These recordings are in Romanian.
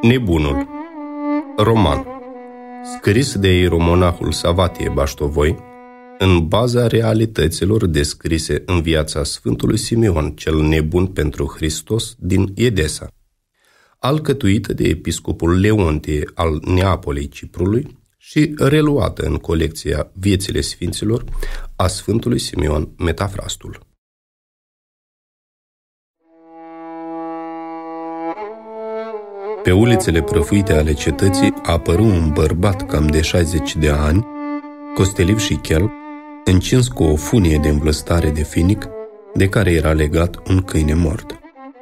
Nebunul. Roman. Scris de ieromonahul Savatie Baștovoi, în baza realităților descrise în viața Sfântului Simeon, cel nebun pentru Hristos, din Edesa, alcătuită de episcopul Leontie al Neapolei Ciprului și reluată în colecția Viețile Sfinților a Sfântului Simeon Metafrastul. Pe ulițele prăfuite ale cetății apăru un bărbat cam de 60 de ani, costeliv și chel, încins cu o funie de învlăstare de finic, de care era legat un câine mort.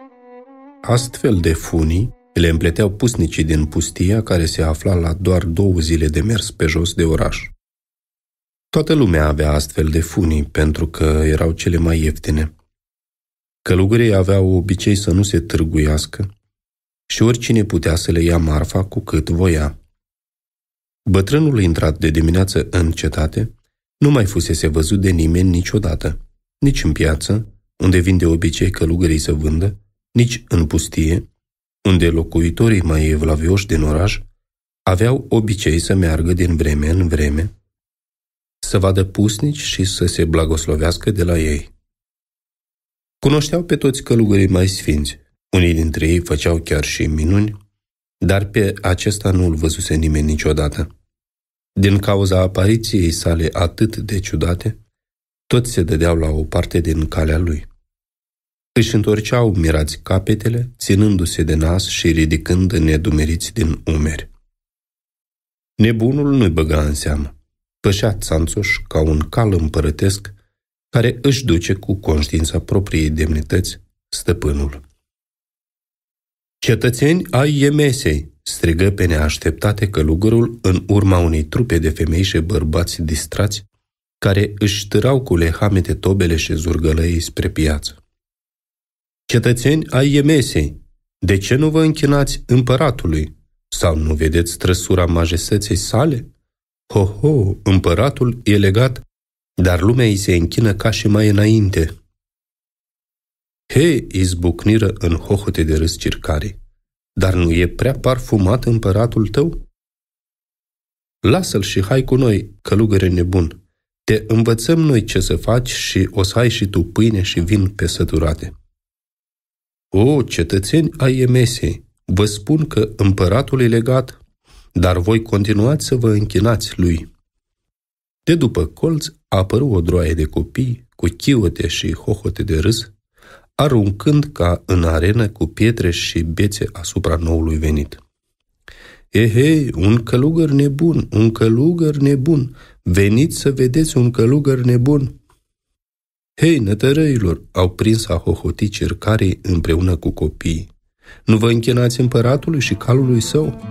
Astfel de funii le împleteau pusnicii din pustia, care se afla la doar 2 zile de mers pe jos de oraș. Toată lumea avea astfel de funii, pentru că erau cele mai ieftine. Călugării aveau obicei să nu se târguiască și oricine putea să le ia marfa cu cât voia. Bătrânul intrat de dimineață în cetate nu mai fusese văzut de nimeni niciodată, nici în piață, unde vin de obicei călugării să vândă, nici în pustie, unde locuitorii mai evlavioși din oraș aveau obicei să meargă din vreme în vreme, să vadă pusnici și să se blagoslovească de la ei. Cunoșteau pe toți călugării mai sfinți. Unii dintre ei făceau chiar și minuni, dar pe acesta nu îl văzuse nimeni niciodată. Din cauza apariției sale atât de ciudate, toți se dădeau la o parte din calea lui. Își întorceau mirați capetele, ținându-se de nas și ridicând nedumeriți din umeri. Nebunul nu-i băga în seamă. Pășea țanțoș ca un cal împărătesc care își duce cu conștiința propriei demnități stăpânul. "Cetățeni ai Emesei!" strigă pe neașteptate călugărul în urma unei trupe de femei și bărbați distrați, care își târau cu lehamete tobele și zurgălăii spre piață. "Cetățeni ai Emesei, de ce nu vă închinați împăratului? Sau nu vedeți trăsura majestății sale? Ho, împăratul e legat, dar lumea îi se închină ca și mai înainte." "Hei!" izbucniră în hohote de râs circarii. "Dar nu e prea parfumat împăratul tău? Lasă-l și hai cu noi, călugăre nebun. Te învățăm noi ce să faci și o să ai și tu pâine și vin pe săturate." "O, cetățeni ai Emesei, vă spun că împăratul e legat, dar voi continuați să vă închinați lui." De după colț apăru o droaie de copii cu chiote și hohote de râs, aruncând ca în arenă cu pietre și bețe asupra noului venit. "Ehei, un călugăr nebun, un călugăr nebun, veniți să vedeți un călugăr nebun." "Hei, nătărăilor!" au prins a hohoti circarii împreună cu copiii. "Nu vă închinați împăratului și calului său?"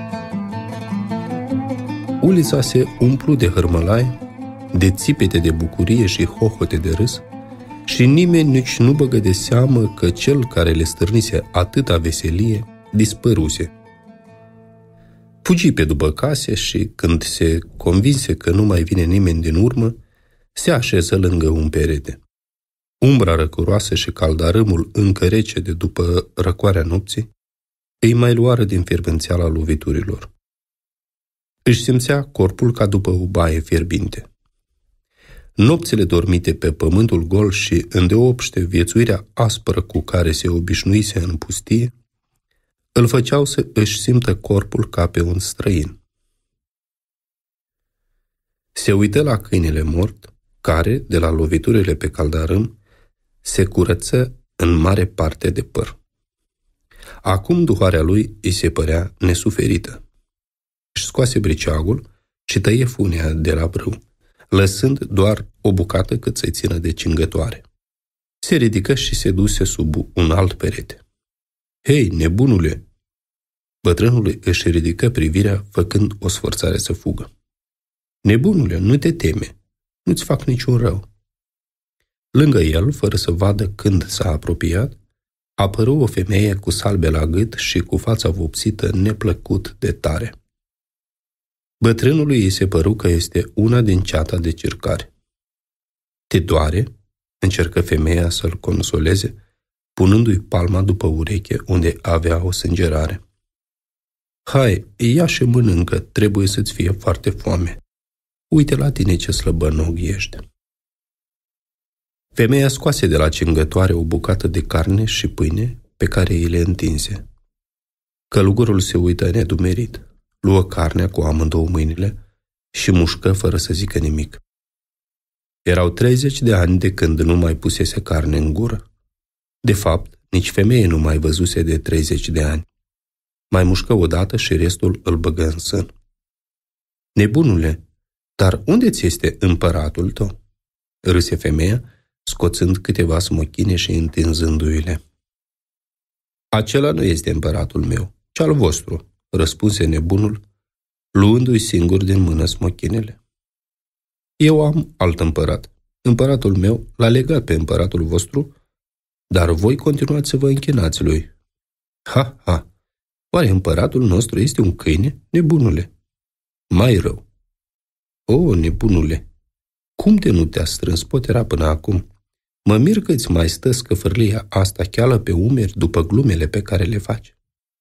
Ulița se umplu de hărmălai, de țipete de bucurie și hohote de râs, și nimeni nici nu băgă de seamă că cel care le stârnise atâta veselie dispăruse. Fugi pe după case și, când se convinse că nu mai vine nimeni din urmă, se așeză lângă un perete. Umbra răcuroasă și caldarâmul încă rece de după răcoarea nopții îi mai luară din fierbânțeala loviturilor. Își simțea corpul ca după o baie fierbinte. Nopțile dormite pe pământul gol și îndeopște viețuirea aspră cu care se obișnuise în pustie, îl făceau să își simtă corpul ca pe un străin. Se uită la câinele mort, care, de la loviturile pe caldarâm, se curăță în mare parte de păr. Acum duhoarea lui îi se părea nesuferită. Își scoase briceagul și tăie funea de la brâu, lăsând doar o bucată cât să-i țină de cingătoare. Se ridică și se duse sub un alt perete. "Hei, nebunule!" Bătrânul își ridică privirea, făcând o sforțare să fugă. "Nebunule, nu te teme, nu-ți fac niciun rău." Lângă el, fără să vadă când s-a apropiat, apăru o femeie cu salbe la gât și cu fața vopsită neplăcut de tare. Bătrânului îi se păru că este una din ceata de circari. "Te doare?" încercă femeia să-l consoleze, punându-i palma după ureche unde avea o sângerare. Hai, ia și mănâncă, trebuie să-ți fie foarte foame. Uite la tine ce slăbănog ești. Femeia scoase de la cingătoare o bucată de carne și pâine pe care îi le întinse. Călugărul se uită nedumerit, luă carnea cu amândouă mâinile și mușcă fără să zică nimic. Erau 30 de ani de când nu mai pusese carne în gură. De fapt, nici femeie nu mai văzuse de 30 de ani. Mai mușcă odată și restul îl băgă în sân. Nebunule, dar unde ți este împăratul tău? Râse femeia, scoțând câteva smochine și întinzându-i-le. Acela nu este împăratul meu, ci al vostru, răspunse nebunul, luându-i singur din mână smochinele. Eu am alt împărat. Împăratul meu l-a legat pe împăratul vostru, dar voi continuați să vă închinați lui. Ha, ha! Oare împăratul nostru este un câine, nebunule? Mai rău. O, nebunule, cum de nu te-a strâns potera până acum? Mă mir că îți mai stă scăfârlia asta cheală pe umeri după glumele pe care le faci.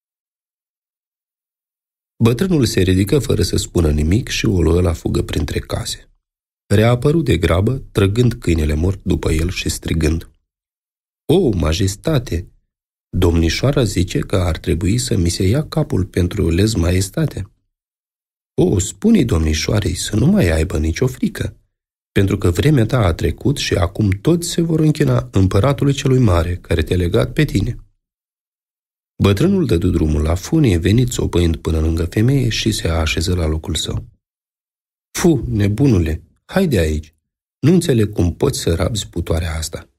Bătrânul se ridică fără să spună nimic și o luă la fugă printre case. Reapăru de grabă, trăgând câinele mort după el și strigând. O, majestate! Domnișoara zice că ar trebui să mi se ia capul pentru lez maestate. O, spune-i domnișoarei să nu mai aibă nicio frică, pentru că vremea ta a trecut și acum toți se vor închina împăratului celui mare care te-a legat pe tine. Bătrânul dădu drumul la funie, venit țopăind până lângă femeie și se așeză la locul său. Fu, nebunule, hai de aici, nu înțeleg cum poți să rabzi putoarea asta.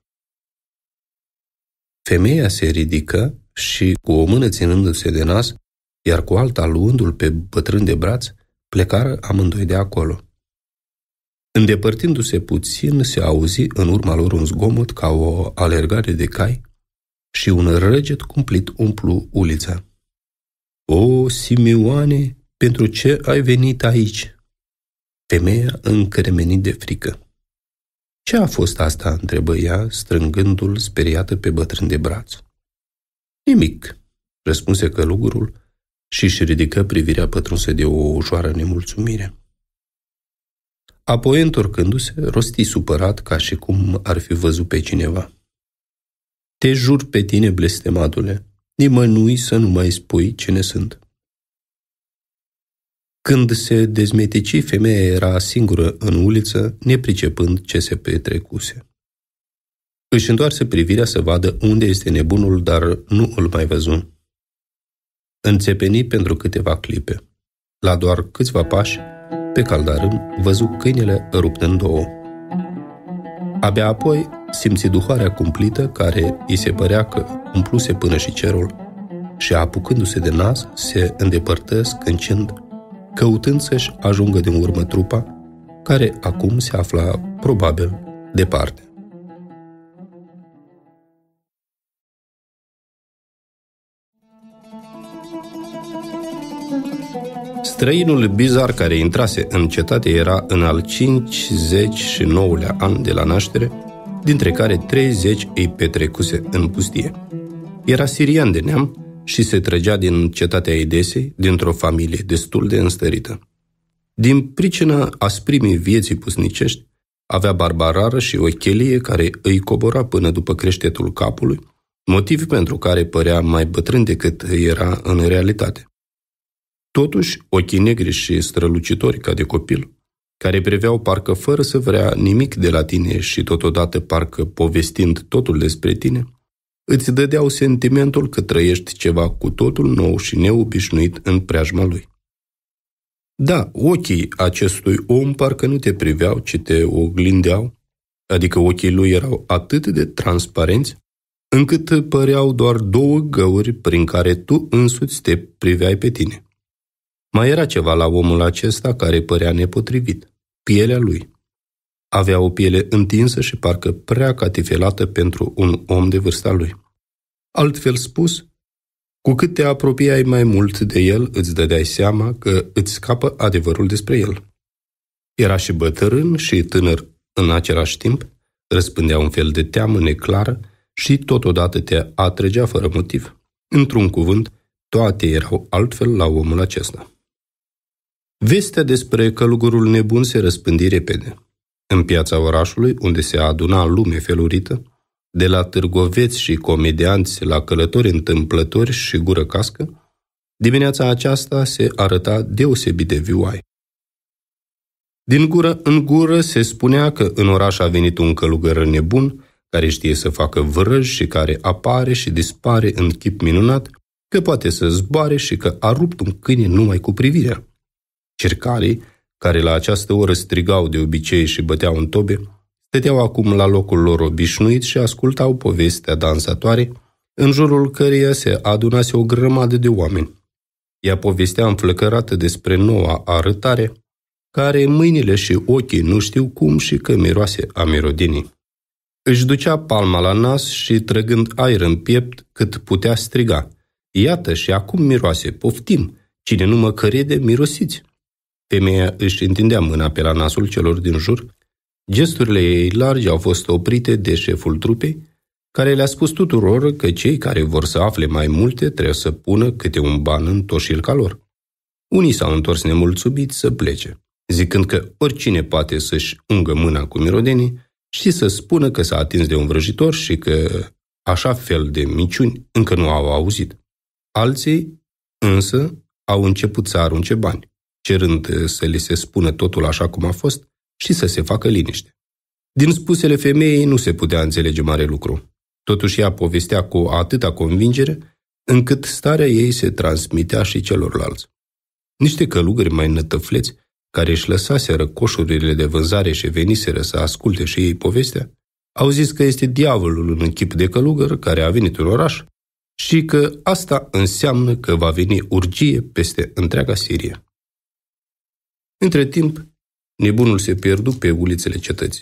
Femeia se ridică și, cu o mână ținându-se de nas, iar cu alta luându-l pe bătrân de braț, plecară amândoi de acolo. Îndepărtându-se puțin, se auzi în urma lor un zgomot ca o alergare de cai și un răget cumplit umplu ulița. O, Simeoane, pentru ce ai venit aici? Femeia încremenit de frică. Ce a fost asta? Întrebă ea, strângându-l speriată pe bătrân de braț. Nimic, răspunse călugărul și își ridică privirea pătrunsă de o ușoară nemulțumire. Apoi, întorcându-se, rosti supărat ca și cum ar fi văzut pe cineva. Te jur pe tine, blestematule, nimănui să nu mai spui cine sunt. Când se dezmeteci, femeia era singură în uliță, nepricepând ce se petrecuse. Își întoarse privirea să vadă unde este nebunul, dar nu îl mai văzu. Înțepeni pentru câteva clipe. La doar câțiva pași, pe caldarâm, văzu câinele rupt în două. Abia apoi simți duhoarea cumplită care îi se părea că umpluse până și cerul și, apucându-se de nas, se îndepărtă scâncind, căutând să-și ajungă din urmă trupa, care acum se afla, probabil, departe. Străinul bizar care intrase în cetate era în al 59-lea an de la naștere, dintre care 30 îi petrecuse în pustie. Era sirian de neam și se trăgea din cetatea Edesei, dintr-o familie destul de înstărită. Din pricina asprimii vieții pusnicești, avea barba rară și o chelie care îi cobora până după creștetul capului, motiv pentru care părea mai bătrân decât era în realitate. Totuși, ochii negri și strălucitori ca de copil, care priveau parcă fără să vrea nimic de la tine și totodată parcă povestind totul despre tine, îți dădeau sentimentul că trăiești ceva cu totul nou și neobișnuit în preajma lui. Da, ochii acestui om parcă nu te priveau, ci te oglindeau, adică ochii lui erau atât de transparenți, încât păreau doar două găuri prin care tu însuți te priveai pe tine. Mai era ceva la omul acesta care părea nepotrivit, pielea lui. Avea o piele întinsă și parcă prea catifelată pentru un om de vârsta lui. Altfel spus, cu cât te apropiai mai mult de el, îți dădeai seama că îți scapă adevărul despre el. Era și bătrân și tânăr în același timp, răspândea un fel de teamă neclară și totodată te atrăgea fără motiv. Într-un cuvânt, toate erau altfel la omul acesta. Vestea despre călugărul nebun se răspândi repede. În piața orașului, unde se aduna lume felurită, de la târgoveți și comedianți la călători întâmplători și gură cască, dimineața aceasta se arăta deosebit de vioaie. Din gură în gură se spunea că în oraș a venit un călugăr nebun, care știe să facă vrăji și care apare și dispare în chip minunat, că poate să zboare și că a rupt un câine numai cu privirea. Cercarii, care la această oră strigau de obicei și băteau în tobe, stăteau acum la locul lor obișnuit și ascultau povestea dansatoare, în jurul căreia se adunase o grămadă de oameni. Ea povestea înflăcărată despre noua arătare, care mâinile și ochii nu știu cum și că miroase a mirodenii. Își ducea palma la nas și, trăgând aer în piept, cât putea striga: "Iată, și acum miroase, poftim! Cine nu mă crede, mirosiți!" Femeia își întindea mâna pe la nasul celor din jur. Gesturile ei largi au fost oprite de șeful trupei, care le-a spus tuturor că cei care vor să afle mai multe trebuie să pună câte un ban în toșilca lor. Unii s-au întors nemulțumiți să plece, zicând că oricine poate să-și ungă mâna cu mirodenii și să spună că s-a atins de un vrăjitor și că așa fel de minciuni încă nu au auzit. Alții, însă, au început să arunce bani, cerând să li se spună totul așa cum a fost și să se facă liniște. Din spusele femeii nu se putea înțelege mare lucru. Totuși ea povestea cu atâta convingere, încât starea ei se transmitea și celorlalți. Niște călugări mai nătăfleți, care își lăsaseră coșurile de vânzare și veniseră să asculte și ei povestea, au zis că este diavolul în chip de călugăr care a venit în oraș și că asta înseamnă că va veni urgie peste întreaga Sirie. Între timp, nebunul se pierdu pe ulițele cetății.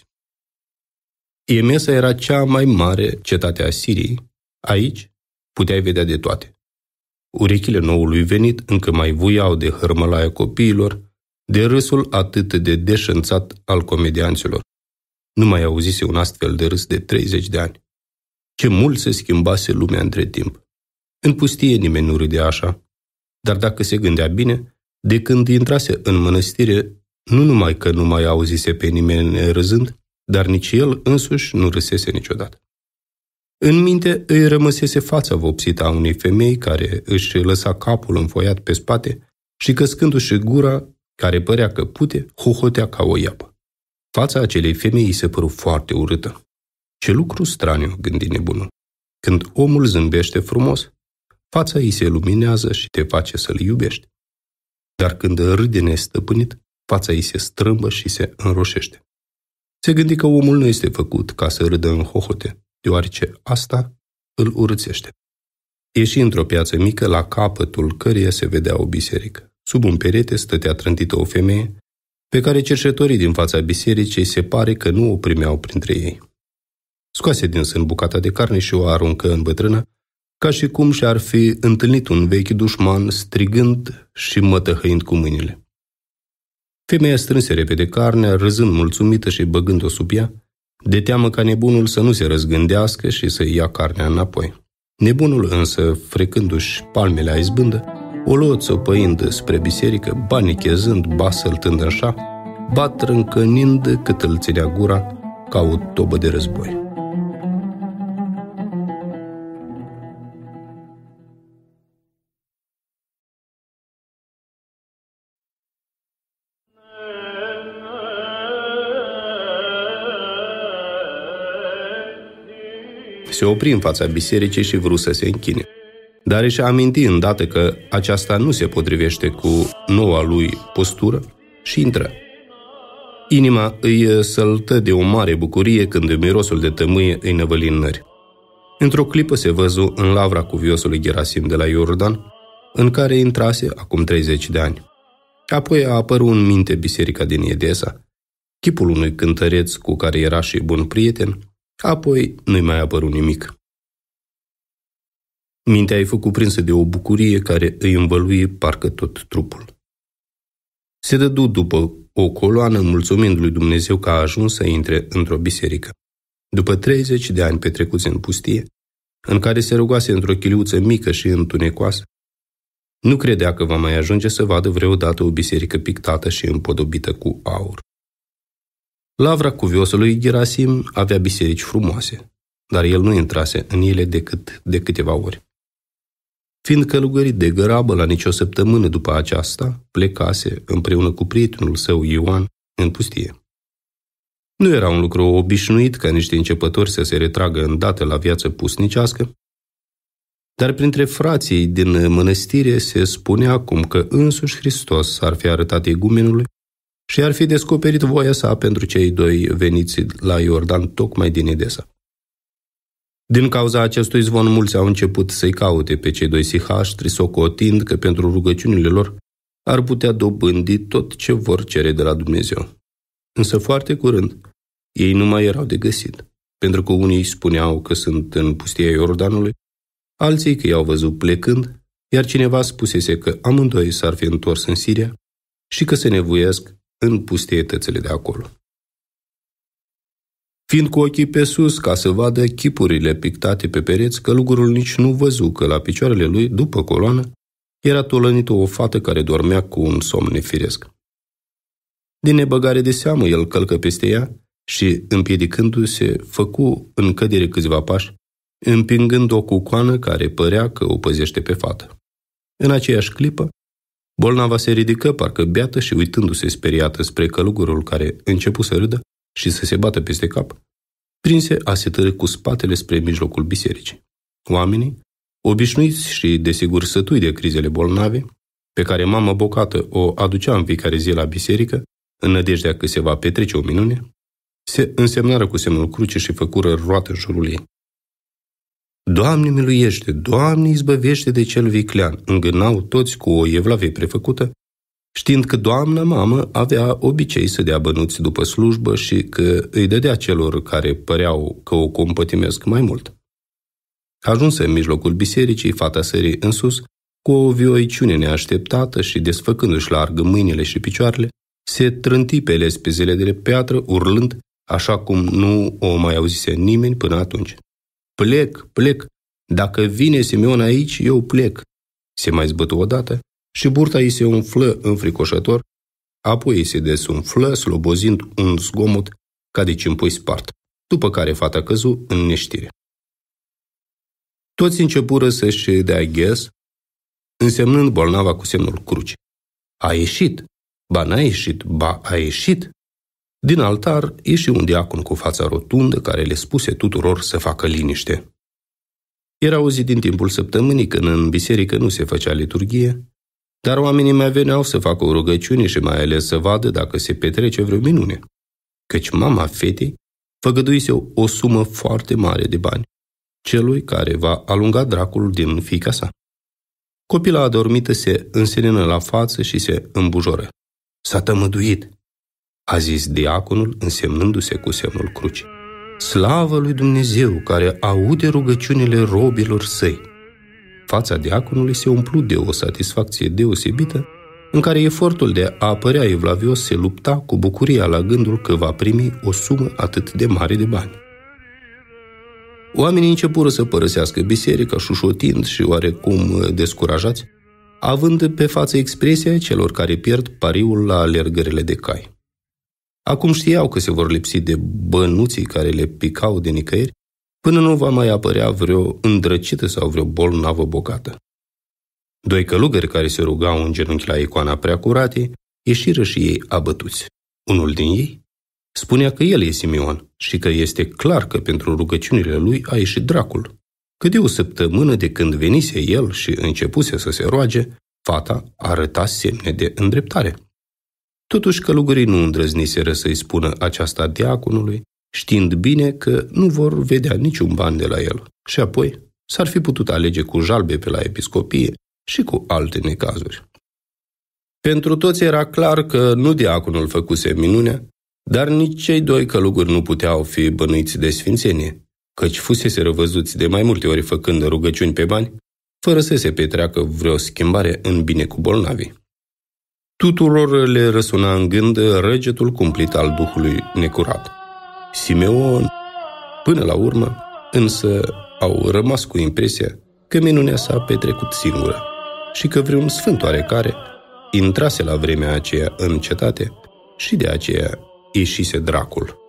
Emesa era cea mai mare cetate a Siriei. Aici puteai vedea de toate. Urechile noului venit încă mai vuiau de hărmălaia copiilor, de râsul atât de deșănțat al comedianților. Nu mai auzise un astfel de râs de 30 de ani. Ce mult se schimbase lumea între timp. În pustie nimeni nu râdea așa, dar dacă se gândea bine, de când intrase în mănăstire, nu numai că nu mai auzise pe nimeni râzând, dar nici el însuși nu râsese niciodată. În minte îi rămăsese fața vopsită a unei femei care își lăsa capul înfoiat pe spate și, căscându-și gura, care părea că pute, hohotea ca o iapă. Fața acelei femei îi se păru foarte urâtă. Ce lucru straniu, gândi nebunul. Când omul zâmbește frumos, fața îi se luminează și te face să-l iubești. Dar când râde nestăpânit, fața îi se strâmbă și se înroșește. Se gândi că omul nu este făcut ca să râdă în hohote, deoarece asta îl urâțește. Ieși într-o piață mică, la capătul căreia se vedea o biserică. Sub un perete stătea trântită o femeie, pe care cercetorii din fața bisericii se pare că nu o primeau printre ei. Scoase din sân bucata de carne și o aruncă în bătrână, ca și cum și-ar fi întâlnit un vechi dușman, strigând și mătăhăind cu mâinile. Femeia strânse repede carnea, râzând mulțumită și băgând-o sub ea, de teamă ca nebunul să nu se răzgândească și să ia carnea înapoi. Nebunul însă, frecându-și palmele a izbândă, o luă țopăind spre biserică, ba nichezând, ba săltând în șa, ba trâncănind cât îl ținea gura ca o tobă de război. Se opri în fața bisericii și vrut să se închine. Dar își aminti îndată că aceasta nu se potrivește cu noua lui postură și intră. Inima îi săltă de o mare bucurie când mirosul de tămâie îi năvăli în nări. Într-o clipă se văzu în lavra cuviosului Gerasim de la Iordan, în care intrase acum 30 de ani. Apoi a apărut în minte biserica din Edesa, chipul unui cântăreț cu care era și bun prieten, apoi nu-i mai apărut nimic. Mintea îi fu cuprinsă de o bucurie care îi învălui parcă tot trupul. Se dădu după o coloană mulțumind lui Dumnezeu că a ajuns să intre într-o biserică. După 30 de ani petrecuți în pustie, în care se rugase într-o chiliuță mică și întunecoasă, Nu credea că va mai ajunge să vadă vreodată o biserică pictată și împodobită cu aur. Lavra cuviosului Gerasim avea biserici frumoase, dar el nu intrase în ele decât de câteva ori. Fiind călugărit de grabă la nicio săptămână după aceasta, plecase împreună cu prietenul său Ioan în pustie. Nu era un lucru obișnuit ca niște începători să se retragă îndată la viață pusnicească, dar printre frații din mănăstire se spunea acum că însuși Hristos ar fi arătat igumenului și ar fi descoperit voia sa pentru cei doi veniți la Iordan tocmai din Edesa. Din cauza acestui zvon, mulți au început să-i caute pe cei doi sihaștri, socotind că pentru rugăciunile lor ar putea dobândi tot ce vor cere de la Dumnezeu. Însă foarte curând, ei nu mai erau de găsit, pentru că unii spuneau că sunt în pustia Iordanului, alții că i-au văzut plecând, iar cineva spusese că amândoi s-ar fi întors în Siria și că se nevoiesc în pustietățile de acolo. Fiind cu ochii pe sus ca să vadă chipurile pictate pe pereți, călugărul nici nu văzu că la picioarele lui, după coloană, era tolănită o fată care dormea cu un somn nefiresc. Din nebăgare de seamă, el călcă peste ea și, împiedicându-se, făcu în cădere câțiva pași, împingând o cucoană care părea că o păzește pe fată. În aceeași clipă, bolnava se ridică, parcă beată, și uitându-se speriată spre călugărul care începu să râdă și să se bată peste cap, prinse a se târî cu spatele spre mijlocul bisericii. Oamenii, obișnuiți și desigur sătui de crizele bolnave, pe care mama bocată o aducea în fiecare zi la biserică, în nădejdea că se va petrece o minune, se însemnară cu semnul cruce și făcură roată în jurul ei. Doamne miluiește, Doamne izbăvește de cel viclean, îngânau toți cu o evlavie prefăcută, știind că doamna mamă avea obicei să dea bănuți după slujbă și că îi dădea celor care păreau că o compătimesc mai mult. Ajunsă în mijlocul bisericii, fata sări în sus, cu o vioiciune neașteptată și, desfăcându-și larg mâinile și picioarele, se trânti pe lespezele de piatră, urlând, așa cum nu o mai auzise nimeni până atunci. Plec, plec! Dacă vine Simeon aici, eu plec!" Se mai zbătu odată și burta ei se umflă înfricoșător, apoi ei se desumflă, slobozind un zgomot ca de cimpui spart, după care fata căzu în neștire. Toți începură să-și dea ghes, însemnând bolnava cu semnul cruce. A ieșit! Ba n-a ieșit! Ba a ieșit! Din altar ieși un diacon cu fața rotundă care le spuse tuturor să facă liniște. Era o zi din timpul săptămânii când în biserică nu se făcea liturghie, dar oamenii mai veneau să facă o rugăciune și mai ales să vadă dacă se petrece vreo minune, căci mama fetei făgăduise o sumă foarte mare de bani celui care va alunga dracul din fiica sa. Copila adormită se însenină la față și se îmbujoră. S-a tămăduit, a zis diaconul însemnându-se cu semnul cruce. Slavă lui Dumnezeu care aude rugăciunile robilor săi. Fața diaconului se umplu de o satisfacție deosebită, în care efortul de a apărea evlavios se lupta cu bucuria la gândul că va primi o sumă atât de mare de bani. Oamenii începură să părăsească biserica, șușotind și oarecum descurajați, având pe față expresia celor care pierd pariul la alergările de cai. Acum știau că se vor lipsi de bănuții care le picau de nicăieri, până nu va mai apărea vreo îndrăcită sau vreo bolnavă bogată. Doi călugări care se rugau în genunchi la icoana Preacuratei ieșiră și ei abătuți. Unul din ei spunea că el e Simeon și că este clar că pentru rugăciunile lui a ieșit dracul. Că de o săptămână de când venise el și începuse să se roage, fata arăta semne de îndreptare. Totuși călugării nu îndrăzniseră să-i spună aceasta diaconului, știind bine că nu vor vedea niciun ban de la el. Și apoi s-ar fi putut alege cu jalbe pe la episcopie și cu alte necazuri. Pentru toți era clar că nu diaconul făcuse minunea, dar nici cei doi călugări nu puteau fi bănuiți de sfințenie, căci fusese văzuți de mai multe ori făcând rugăciuni pe bani, fără să se petreacă vreo schimbare în bine cu bolnavii. Tuturor le răsuna în gând răgetul cumplit al Duhului necurat. Simeon, până la urmă, însă au rămas cu impresia că minunea s-a petrecut singură și că vreun sfânt oarecare intrase la vremea aceea în cetate și de aceea ieșise dracul.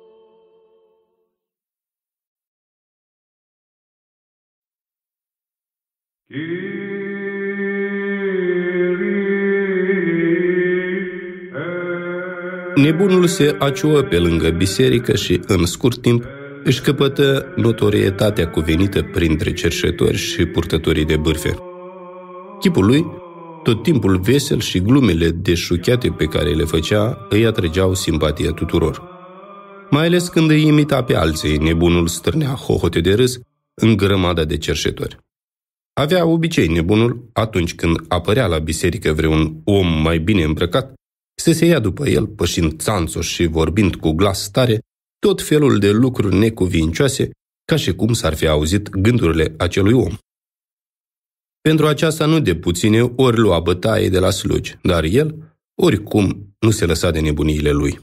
Nebunul se aciuă pe lângă biserică și, în scurt timp, își căpătă notorietatea cuvenită printre cerșetori și purtătorii de bârfe. Chipul lui, tot timpul vesel și glumele deșuchiate pe care le făcea, îi atrăgeau simpatia tuturor. Mai ales când îi imita pe alții, nebunul stârnea hohote de râs în grămada de cerșetori. Avea obicei nebunul, atunci când apărea la biserică vreun om mai bine îmbrăcat, să se ia după el, pășind țanțoși și vorbind cu glas tare, tot felul de lucruri necuvincioase, ca și cum s-ar fi auzit gândurile acelui om. Pentru aceasta nu de puține ori lua bătaie de la slugi, dar el, oricum, nu se lăsa de nebuniile lui.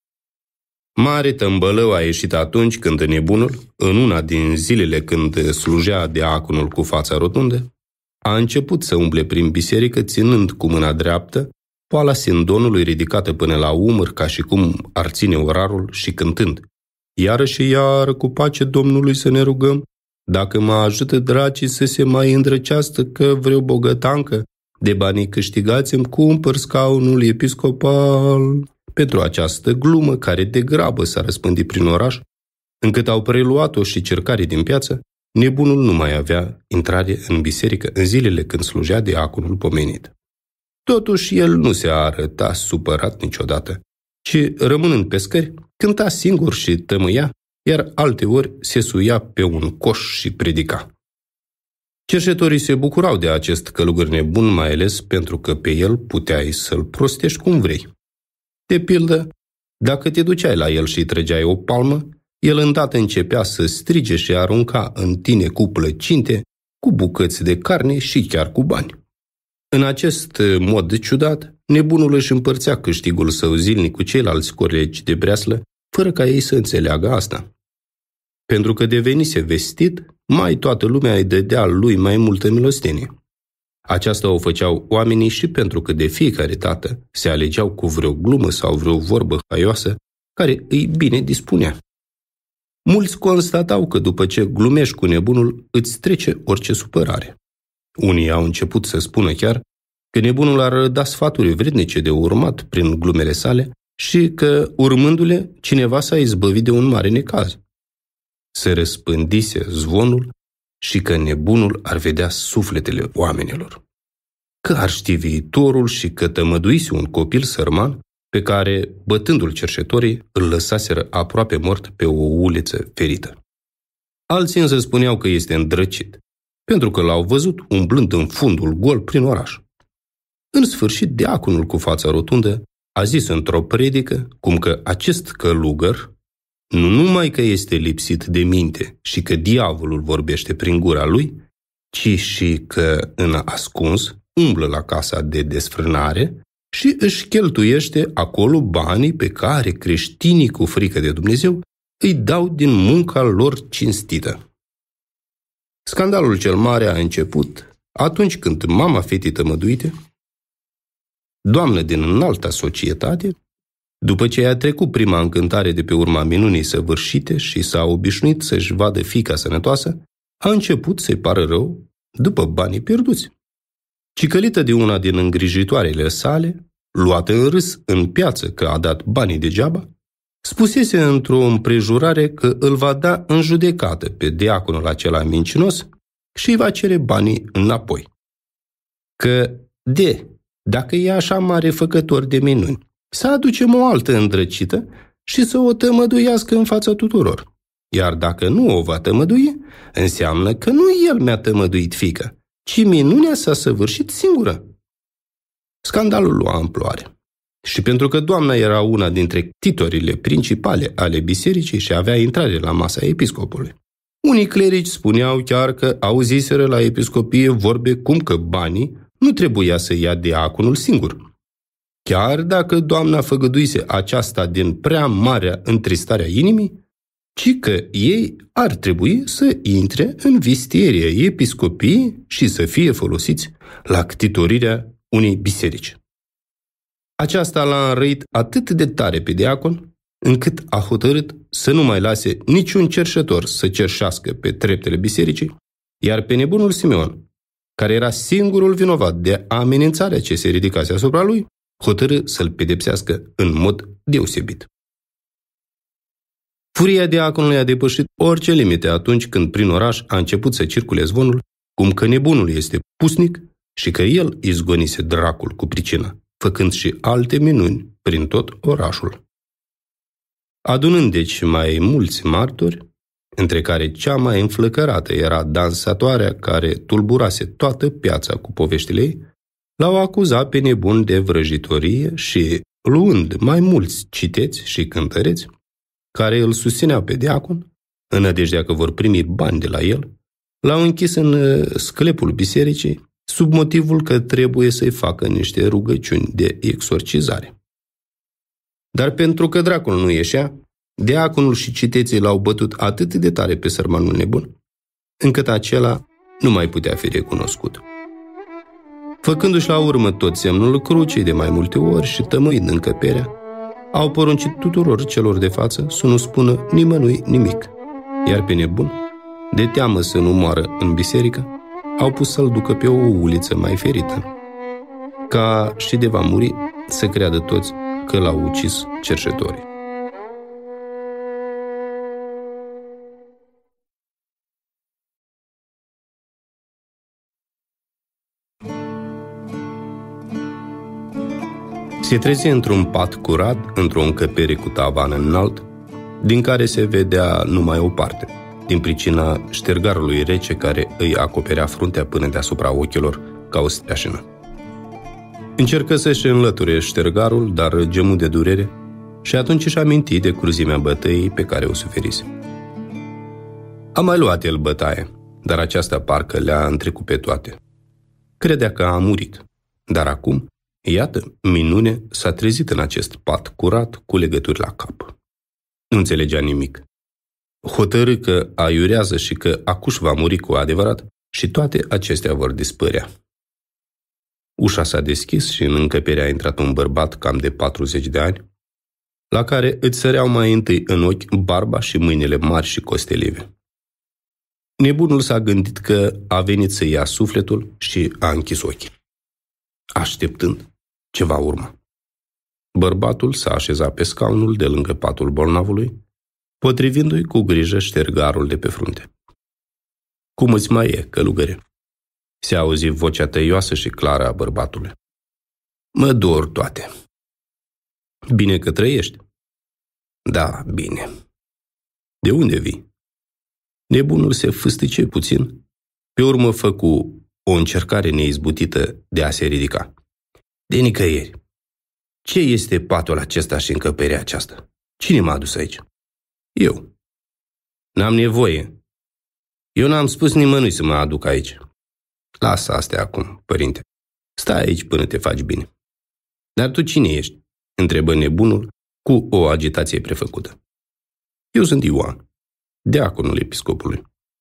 Mare tămbălău a ieșit atunci când nebunul, în una din zilele când slujea diaconul cu fața rotundă, a început să umble prin biserică ținând cu mâna dreaptă poala sindonului ridicată până la umăr ca și cum ar ține orarul și cântând: "Iară și iară cu pace Domnului să ne rugăm, dacă mă ajută dracii să se mai îndrăcească că vreo bogătancă, de banii câștigați îmi cumpăr scaunul episcopal." Pentru această glumă, care de grabă s-a răspândit prin oraș, încât au preluat-o și cercarii din piață, nebunul nu mai avea intrare în biserică în zilele când slujea diaconul pomenit. Totuși, el nu se arăta supărat niciodată, ci, rămânând pe scări, cânta singur și tămâia, iar alteori se suia pe un coș și predica. Cerșetorii se bucurau de acest călugăr nebun, mai ales pentru că pe el puteai să-l prostești cum vrei. De pildă, dacă te duceai la el și îi trăgeai o palmă, el îndată începea să strige și arunca în tine cu plăcinte, cu bucăți de carne și chiar cu bani. În acest mod ciudat, nebunul își împărțea câștigul său zilnic cu ceilalți colegi de breaslă, fără ca ei să înțeleagă asta. Pentru că devenise vestit, mai toată lumea îi dădea lui mai multă milostenie. Aceasta o făceau oamenii și pentru că de fiecare dată se alegeau cu vreo glumă sau vreo vorbă haioasă care îi bine dispunea. Mulți constatau că după ce glumești cu nebunul, îți trece orice supărare. Unii au început să spună chiar că nebunul ar da sfaturi vrednice de urmat prin glumele sale și că, urmându-le, cineva s-a izbăvit de un mare necaz. Se răspândise zvonul și că nebunul ar vedea sufletele oamenilor, că ar ști viitorul și că tămăduise un copil sărman pe care, bătându-l cerșetorii, îl lăsaseră aproape mort pe o uliță ferită. Alții însă spuneau că este îndrăcit, pentru că l-au văzut umblând în fundul gol prin oraș. În sfârșit, diaconul cu fața rotundă a zis într-o predică cum că acest călugăr nu numai că este lipsit de minte și că diavolul vorbește prin gura lui, ci și că, în ascuns, umblă la casa de desfrânare și își cheltuiește acolo banii pe care creștinii cu frică de Dumnezeu îi dau din munca lor cinstită. Scandalul cel mare a început atunci când mama fetei tămăduite, doamnă din înalta societate, după ce a trecut prima încântare de pe urma minunii săvârșite și s-a obișnuit să-și vadă fiica sănătoasă, a început să-i pară rău după banii pierduți. Cicălită de una din îngrijitoarele sale, luată în râs în piață că a dat banii degeaba, spusese într-o împrejurare că îl va da în judecată pe diaconul acela mincinos și îi va cere banii înapoi. Că, dacă e așa mare făcător de minuni, să aducem o altă îndrăcită și să o tămăduiască în fața tuturor. Iar dacă nu o va tămădui, înseamnă că nu el mi-a tămăduit fiica, ci minunea s-a săvârșit singură. Scandalul lua amploare. Și pentru că doamna era una dintre titorile principale ale bisericii și avea intrare la masa episcopului, unii clerici spuneau chiar că auziseră la episcopie vorbe cum că banii nu trebuia să ia diaconul singur. Chiar dacă doamna făgăduise aceasta din prea marea întristare a inimii, ci că ei ar trebui să intre în vistierea episcopiei și să fie folosiți la ctitorirea unei biserici. Aceasta l-a înrăit atât de tare pe diacon, încât a hotărât să nu mai lase niciun cerșetor să cerșească pe treptele bisericii, iar pe nebunul Simeon, care era singurul vinovat de amenințarea ce se ridicase asupra lui, hotărâ să-l pedepsească în mod deosebit. Furia diaconului a depășit orice limite atunci când prin oraș a început să circule zvonul cum că nebunul este pusnic și că el izgonise dracul cu pricina, făcând și alte minuni prin tot orașul. Adunând deci mai mulți martori, între care cea mai înflăcărată era dansatoarea care tulburase toată piața cu poveștile ei, l-au acuzat pe nebun de vrăjitorie și, luând mai mulți citeți și cântăreți, care îl susțineau pe diacon, în nădejdea că vor primi bani de la el, l-au închis în sclepul bisericii, sub motivul că trebuie să-i facă niște rugăciuni de exorcizare. Dar pentru că dracul nu ieșea, diaconul și citeții l-au bătut atât de tare pe sărmanul nebun, încât acela nu mai putea fi recunoscut. Făcându-și la urmă tot semnul crucii de mai multe ori și tămâind încăperea, au poruncit tuturor celor de față să nu spună nimănui nimic, iar pe nebun, de teamă să nu moară în biserică, au pus să-l ducă pe o uliță mai ferită, ca și de va muri să creadă toți că l-au ucis cerșetorii. Se trezi într-un pat curat, într-o încăpere cu tavan înalt, din care se vedea numai o parte, din pricina ștergarului rece care îi acoperea fruntea până deasupra ochilor ca o steașină. Încercă să-și înlăture ștergarul, dar gemu de durere și atunci își aminti de cruzimea bătăii pe care o suferise. A mai luat el bătaie, dar aceasta parcă le-a întrecut pe toate. Credea că a murit, dar acum, iată, minune, s-a trezit în acest pat curat cu legături la cap. Nu înțelegea nimic. Hotărâ că aiurează și că acuși va muri cu adevărat și toate acestea vor dispărea. Ușa s-a deschis și în încăpere a intrat un bărbat cam de 40 de ani, la care îți săreau mai întâi în ochi barba și mâinile mari și costelive. Nebunul s-a gândit că a venit să ia sufletul și a închis ochii, așteptând ce va urma. Bărbatul s-a așezat pe scaunul de lângă patul bolnavului, potrivindu-i cu grijă ștergarul de pe frunte. Cum îți mai e, călugăre?" se auzi vocea tăioasă și clară a bărbatului. Mă dor toate." Bine că trăiești?" Da, bine." De unde vii?" Nebunul se fâstice puțin, pe urmă făcu o încercare neizbutită de a se ridica. De nicăieri. Ce este patul acesta și încăperea aceasta? Cine m-a adus aici?" Eu." N-am nevoie. Eu n-am spus nimănui să mă aduc aici." Lasă astea acum, părinte. Stai aici până te faci bine." Dar tu cine ești?" întrebă nebunul cu o agitație prefăcută. Eu sunt Ioan, diaconul episcopului."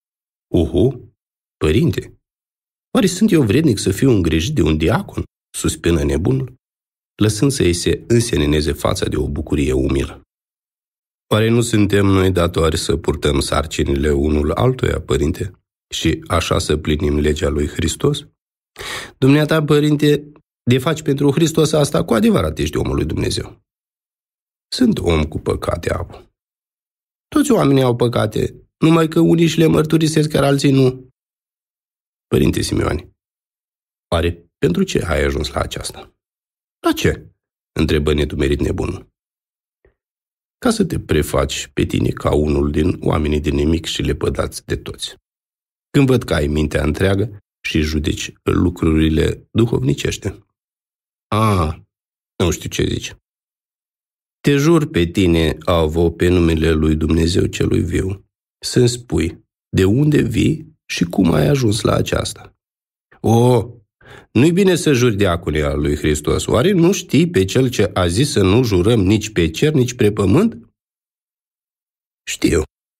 Părinte, oare sunt eu vrednic să fiu îngrijit de un diacon?" suspină nebunul, lăsând să-i se însenineze fața de o bucurie umilă. Oare nu suntem noi datori să purtăm sarcinile unul altuia, părinte, și așa să plinim legea lui Hristos? Dumneata, părinte, de faci pentru Hristos asta, cu adevărat ești omul lui Dumnezeu." Sunt om cu păcate, abu. Toți oamenii au păcate, numai că unii și le mărturisesc, iar alții nu. Părinte Simeone, oare pentru ce ai ajuns la aceasta? La ce? Întrebă nedumerit nebunul. Ca să te prefaci pe tine ca unul din oamenii de nimic și lepădați de toți. Când văd că ai mintea întreagă și judeci lucrurile duhovnicește. Nu știu ce zici. Te jur pe tine, avo, pe numele lui Dumnezeu celui viu, să-mi spui de unde vii și cum ai ajuns la aceasta. Nu-i bine să juri diaconii al lui Hristos. Oare nu știi pe cel ce a zis să nu jurăm nici pe cer, nici pe pământ? Știu,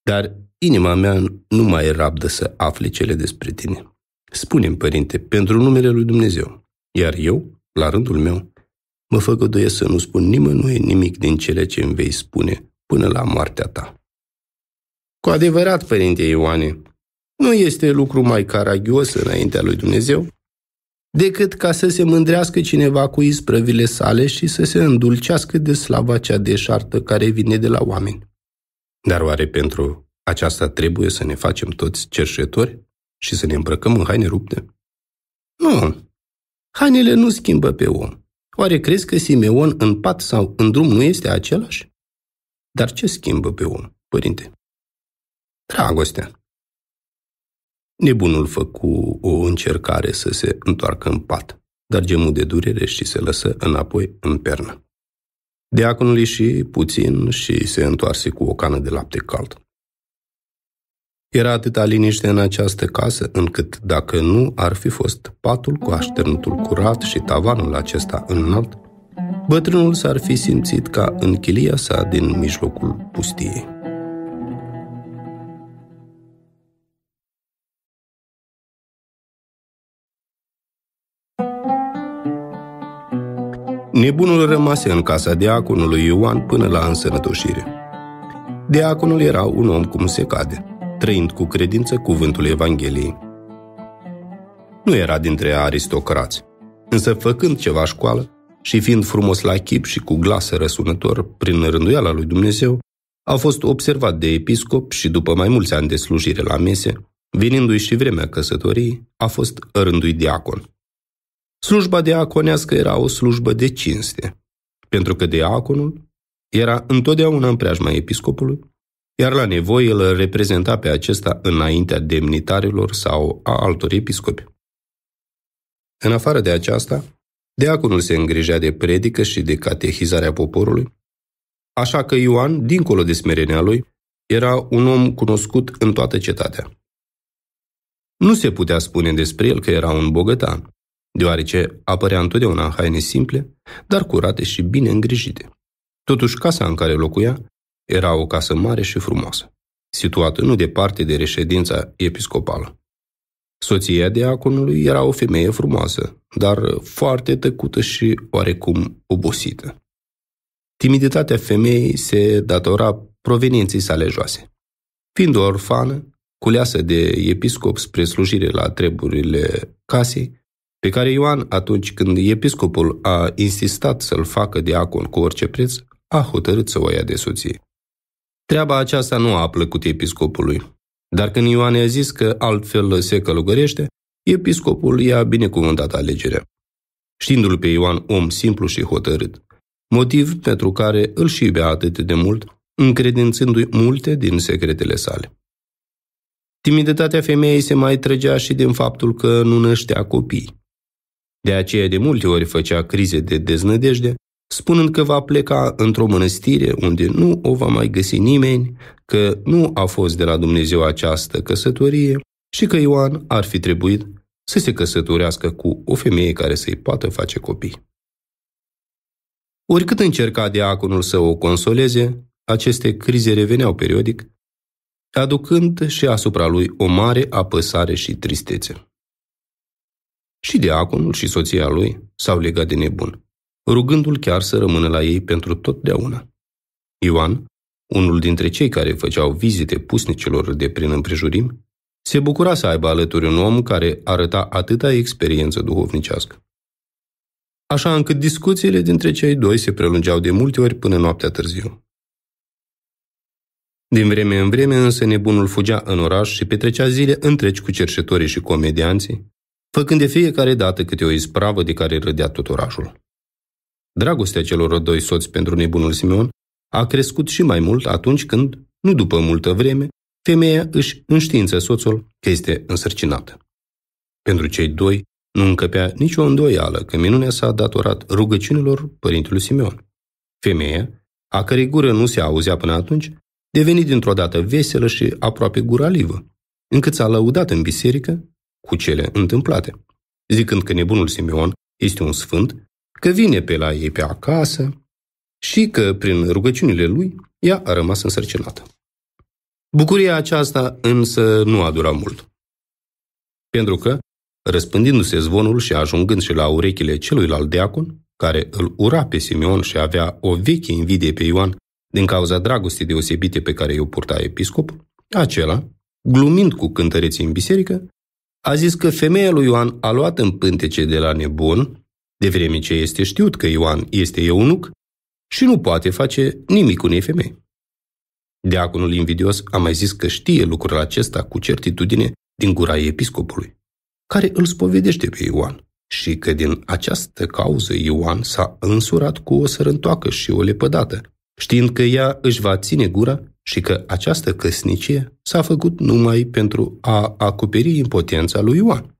Dar inima mea nu mai rabdă să afle cele despre tine. Spune-mi, părinte, pentru numele lui Dumnezeu, iar eu, la rândul meu, mă făgăduiesc să nu spun nimănui nimic din cele ce îmi vei spune până la moartea ta. Cu adevărat, părinte Ioane, nu este lucru mai caragios înaintea lui Dumnezeu decât ca să se mândrească cineva cu isprăvile sale și să se îndulcească de slava cea deșartă care vine de la oameni. Dar oare pentru aceasta trebuie să ne facem toți cerșetori și să ne îmbrăcăm în haine rupte? Nu, hainele nu schimbă pe om. Oare crezi că Simeon în pat sau în drum nu este același? Dar ce schimbă pe om, părinte? Dragostea. Nebunul făcu o încercare să se întoarcă în pat, dar gemu de durere și se lăsă înapoi în pernă. Diaconul ieși puțin și se întoarse cu o cană de lapte cald. Era atâta liniște în această casă, încât dacă nu ar fi fost patul cu așternutul curat și tavanul acesta înalt, bătrânul s-ar fi simțit ca în chilia sa din mijlocul pustiei. Nebunul rămase în casa diaconului Ioan până la însănătoșire. Diaconul era un om cum se cade, trăind cu credință cuvântul Evangheliei. Nu era dintre aristocrați, însă făcând ceva școală și fiind frumos la chip și cu glas răsunător prin rânduiala lui Dumnezeu, a fost observat de episcop și după mai mulți ani de slujire la mese, venindu-i și vremea căsătoriei, a fost rânduit diacon. Slujba diaconească era o slujbă de cinste, pentru că diaconul era întotdeauna în preajma episcopului, iar la nevoie îl reprezenta pe acesta înaintea demnitarilor sau a altor episcopi. În afară de aceasta, diaconul se îngrijea de predică și de catehizarea poporului, așa că Ioan, dincolo de smerenia lui, era un om cunoscut în toată cetatea. Nu se putea spune despre el că era un bogătan, deoarece apărea întotdeauna în haine simple, dar curate și bine îngrijite. Totuși, casa în care locuia era o casă mare și frumoasă, situată nu departe de reședința episcopală. Soția diaconului era o femeie frumoasă, dar foarte tăcută și oarecum obosită. Timiditatea femeii se datora provenienței sale joase. Fiind o orfană, culeasă de episcop spre slujire la treburile casei, pe care Ioan, atunci când episcopul a insistat să-l facă diacon cu orice preț, a hotărât să o ia de soție. Treaba aceasta nu a plăcut episcopului, dar când Ioan i-a zis că altfel se călugărește, episcopul i-a binecuvântat alegerea, știindu-l pe Ioan om simplu și hotărât, motiv pentru care îl și iubea atât de mult, încredințându-i multe din secretele sale. Timiditatea femeii se mai trăgea și din faptul că nu năștea copii. De aceea de multe ori făcea crize de deznădejde, spunând că va pleca într-o mănăstire unde nu o va mai găsi nimeni, că nu a fost de la Dumnezeu această căsătorie și că Ioan ar fi trebuit să se căsătorească cu o femeie care să-i poată face copii. Oricât încerca diaconul să o consoleze, aceste crize reveneau periodic, aducând și asupra lui o mare apăsare și tristețe. Și diaconul și soția lui s-au legat de nebun, rugându-l chiar să rămână la ei pentru totdeauna. Ioan, unul dintre cei care făceau vizite pusnicilor de prin împrejurim, se bucura să aibă alături un om care arăta atâta experiență duhovnicească. Așa încât discuțiile dintre cei doi se prelungeau de multe ori până noaptea târziu. Din vreme în vreme însă nebunul fugea în oraș și petrecea zile întregi cu cerșetorii și comedianții, făcând de fiecare dată câte o ispravă de care râdea tot orașul. Dragostea celor doi soți pentru nebunul Simeon a crescut și mai mult atunci când, nu după multă vreme, femeia își înștiință soțul că este însărcinată. Pentru cei doi nu încăpea nicio îndoială că minunea s-a datorat rugăciunilor părintelui Simeon. Femeia, a cărei gură nu se auzea până atunci, deveni dintr-o dată veselă și aproape guralivă, încât s-a lăudat în biserică cu cele întâmplate, zicând că nebunul Simeon este un sfânt, că vine pe la ei pe acasă și că, prin rugăciunile lui, ea a rămas însărcinată. Bucuria aceasta însă nu a durat mult. Pentru că, răspândindu-se zvonul și ajungând și la urechile celuilalt diacon, care îl ura pe Simeon și avea o veche invidie pe Ioan din cauza dragostei deosebite pe care i-o purta episcopul, acela, glumind cu cântăreții în biserică, a zis că femeia lui Ioan a luat în pântece de la nebun, de vreme ce este știut că Ioan este eunuc și nu poate face nimic unei femei. Diaconul invidios a mai zis că știe lucrul acesta cu certitudine din gura episcopului, care îl spovedește pe Ioan, și că din această cauză Ioan s-a însurat cu o sărântoacă și o lepădată, știind că ea își va ține gura și că această căsnicie s-a făcut numai pentru a acoperi impotența lui Ioan.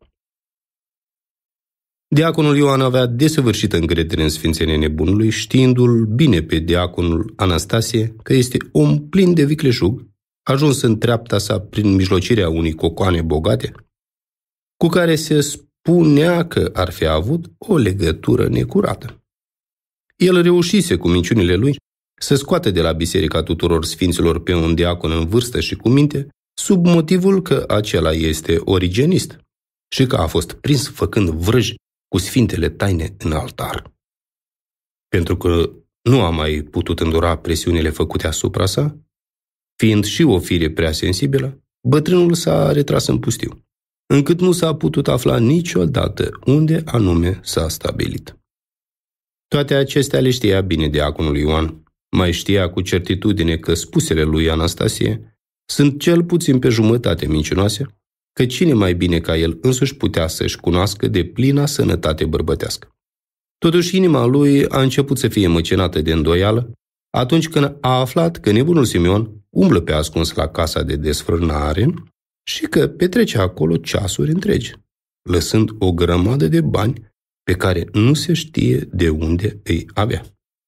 Diaconul Ioan avea desăvârșită încredere în sfințenia nebunului, știindu-l bine pe diaconul Anastasie că este om plin de vicleșug, ajuns în treapta sa prin mijlocirea unei cocoane bogate, cu care se spunea că ar fi avut o legătură necurată. El reușise cu minciunile lui să scoată de la biserica tuturor sfinților pe un diacon în vârstă și cu minte, sub motivul că acela este origenist și că a fost prins făcând vrăji cu sfintele taine în altar. Pentru că nu a mai putut îndura presiunile făcute asupra sa, fiind și o fire prea sensibilă, bătrânul s-a retras în pustiu, încât nu s-a putut afla niciodată unde anume s-a stabilit. Toate acestea le știa bine diaconul Ioan, mai știa cu certitudine că spusele lui Anastasie sunt cel puțin pe jumătate mincinoase, că cine mai bine ca el însuși putea să-și cunoască de plina sănătate bărbătească. Totuși inima lui a început să fie măcinată de îndoială atunci când a aflat că nebunul Simeon umblă pe ascuns la casa de desfrânare și că petrece acolo ceasuri întregi, lăsând o grămadă de bani pe care nu se știe de unde îi avea.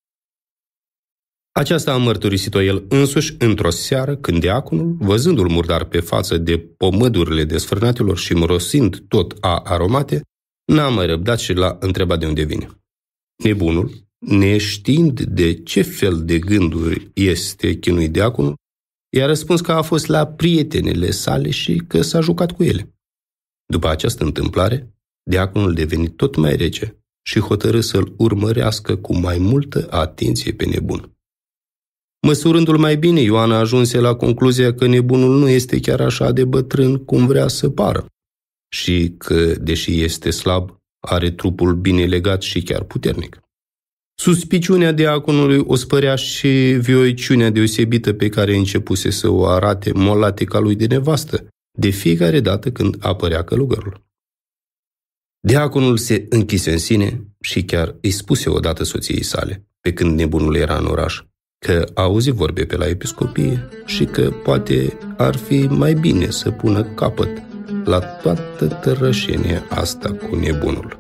Aceasta a mărturisit-o el însuși într-o seară când diaconul, văzându-l murdar pe față de pomădurile desfrânatelor și mirosind tot a aromate, n-a mai răbdat și l-a întrebat de unde vine. Nebunul, neștiind de ce fel de gânduri este chinuit diaconul, i-a răspuns că a fost la prietenele sale și că s-a jucat cu ele. După această întâmplare, diaconul deveni tot mai rece și hotărâ să-l urmărească cu mai multă atenție pe nebun. Măsurându-l mai bine, Ioan a ajunse la concluzia că nebunul nu este chiar așa de bătrân cum vrea să pară și că, deși este slab, are trupul bine legat și chiar puternic. Suspiciunea diaconului o spărea și vioiciunea deosebită pe care începuse să o arate molatica lui de nevastă de fiecare dată când apărea călugărul. Diaconul se închise în sine și chiar îi spuse odată soției sale, pe când nebunul era în oraș, că a auzit vorbe pe la episcopie și că poate ar fi mai bine să pună capăt la toată tărășenia asta cu nebunul.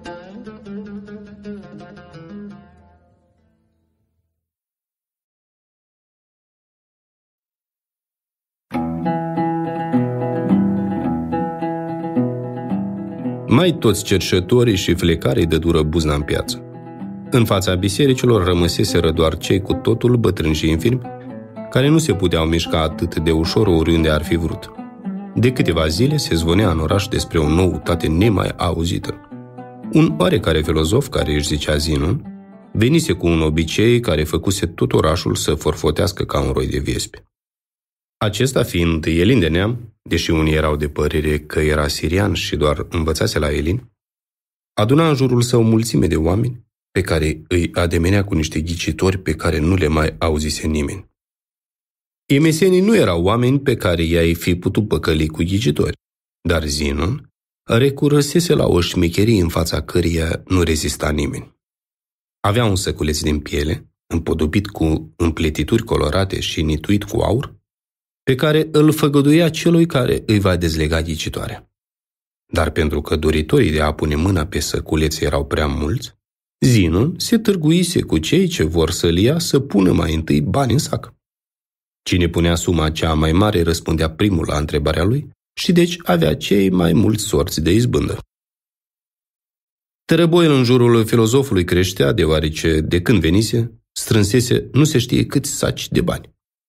Mai toți cerșătorii și flecarii dădură buzna în piață. În fața bisericilor rămăseseră doar cei cu totul bătrâni și infirmi, care nu se puteau mișca atât de ușor oriunde ar fi vrut. De câteva zile se zvonea în oraș despre o noutate nemai auzită. Un oarecare filozof, care își zicea Zinon, venise cu un obicei care făcuse tot orașul să forfotească ca un roi de viespi. Acesta fiind elin de neam, deși unii erau de părere că era sirian și doar învățase la elin, aduna în jurul său o mulțime de oameni pe care îi ademenea cu niște ghicitori pe care nu le mai auzise nimeni. Emesenii nu erau oameni pe care i-ai fi putut păcăli cu ghicitori, dar Zinon recurăsese la o șmecherie în fața căreia nu rezista nimeni. Avea un săculeț din piele, împodobit cu împletituri colorate și nituit cu aur, pe care îl făgăduia celui care îi va dezlega ghicitoarea. Dar pentru că doritorii de a pune mâna pe săculeț erau prea mulți, Zinon se târguise cu cei ce vor să-l ia să pună mai întâi bani în sac. Cine punea suma cea mai mare răspundea primul la întrebarea lui și deci avea cei mai mulți sorți de izbândă. Tărăboiul în jurul filozofului creștea, deoarece, de când venise, strânsese nu se știe câți saci de bani.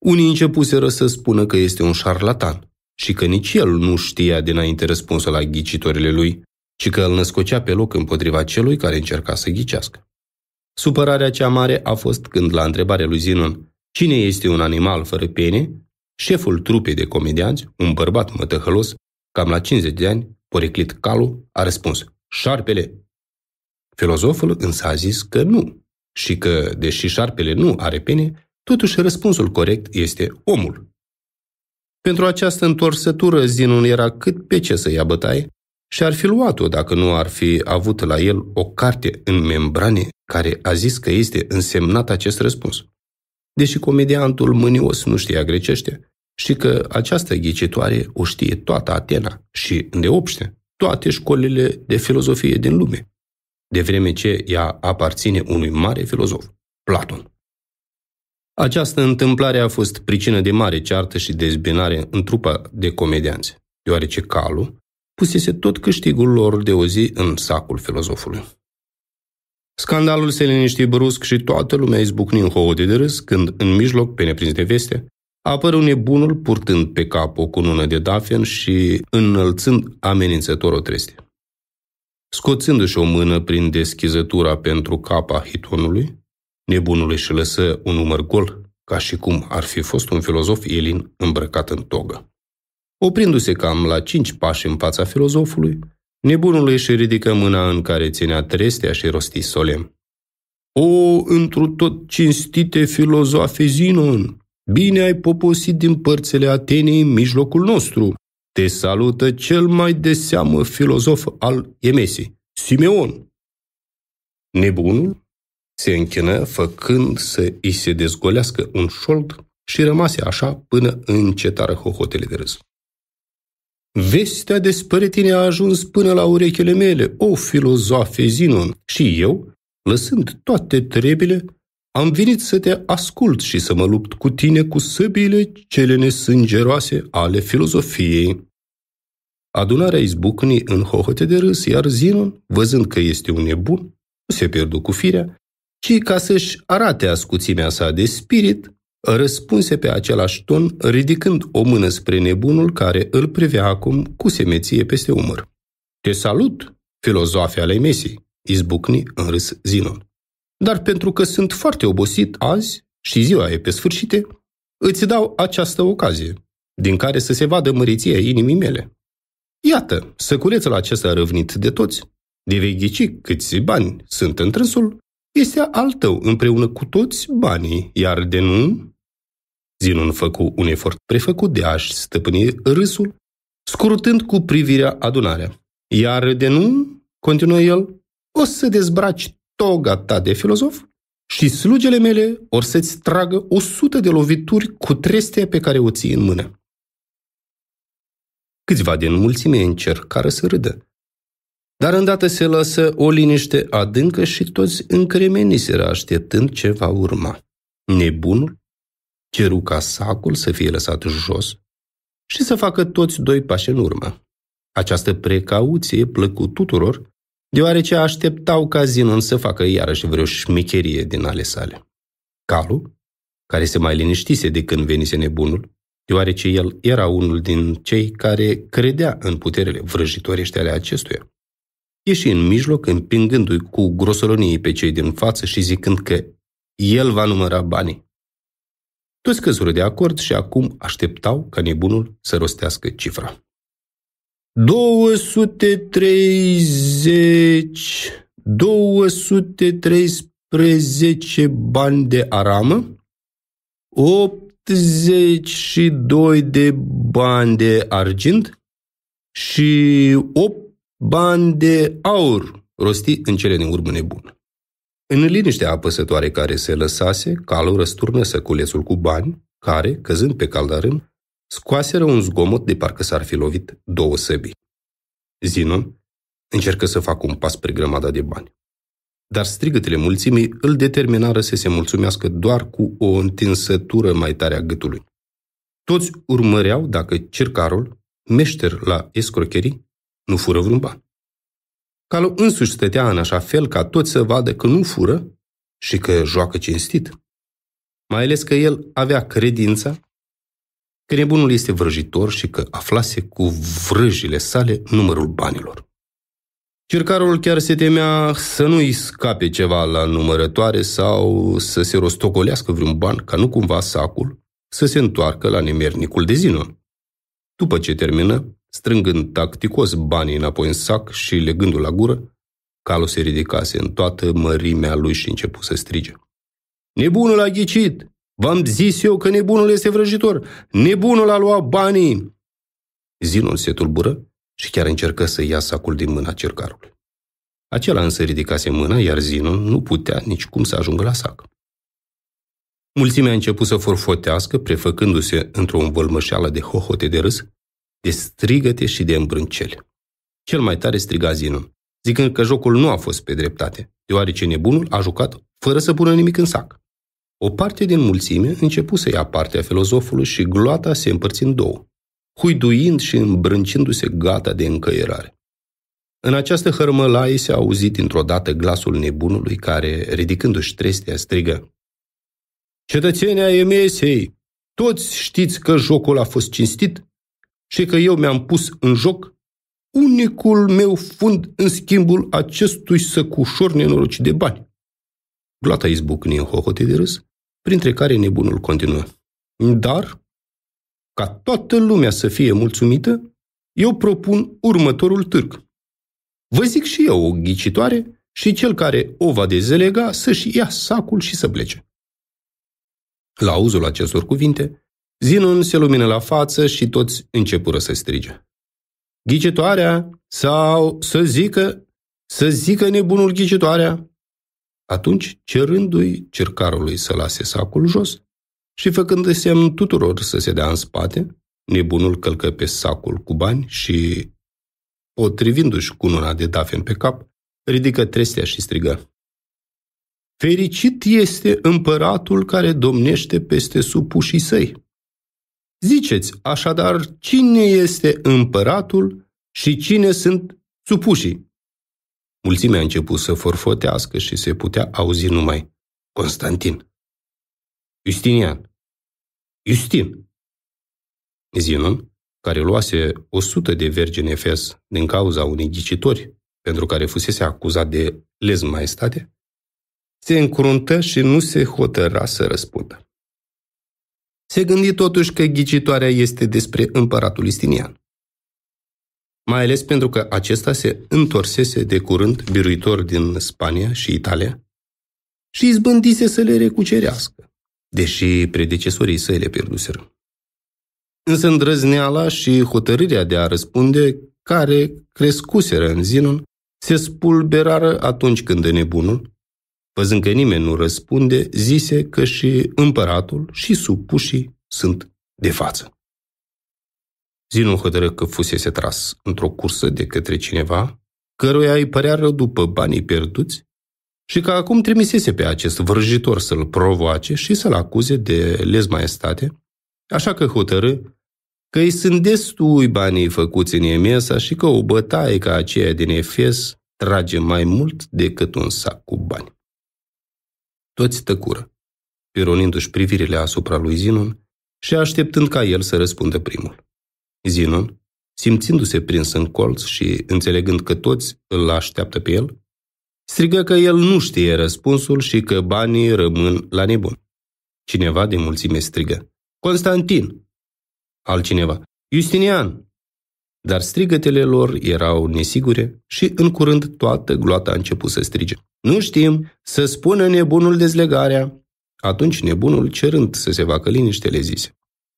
Unii începuseră să spună că este un șarlatan și că nici el nu știa dinainte răspunsul la ghicitorile lui, ci că îl născocea pe loc împotriva celui care încerca să ghicească. Supărarea cea mare a fost când, la întrebarea lui Zinon, cine este un animal fără pene, șeful trupei de comedianți, un bărbat mătăhălos, cam la 50 de ani, poreclit Calu, a răspuns: șarpele. Filozoful însă a zis că nu și că, deși șarpele nu are pene, totuși răspunsul corect este omul. Pentru această întorsătură, Zinon era cât pe ce să ia bătaie și ar fi luat-o dacă nu ar fi avut la el o carte în membrane care a zis că este însemnat acest răspuns. Deși comediantul mânios nu știa grecește și că această ghicitoare o știe toată Atena și, îndeopște, toate școlile de filozofie din lume, de vreme ce ea aparține unui mare filozof, Platon. Această întâmplare a fost pricină de mare ceartă și dezbinare în trupa de comedianți, deoarece Calu pusese tot câștigul lor de o zi în sacul filozofului. Scandalul se liniști brusc și toată lumea izbucni în hohote de râs când, în mijloc, pe neprins de veste, apăru nebunul purtând pe cap o cunună de dafen și înălțând amenințător o trestie. Scoțându-și o mână prin deschizătura pentru capa hitonului, nebunul își lăsă un număr gol, ca și cum ar fi fost un filozof elin îmbrăcat în togă. Oprindu-se cam la 5 pași în fața filozofului, nebunul își ridică mâna în care ținea trestea și rosti solemn: O, întru tot cinstite filozofe Zinon, bine ai poposit din părțile Atenei în mijlocul nostru. Te salută cel mai de seamă filozof al Emesii, Simeon. Nebunul se închină făcând să îi se dezgolească un șold și rămase așa până încetară hohotele de râs. Vestea despre tine a ajuns până la urechile mele, o filozofe Zinon, și eu, lăsând toate trebile, am venit să te ascult și să mă lupt cu tine cu săbiile cele nesângeroase ale filozofiei. Adunarea izbucni în hohote de râs, iar Zinon, văzând că este un nebun, nu se pierdu cu firea, ci ca să-și arate ascuțimea sa de spirit, răspunse pe același ton, ridicând o mână spre nebunul care îl privea acum cu semeție peste umăr. Te salut, filozofe ale Mesii, izbucni în râs Zinon. Dar pentru că sunt foarte obosit azi și ziua e pe sfârșite, îți dau această ocazie, din care să se vadă măriția inimii mele. Iată, săculețul acesta răvnit de toți, de vei ghici câți bani sunt în trânsul, este al tău împreună cu toți banii, iar de nu... Zinon făcu un efort prefăcut de a-și stăpâni râsul, scrutând cu privirea adunarea. Iar de nu, continuă el, o să dezbraci toga ta de filozof și slugele mele or să-ți tragă 100 de lovituri cu trestea pe care o ții în mână. Câțiva din mulțime încercară să râdă, dar îndată se lăsă o liniște adâncă și toți încremeniseră așteptând ce va urma. Nebunul ceru ca sacul să fie lăsat jos și să facă toți 2 pași în urmă. Această precauție plăcu tuturor, deoarece așteptau ca Zinon să facă iarăși vreo șmecherie din ale sale. Calu, care se mai liniștise de când venise nebunul, deoarece el era unul din cei care credea în puterile vrăjitorești ale acestuia, ieși în mijloc împingându-i cu grosolănie pe cei din față și zicând că el va număra banii. Toți căzură de acord și acum așteptau ca nebunul să rostească cifra. 213 bani de aramă, 82 de bani de argint și 8 bani de aur, rosti în cele din urmă nebun. În liniștea apăsătoare care se lăsase, Calu răsturnă săculețul cu bani, care, căzând pe caldarâm, scoaseră un zgomot de parcă s-ar fi lovit 2 săbii. Zinon încercă să facă un pas spre grămada de bani, dar strigătele mulțimii îl determinară să se mulțumească doar cu o întinsătură mai tare a gâtului. Toți urmăreau dacă circarul, meșter la escrocherii, nu fură vreun ban. Calu însuși stătea în așa fel ca toți să vadă că nu fură și că joacă cinstit. mai ales că el avea credința că nebunul este vrăjitor și că aflase cu vrăjile sale numărul banilor. Cercarul chiar se temea să nu-i scape ceva la numărătoare sau să se rostogolească vreun ban, ca nu cumva sacul să se întoarcă la nemernicul de Zinon. După ce termină, strângând tacticos banii înapoi în sac și legându-l la gură, calul se ridicase în toată mărimea lui și începu să strige. Nebunul a ghicit! V-am zis eu că nebunul este vrăjitor! Nebunul a luat banii! Zinon se tulbură și chiar încercă să ia sacul din mâna cercarului. Acela însă ridicase mâna, iar Zinon nu putea nici cum să ajungă la sac. Mulțimea a început să forfotească, prefăcându-se într-o învălmășeală de hohote de râs, de strigăte și de îmbrâncele. Cel mai tare striga Zinon, zicând că jocul nu a fost pe dreptate, deoarece nebunul a jucat fără să pună nimic în sac. O parte din mulțime începu să ia partea filozofului și gloata se împărți în două, huiduind și îmbrâncindu-se gata de încăierare. În această hărmălaie se auzi dintr-o dată glasul nebunului care, ridicându-și trestea, strigă: Cetățenii ai Emesei, toți știți că jocul a fost cinstit și că eu mi-am pus în joc unicul meu fund în schimbul acestui săcușor nenorocit de bani. Gloata izbucni în hohote de râs, printre care nebunul continuă. Dar, ca toată lumea să fie mulțumită, eu propun următorul târg. Vă zic și eu o ghicitoare și cel care o va dezelega să-și ia sacul și să plece. La auzul acestor cuvinte, Zinon se lumină la față și toți începură să strige. Ghicitoarea sau să zică nebunul ghicitoarea. Atunci, cerându-i cercarului să lase sacul jos și făcând semn tuturor să se dea în spate, nebunul călcă pe sacul cu bani și, potrivindu-și cununa de dafen pe cap, ridică trestea și strigă. Fericit este împăratul care domnește peste supușii săi. Ziceți, așadar, cine este împăratul și cine sunt supușii? Mulțimea a început să forfotească și se putea auzi numai Constantin, Justinian, Justin. Zinon, care luase 100 de vergi în Efes din cauza unei ghicitori, pentru care fusese acuzat de lez maestate, se încruntă și nu se hotăra să răspundă. Se gândi totuși că ghicitoarea este despre împăratul Justinian, mai ales pentru că acesta se întorsese de curând biruitor din Spania și Italia și izbândise să le recucerească, deși predecesorii săi le pierduseră. Însă îndrăzneala și hotărârea de a răspunde, care crescuseră în Zinon, se spulberară atunci când nebunul, văzând că nimeni nu răspunde, zise că și împăratul și supușii sunt de față. Zinon hotărâ că fusese tras într-o cursă de către cineva, căruia îi părea rău după banii pierduți și că acum trimisese pe acest vrăjitor să-l provoace și să-l acuze de lez maestate, așa că hotărâ că îi sunt destui banii făcuți în Emesa și că o bătaie ca aceea din Efes trage mai mult decât un sac cu bani. Toți tăcură, pironindu-și privirile asupra lui Zinon și așteptând ca el să răspundă primul. Zinon, simțindu-se prins în colț și înțelegând că toți îl așteaptă pe el, strigă că el nu știe răspunsul și că banii rămân la nebun. Cineva de mulțime strigă, Constantin! Altcineva, Justinian! Dar strigătele lor erau nesigure și în curând toată gloata a început să strige. Nu știm, să spună nebunul dezlegarea. Atunci nebunul, cerând să se facă liniște, le zise.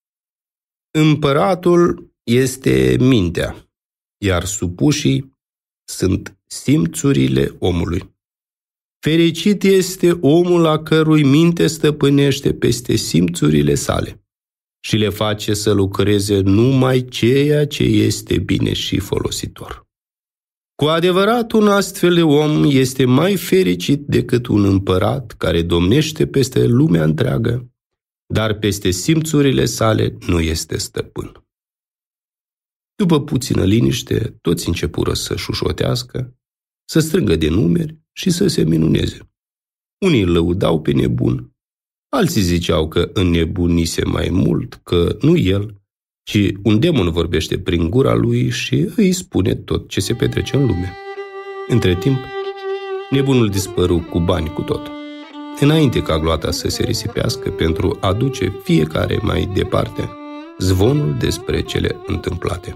Împăratul este mintea, iar supușii sunt simțurile omului. Fericit este omul a cărui minte stăpânește peste simțurile sale și le face să lucreze numai ceea ce este bine și folositor. Cu adevărat, un astfel de om este mai fericit decât un împărat care domnește peste lumea întreagă, dar peste simțurile sale nu este stăpân. După puțină liniște, toți începură să șușotească, să strângă de numeri și să se minuneze. Unii îl lăudau pe nebun, Alții ziceau că înnebunise mai mult, că nu el, ci un demon vorbește prin gura lui și îi spune tot ce se petrece în lume. Între timp, nebunul dispăru cu bani cu tot, înainte ca gloata să se risipească pentru a duce fiecare mai departe zvonul despre cele întâmplate.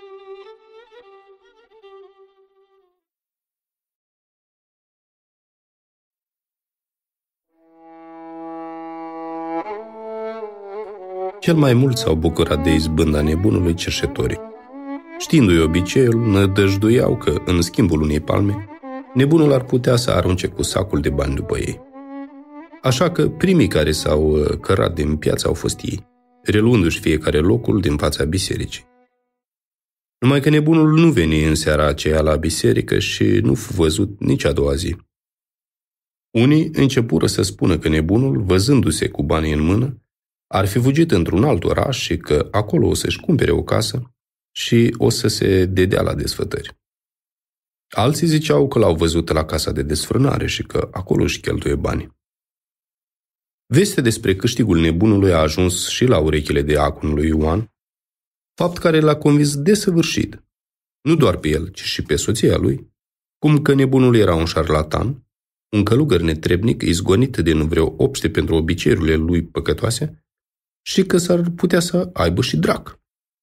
Cel mai mult s-au bucurat de izbânda nebunului cerșetorii. Știindu-i obiceiul, nădăjduiau că, în schimbul unei palme, nebunul ar putea să arunce cu sacul de bani după ei. Așa că primii care s-au cărat din piață au fost ei, reluându-și fiecare locul din fața bisericii. Numai că nebunul nu veni în seara aceea la biserică și nu fu văzut nici a doua zi. Unii începură să spună că nebunul, văzându-se cu banii în mână, ar fi fugit într-un alt oraș și că acolo o să-și cumpere o casă și o să se dedea la desfătări. Alții ziceau că l-au văzut la casa de desfrânare și că acolo își cheltuie banii. Vestea despre câștigul nebunului a ajuns și la urechile diaconului Ioan, fapt care l-a convins desăvârșit, nu doar pe el, ci și pe soția lui, cum că nebunul era un șarlatan, un călugăr netrebnic izgonit din vreo obște pentru obiceiurile lui păcătoase și că s-ar putea să aibă și drac.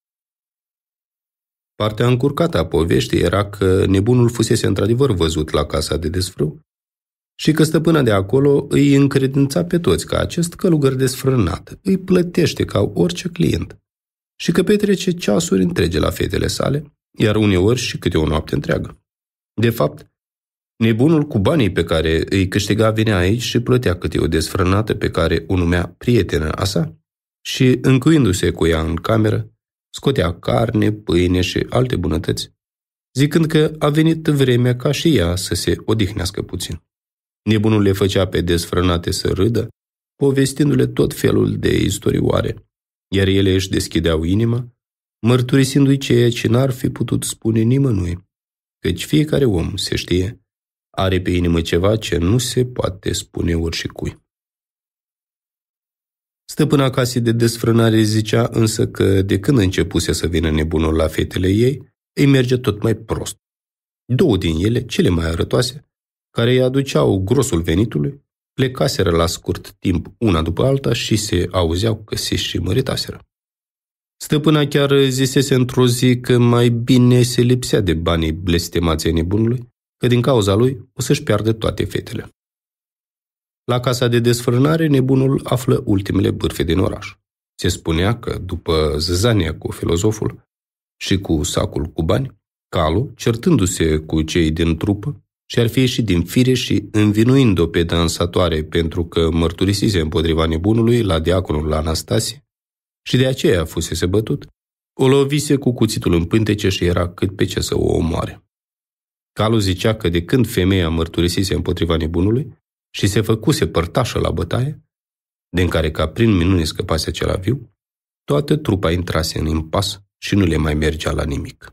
Partea încurcată a poveștii era că nebunul fusese într-adevăr văzut la casa de desfrâu și că stăpâna de acolo îi încredința pe toți că acest călugăr desfrânat îi plătește ca orice client și că petrece ceasuri întregi la fetele sale, iar uneori și câte o noapte întreagă. De fapt, nebunul cu banii pe care îi câștiga venea aici și plătea câte o desfrânată pe care o numea prietenă a sa și, încuindu-se cu ea în cameră, scotea carne, pâine și alte bunătăți, zicând că a venit vremea ca și ea să se odihnească puțin. Nebunul le făcea pe desfrânate să râdă, povestindu-le tot felul de istorioare, iar ele își deschideau inima, mărturisindu-i ceea ce n-ar fi putut spune nimănui, căci fiecare om, se știe, are pe inimă ceva ce nu se poate spune oricui. Stăpâna casei de desfrânare zicea însă că de când începuse să vină nebunul la fetele ei, îi merge tot mai prost. Două din ele, cele mai arătoase, care îi aduceau grosul venitului, plecaseră la scurt timp una după alta și se auzeau că se și măritaseră. Stăpâna chiar zisese într-o zi că mai bine se lipsea de banii blestemați ai nebunului, că din cauza lui o să-și piardă toate fetele. La casa de desfrânare, nebunul află ultimele bârfe din oraș. Se spunea că, după zăzania cu filozoful și cu sacul cu bani, calul, certându-se cu cei din trupă, și-ar fi ieșit din fire și, învinuind-o pe dansatoare pentru că mărturisise împotriva nebunului la diaconul Anastasie și de aceea fusese bătut, o lovise cu cuțitul în pântece și era cât pe ce să o omoare. Calul zicea că de când femeia mărturisise împotriva nebunului și se făcuse părtașă la bătaie, din care ca prin minune scăpase acela viu, toată trupa intrase în impas și nu le mai mergea la nimic.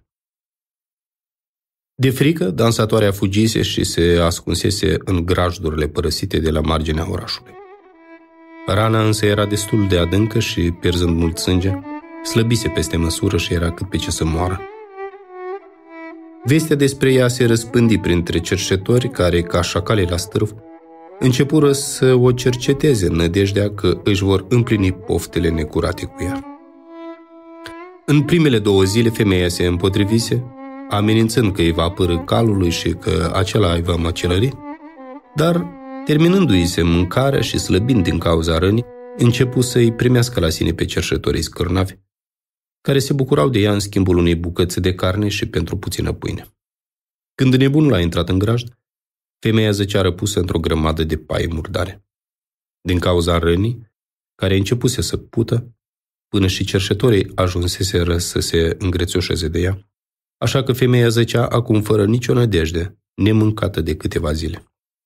De frică, dansatoarea fugise și se ascunsese în grajdurile părăsite de la marginea orașului. Rana însă era destul de adâncă și, pierzând mult sânge, slăbise peste măsură și era cât pe ce să moară. Vestea despre ea se răspândi printre cerșetori care, ca șacalii la stârv, începură să o cerceteze în nădejdea că își vor împlini poftele necurate cu ea. În primele 2 zile femeia se împotrivise, amenințând că îi va părâ calului și că acela îi va măcelări, dar, terminându-i se mâncarea și slăbind din cauza rănii, începu să-i primească la sine pe cerșetorii scârnavi, care se bucurau de ea în schimbul unei bucăți de carne și pentru puțină pâine. Când nebunul a intrat în grajd, femeia zăcea răpusă într-o grămadă de paie murdare. Din cauza rănii, care începuse să pută, până și cerșetorii ajunseseră să se îngrețoșeze de ea, așa că femeia zăcea acum fără nicio nădejde, nemâncată de câteva zile.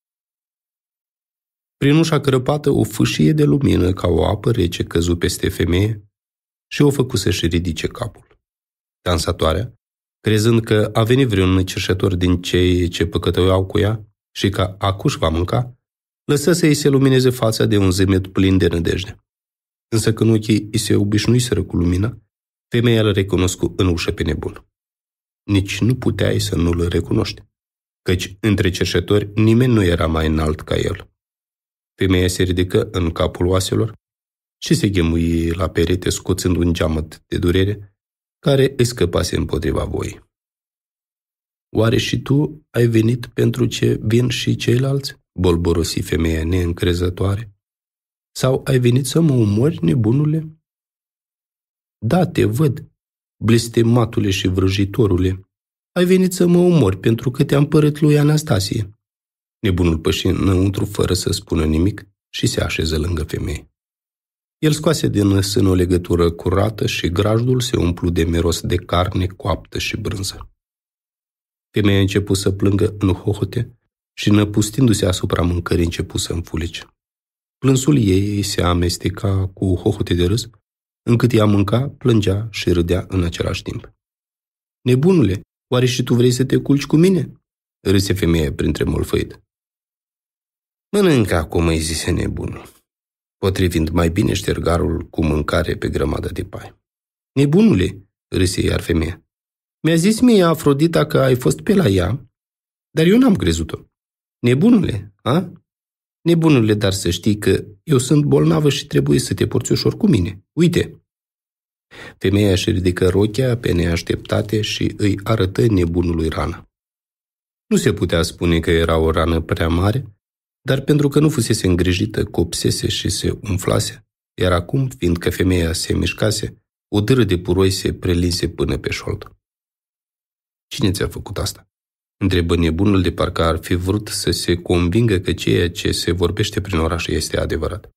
Prin ușa crăpată, o fâșie de lumină ca o apă rece căzu peste femeie și o făcu să-și ridice capul. Dansatoarea, crezând că a venit vreun cerșetor din cei ce păcătăiau cu ea și că acuși va mânca, Lăsă să îi se lumineze fața de un zâmbet plin de nădejde. Însă când ochii îi se obișnuiseră cu lumina, femeia îl recunoscu în ușă pe nebun. Nici nu puteai să nu-l recunoști, căci între cerșetori nimeni nu era mai înalt ca el. Femeia se ridică în capul oaselor și se ghemui la perete scoțând un geamăt de durere care îi scăpase împotriva voii. Oare și tu ai venit pentru ce vin și ceilalți? Bolborosi femeia neîncrezătoare. Sau ai venit să mă omori, nebunule? Da, te văd, blestematule și vrăjitorule. Ai venit să mă omori pentru că te-am părât lui Anastasie. Nebunul păși înăuntru fără să spună nimic și se așeză lângă femeie. El scoase din sân o legătură curată și grajdul se umplu de miros de carne coaptă și brânză. Femeia început să plângă în hohote și, năpustindu-se asupra mâncării, început să înfulece. Plânsul ei se amesteca cu hohote de râs, încât ea mânca, plângea și râdea în același timp. Nebunule, oare și tu vrei să te culci cu mine? Râse femeia printre molfăit. Mănâncă acum, îi zise nebunul, potrivind mai bine ștergarul cu mâncare pe grămadă de pai. Nebunule, râse iar femeia, mi-a zis mie Afrodita că ai fost pe la ea, dar eu n-am crezut-o. Nebunule, a? Nebunule, dar să știi că eu sunt bolnavă și trebuie să te porți ușor cu mine. Uite! Femeia își ridică rochea pe neașteptate și îi arătă nebunului rana. Nu se putea spune că era o rană prea mare, dar pentru că nu fusese îngrijită, copsese și se umflase, iar acum, fiindcă femeia se mișcase, o dâră de puroi se prelinse până pe șold. Cine ți-a făcut asta? Întrebă nebunul, de parcă ar fi vrut să se convingă că ceea ce se vorbește prin oraș este adevărat.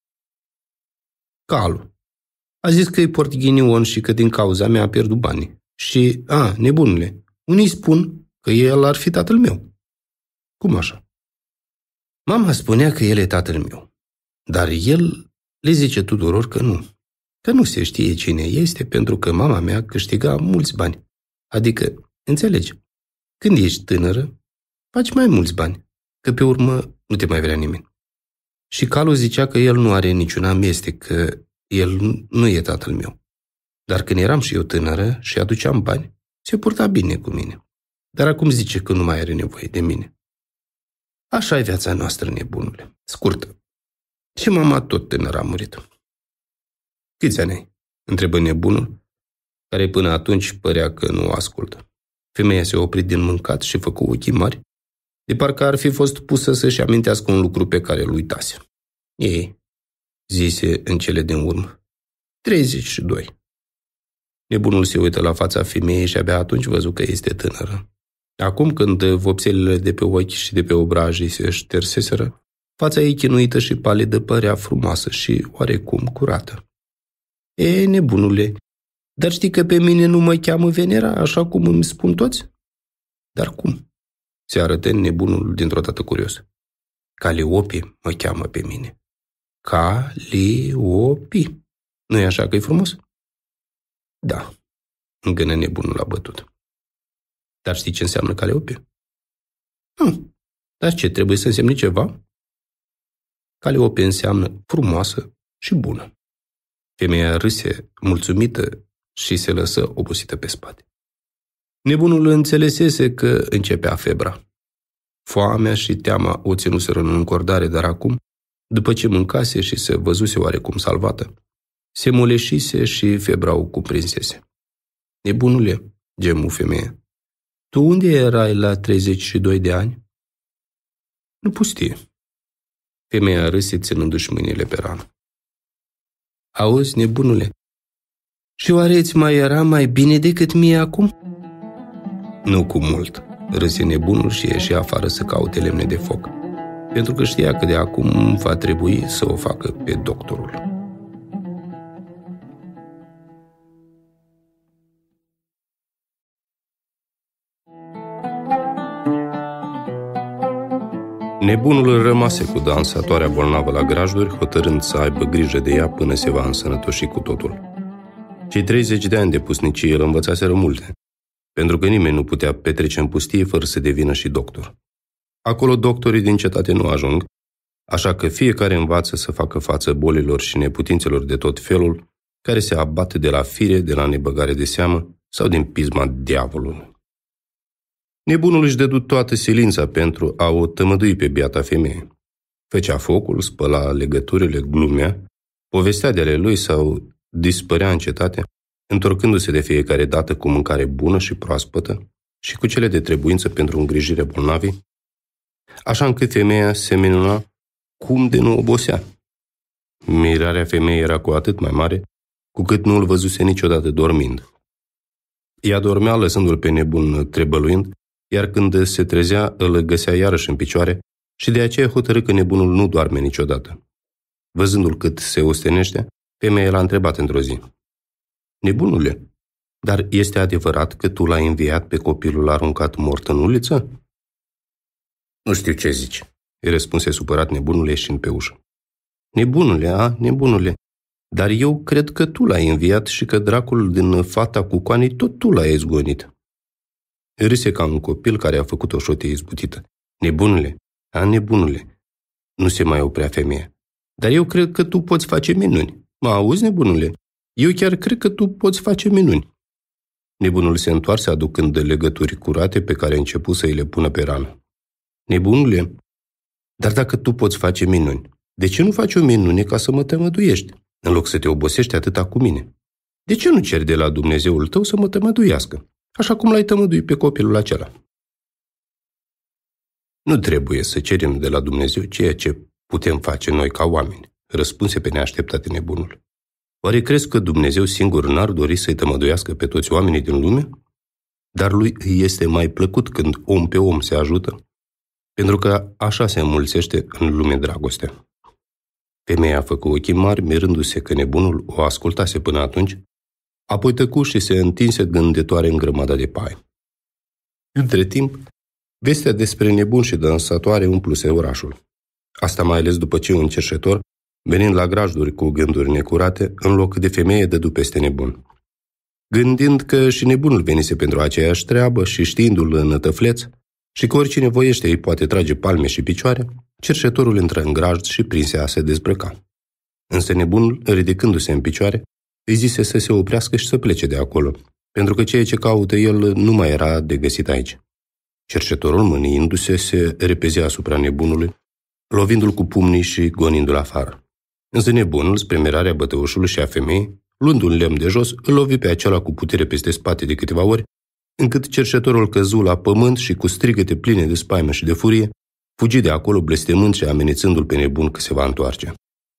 Calu. A zis că îi port ghinion și că din cauza mea a pierdut banii. Și, nebunule, unii spun că el ar fi tatăl meu. Cum așa? Mama spunea că el e tatăl meu, dar el le zice tuturor că nu se știe cine este pentru că mama mea câștiga mulți bani. Adică, înțelegi, când ești tânără, faci mai mulți bani, că pe urmă nu te mai vrea nimeni. Și Calu zicea că el nu are niciun amestec, că el nu e tatăl meu. Dar când eram și eu tânără și aduceam bani, se purta bine cu mine. Dar acum zice că nu mai are nevoie de mine. Așa e viața noastră, nebunule, scurtă. Și mama tot tânără a murit. Câți ani ai? Întrebă nebunul, care până atunci părea că nu ascultă. Femeia se opri din mâncat și făcu ochii mari, de parcă ar fi fost pusă să-și amintească un lucru pe care îl uitase. Ei, zise în cele din urmă, 32. Nebunul se uită la fața femeii și abia atunci văzu că este tânără. Acum, când vopselele de pe ochi și de pe obrajii se șterseseră, fața ei chinuită și palidă părea frumoasă și oarecum curată. Nebunule, dar știi că pe mine nu mă cheamă Venera, așa cum îmi spun toți? Dar cum? Se arătă nebunul dintr-o dată curios. Caliopi mă cheamă pe mine. Caliopi. Nu-i așa că e frumos? Da, îngână nebunul abătut. Dar știi ce înseamnă Caliopi? Nu. Dar ce, trebuie să însemne ceva? Caliopi înseamnă frumoasă și bună. Femeia râse, mulțumită, și se lăsă obosită pe spate. Nebunul înțelesese că începea febra. Foamea și teama o ținuseră în încordare, dar acum, după ce mâncase și se văzuse oarecum salvată, se moleșise și febra o cuprinsese. Nebunule, gemu femeia, tu unde erai la 32 de ani? Nu pustie. Femeia râse ținându-și mâinile pe rană. Auzi, nebunule, și oare îți mai era mai bine decât mie acum? Nu cu mult, râse nebunul și ieși afară să caute lemne de foc, pentru că știa că de acum va trebui să o facă pe doctorul. Nebunul rămase cu dansatoarea bolnavă la grajduri, hotărând să aibă grijă de ea până se va însănătoși cu totul. Cei 30 de ani de pusnicie îl învățaseră multe, pentru că nimeni nu putea petrece în pustie fără să devină și doctor. Acolo doctorii din cetate nu ajung, așa că fiecare învață să facă față bolilor și neputințelor de tot felul, care se abate de la fire, de la nebăgare de seamă sau din pisma diavolului. Nebunul își dădu toată silința pentru a o tămădui pe biata femeie. Făcea focul, spăla legăturile, glumea, povestea de ale lui sau dispărea în cetate, întorcându-se de fiecare dată cu mâncare bună și proaspătă și cu cele de trebuință pentru îngrijire bolnavii, așa încât femeia se minuna cum de nu obosea. Mirarea femeii era cu atât mai mare, cu cât nu îl văzuse niciodată dormind. Ea dormea lăsându-l pe nebun trebăluind, iar când se trezea îl găsea iarăși în picioare și de aceea hotărâ că nebunul nu doarme niciodată. Văzându-l cât se ostenește, femeia l-a întrebat într-o zi: „Nebunule, dar este adevărat că tu l-ai înviat pe copilul aruncat mort în uliță?” „Nu știu ce zici,” îi răspunse supărat nebunul ieșind pe ușă. Nebunule, dar eu cred că tu l-ai înviat și că dracul din fata cu coanei tot tu l-ai izgonit.” Râse ca un copil care a făcut o șotie izbutită. Nebunule, nu se mai oprea femeia. „Dar eu cred că tu poți face minuni. Mă auzi, nebunule? Eu chiar cred că tu poți face minuni.” Nebunul se întoarse aducând legături curate pe care începu să îi le pună pe rană. „Nebunule, dar dacă tu poți face minuni, de ce nu faci o minune ca să mă tămăduiești, în loc să te obosești atâta cu mine? De ce nu ceri de la Dumnezeul tău să mă tămăduiască, așa cum l-ai tămăduit pe copilul acela?” „Nu trebuie să cerem de la Dumnezeu ceea ce putem face noi ca oameni,” răspunse pe neașteptate nebunul. „Oare crezi că Dumnezeu singur n-ar dori să-i tămăduiască pe toți oamenii din lume? Dar lui îi este mai plăcut când om pe om se ajută, pentru că așa se înmulțește în lume dragostea.” Femeia a făcut ochii mari, mirându-se că nebunul o ascultase până atunci, apoi tăcu și se întinse gânditoare în grămada de paie. Între timp, vestea despre nebun și dansatoare umpluse orașul. Asta mai ales după ce un cerșetor, venind la grajduri cu gânduri necurate, în loc de femeie dădu peste nebun. Gândind că și nebunul venise pentru aceeași treabă și știindu-l înătăfleț, și că oricine voiește îi poate trage palme și picioare, cerșetorul intră în grajd și prinse a se dezbrăca. Însă nebunul, ridicându-se în picioare, îi zise să se oprească și să plece de acolo, pentru că ceea ce caută el nu mai era de găsit aici. Cerșetorul, mâniindu-se, se repezea asupra nebunului, lovindu-l cu pumnii și gonindu-l afară. Însă nebunul, spre mirarea bătăușului și a femeii, luând un lemn de jos, îl lovi pe acela cu putere peste spate de câteva ori, încât cerșetorul căzu la pământ și cu strigăte pline de spaimă și de furie, fugi de acolo blestemând și amenințându-l pe nebun că se va întoarce.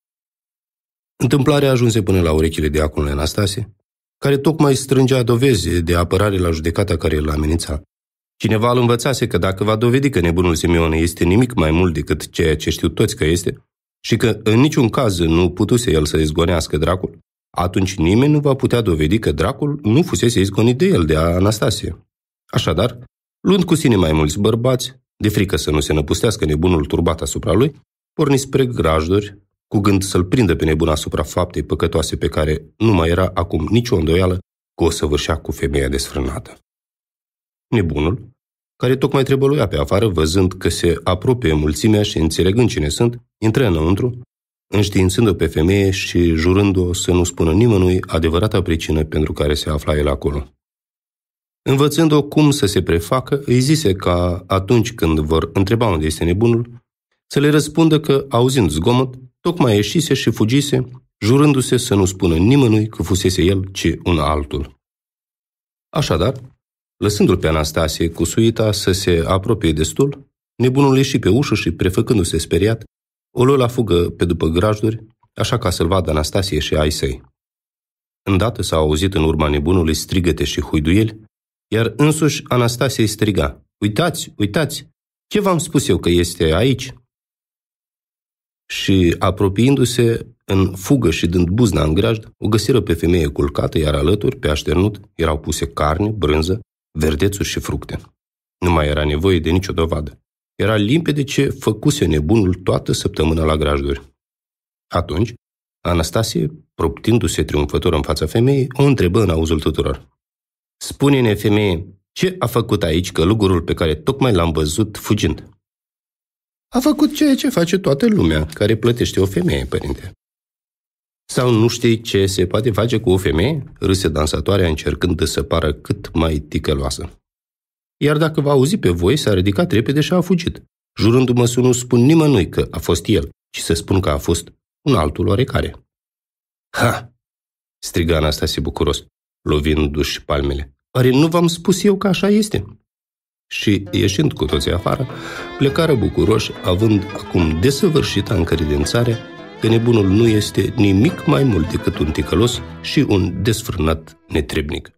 Întâmplarea ajunse până la urechile diaconului Anastasie, care tocmai strângea dovezi de apărare la judecata care îl amenința. Cineva îl învățase că dacă va dovedi că nebunul Simeon este nimic mai mult decât ceea ce știu toți că este și că în niciun caz nu putuse el să izgonească dracul, atunci nimeni nu va putea dovedi că dracul nu fusese izgonit de el, de Anastasie. Așadar, luând cu sine mai mulți bărbați, de frică să nu se năpustească nebunul turbat asupra lui, porni spre grajduri, cu gând să-l prindă pe nebun asupra faptei păcătoase pe care nu mai era acum nicio îndoială că o săvârșea cu femeia desfrânată. Nebunul, care tocmai trebăluia pe afară, văzând că se apropie mulțimea și înțelegând cine sunt, intră înăuntru, înștiințând-o pe femeie și jurând-o să nu spună nimănui adevărata pricină pentru care se afla el acolo. Învățând-o cum să se prefacă, îi zise ca atunci când vor întreba unde este nebunul, să le răspundă că, auzind zgomot, tocmai ieșise și fugise, jurându-se să nu spună nimănui că fusese el, ci un altul. Așadar, lăsându-l pe Anastasie cu suita să se apropie destul, nebunul ieși pe ușă și, prefăcându-se speriat, o luă la fugă pe după grajduri, așa ca să-l vadă Anastasie și ai săi. Îndată s-au auzit în urma nebunului strigăte și huiduieli, iar însuși Anastasie striga: Uitați, ce v-am spus eu că este aici?” Și, apropiindu-se în fugă și dând buzna în grajd, o găsiră pe femeie culcată, iar alături, pe așternut, erau puse carne, brânză, verdețuri și fructe. Nu mai era nevoie de nicio dovadă. Era limpede ce făcuse nebunul toată săptămâna la grajduri. Atunci, Anastasie, proptindu-se triumfător în fața femeii, o întrebă în auzul tuturor: „Spune-ne, femeie, ce a făcut aici călugărul pe care tocmai l-am văzut fugind?” A făcut ceea ce face toată lumea care plătește o femeie, părinte. Sau nu știi ce se poate face cu o femeie? Râse dansatoarea încercând să pară cât mai ticăloasă. Iar dacă va auzi pe voi, s-a ridicat repede și a fugit, jurându-mă să nu spun nimănui că a fost el, ci să spun că a fost un altul oarecare. Ha! Striga Anastasie bucuros, lovindu-și palmele. Oare nu v-am spus eu că așa este? Și, ieșind cu toții afară, plecară bucuroși, având acum desăvârșită încredințare că nebunul nu este nimic mai mult decât un ticălos și un desfrânat netrebnic.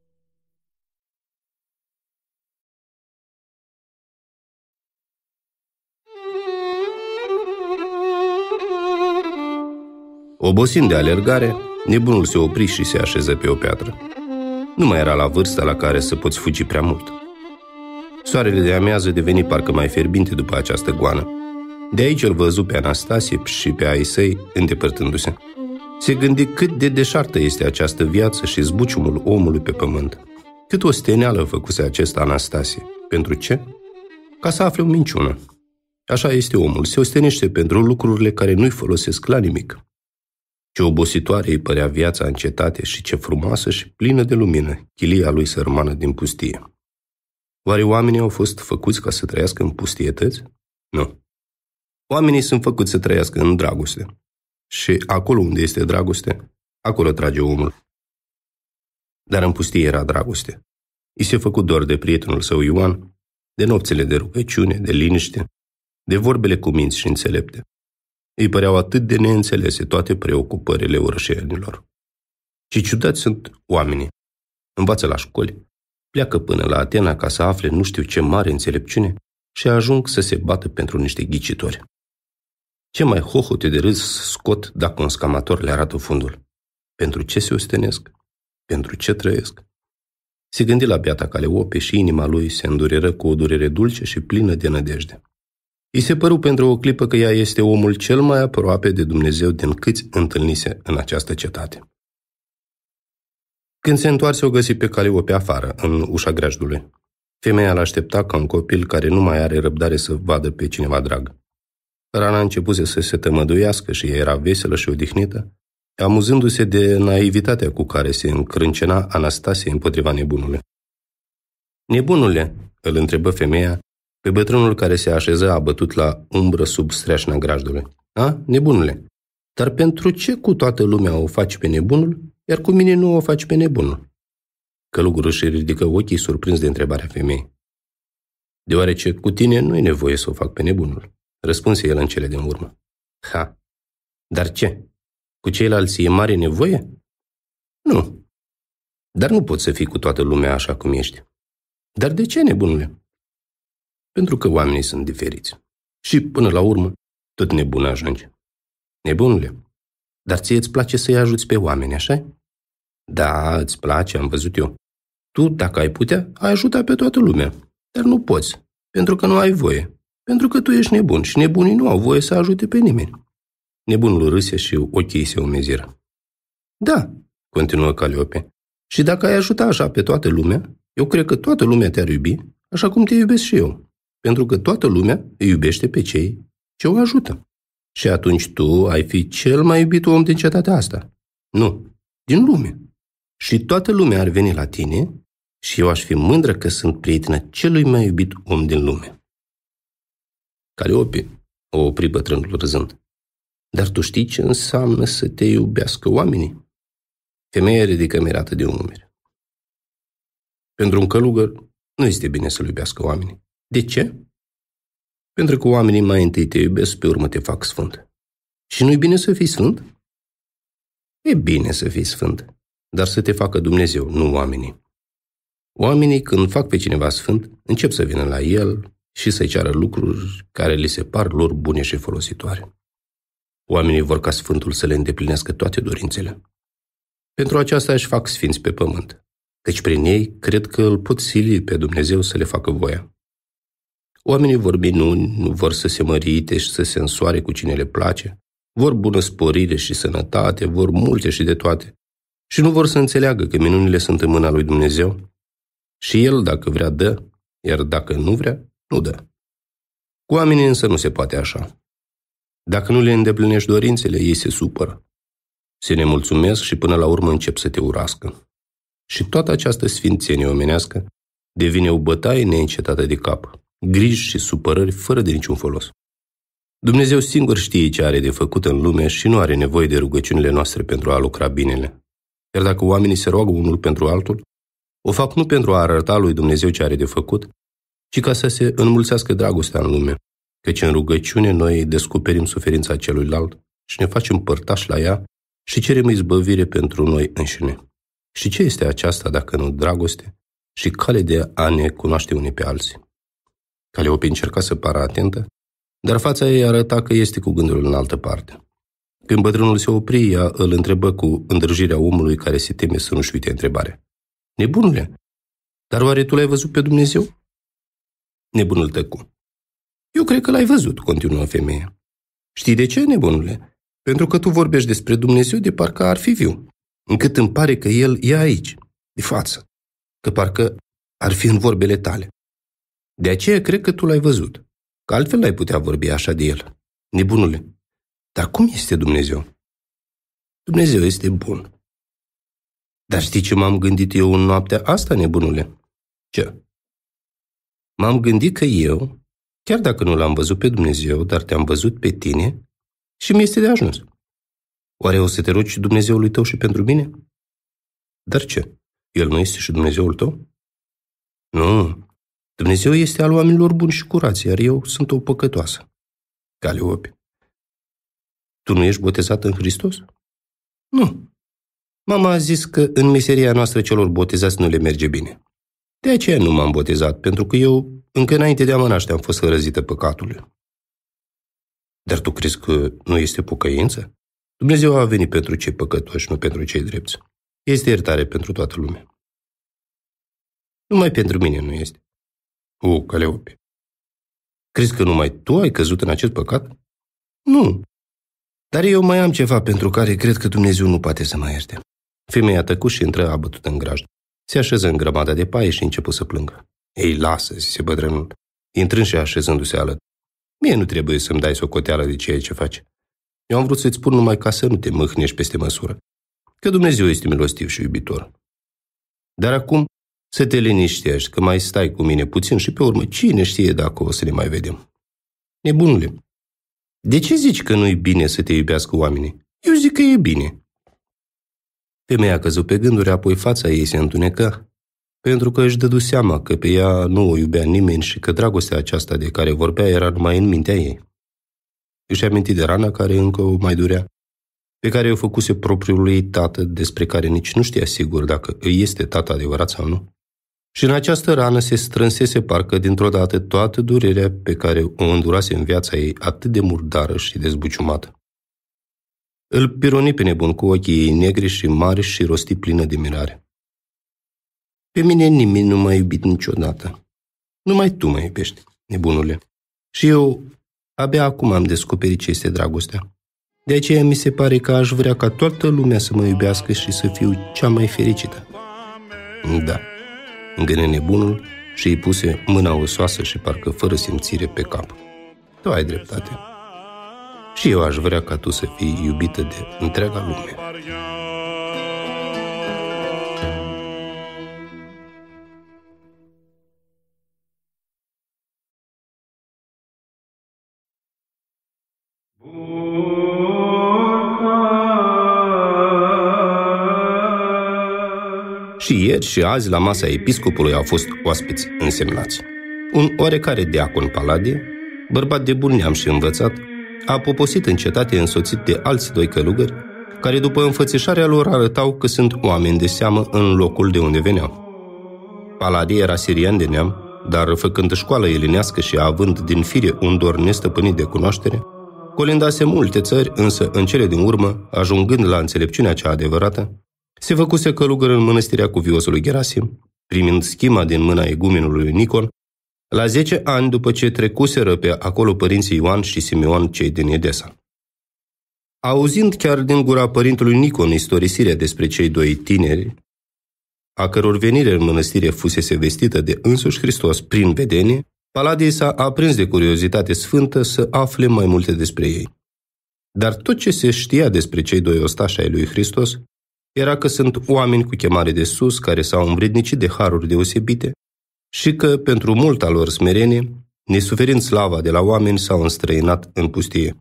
Obosind de alergare, nebunul se opri și se așeză pe o piatră. Nu mai era la vârsta la care să poți fugi prea mult. Soarele de amiază deveni parcă mai fierbinte după această goană. De aici îl văzu pe Anastasie și pe ai săi îndepărtându-se. Se gândi cât de deșartă este această viață și zbuciumul omului pe pământ. Cât o steneală făcuse acesta Anastasie. Pentru ce? Ca să afle o minciună. Așa este omul, se ostenește pentru lucrurile care nu-i folosesc la nimic. Ce obositoare îi părea viața în cetate și ce frumoasă și plină de lumină chilia lui sărmană din pustie. Oare oamenii au fost făcuți ca să trăiască în pustietăți? Nu. Oamenii sunt făcuți să trăiască în dragoste. Și acolo unde este dragoste, acolo trage omul. Dar în pustie era dragoste. I se făcu dor de prietenul său Ioan, de nopțile de rugăciune, de liniște, de vorbele cu minți și înțelepte. Îi păreau atât de neînțelese toate preocupările orășenilor. Ce ciudați sunt oamenii. Învață la școli, pleacă până la Atena ca să afle nu știu ce mare înțelepciune și ajung să se bată pentru niște ghicitori. Ce mai hohote de râs scot dacă un scamator le arată fundul? Pentru ce se ostenesc? Pentru ce trăiesc? Se gândi la beata Caleope și inima lui se îndureră cu o durere dulce și plină de nădejde. I se păru pentru o clipă că ea este omul cel mai aproape de Dumnezeu din câți întâlnise în această cetate. Când se întoarse, o găsi pe Caleope afară, în ușa grajdului. Femeia l-aștepta ca un copil care nu mai are răbdare să vadă pe cineva drag. Rana începuse să se tămăduiască și ea era veselă și odihnită, amuzându-se de naivitatea cu care se încrâncena Anastasie împotriva nebunului. Nebunule, îl întrebă femeia, pe bătrânul care se așeză abătut la umbră sub streașna grajdului. A, nebunule, dar pentru ce cu toată lumea o faci pe nebunul, iar cu mine nu o faci pe nebunul? Călugărul își ridică ochii surprins de întrebarea femeii. Deoarece cu tine nu e nevoie să o fac pe nebunul, răspunse el în cele din urmă. Ha, dar ce? Cu ceilalți e mare nevoie? Nu, dar nu poți să fii cu toată lumea așa cum ești. Dar de ce, nebunule? Pentru că oamenii sunt diferiți. Și, până la urmă, tot nebun ajungi. Nebunule, dar ție îți place să-i ajuți pe oameni, așa? Da, îți place, am văzut eu. Tu, dacă ai putea, ai ajuta pe toată lumea. Dar nu poți, pentru că nu ai voie. Pentru că tu ești nebun și nebunii nu au voie să ajute pe nimeni. Nebunul râse și ochii se umeziră. Da, continuă Caleope, și dacă ai ajuta așa pe toată lumea, eu cred că toată lumea te-ar iubi, așa cum te iubesc și eu. Pentru că toată lumea îi iubește pe cei ce o ajută. Și atunci tu ai fi cel mai iubit om din cetatea asta. Nu, din lume. Și toată lumea ar veni la tine și eu aș fi mândră că sunt prietenă celui mai iubit om din lume. Caleope o opri bătrânul râzând. Dar tu știi ce înseamnă să te iubească oamenii? Femeia ridică mirată de umeri. Pentru un călugăr nu este bine să-l iubească oamenii. De ce? Pentru că oamenii mai întâi te iubesc, pe urmă te fac sfânt. Și nu-i bine să fii sfânt? E bine să fii sfânt, dar să te facă Dumnezeu, nu oamenii. Oamenii, când fac pe cineva sfânt, încep să vină la el și să-i ceară lucruri care li se par lor bune și folositoare. Oamenii vor ca sfântul să le îndeplinească toate dorințele. Pentru aceasta își fac sfinți pe pământ, căci prin ei cred că îl pot sili pe Dumnezeu să le facă voia. Oamenii vor minuni, nu vor să se mărite și să se însoare cu cine le place, vor bunăsporire și sănătate, vor multe și de toate, și nu vor să înțeleagă că minunile sunt în mâna lui Dumnezeu și El, dacă vrea, dă, iar dacă nu vrea, nu dă. Cu oamenii însă nu se poate așa. Dacă nu le îndeplinești dorințele, ei se supără. Se nemulțumesc și până la urmă încep să te urască. Și toată această sfințenie omenească devine o bătaie neîncetată de cap, griji și supărări fără de niciun folos. Dumnezeu singur știe ce are de făcut în lume și nu are nevoie de rugăciunile noastre pentru a lucra binele. Iar dacă oamenii se roagă unul pentru altul, o fac nu pentru a arăta lui Dumnezeu ce are de făcut, ci ca să se înmulțească dragostea în lume, căci în rugăciune noi descoperim suferința celuilalt și ne facem părtași la ea și cerem izbăvire pentru noi înșine. Și ce este aceasta dacă nu dragoste și cale de a ne cunoaște unii pe alții? Caleope încerca să pară atentă, dar fața ei arăta că este cu gândul în altă parte. Când bătrânul se opri, ea îl întrebă cu îndrăjirea omului care se teme să nu-și uite întrebarea. Nebunule, dar oare tu l-ai văzut pe Dumnezeu? Nebunul tăcu. Eu cred că l-ai văzut, continuă femeia. Știi de ce, nebunule? Pentru că tu vorbești despre Dumnezeu de parcă ar fi viu, încât îmi pare că El e aici, de față, că parcă ar fi în vorbele tale. De aceea cred că tu l-ai văzut, că altfel n-ai putea vorbi așa de El. Nebunule, dar cum este Dumnezeu? Dumnezeu este bun. Dar știi ce m-am gândit eu în noaptea asta, nebunule? Ce? M-am gândit că eu, chiar dacă nu l-am văzut pe Dumnezeu, dar te-am văzut pe tine și mi este de ajuns. Oare o să te rogi Dumnezeului tău și pentru mine? Dar ce? El nu este și Dumnezeul tău? Nu. Dumnezeu este al oamenilor buni și curați, iar eu sunt o păcătoasă. Caleope. Tu nu ești botezat în Hristos? Nu. Mama a zis că în meseria noastră celor botezați nu le merge bine. De aceea nu m-am botezat, pentru că eu, încă înainte de a mă naște, am fost hărăzită păcatului. Dar tu crezi că nu este pocăință? Dumnezeu a venit pentru cei păcătoși, nu pentru cei drepți. Este iertare pentru toată lumea. Numai pentru mine nu este. Caleope. Crezi că numai tu ai căzut în acest păcat? Nu. Dar eu mai am ceva pentru care cred că Dumnezeu nu poate să mă ierte. Femeia tăcu și intră abătută în grajd. Se așeză în grămada de paie și începu să plângă. Ei, lasă, zise bătrânul, intrând și așezându-se alături. Mie nu trebuie să-mi dai socoteală de ceea ce faci. Eu am vrut să-ți spun numai ca să nu te mâhnești peste măsură, că Dumnezeu este milostiv și iubitor. Dar acum să te liniștești, că mai stai cu mine puțin și pe urmă cine știe dacă o să ne mai vedem. Nebunule, de ce zici că nu-i bine să te iubească oamenii? Eu zic că e bine. Femeia a căzut pe gânduri, apoi fața ei se întunecă, pentru că își dădu seama că pe ea nu o iubea nimeni și că dragostea aceasta de care vorbea era numai în mintea ei. Își aminti de rana care încă o mai durea, pe care o făcuse propriul ei tată, despre care nici nu știa sigur dacă îi este tată adevărat sau nu. Și în această rană se strânsese parcă dintr-o dată toată durerea pe care o îndurase în viața ei atât de murdară și dezbuciumată. Îl pironi pe nebun cu ochii ei negri și mari și rosti plină de mirare. Pe mine nimeni nu m-a iubit niciodată. Numai tu mă iubești, nebunule. Și eu abia acum am descoperit ce este dragostea. De aceea mi se pare că aș vrea ca toată lumea să mă iubească și să fiu cea mai fericită. Da, îngâne nebunul și îi puse mâna osoasă și parcă fără simțire pe cap. Tu ai dreptate. Și eu aș vrea ca tu să fii iubită de întreaga lume. Și ieri și azi la masa episcopului au fost oaspeți însemnați. Un oarecare deacon Paladie, bărbat de bun neam și învățat, a poposit în cetate însoțit de alți doi călugări, care după înfățișarea lor arătau că sunt oameni de seamă în locul de unde veneau. Paladie era sirian de neam, dar făcând școală elinească și având din fire un dor nestăpânit de cunoaștere, colindase multe țări, însă în cele din urmă, ajungând la înțelepciunea cea adevărată, se făcuse călugăr în mănăstirea cuviosului Gerasim, primind schima din mâna egumenului Nicon, la 10 ani după ce trecuseră pe acolo părinții Ioan și Simeon cei din Edesa. Auzind chiar din gura părintelui Nicon istorisirea despre cei doi tineri, a căror venire în mănăstire fusese vestită de însuși Hristos prin vedenie, Paladie s-a aprins de curiozitate sfântă să afle mai multe despre ei. Dar tot ce se știa despre cei doi ostași ai lui Hristos era că sunt oameni cu chemare de sus care s-au învrednicit de haruri deosebite și că, pentru multa lor smerenie, nesuferind slava de la oameni, s-au înstrăinat în pustie.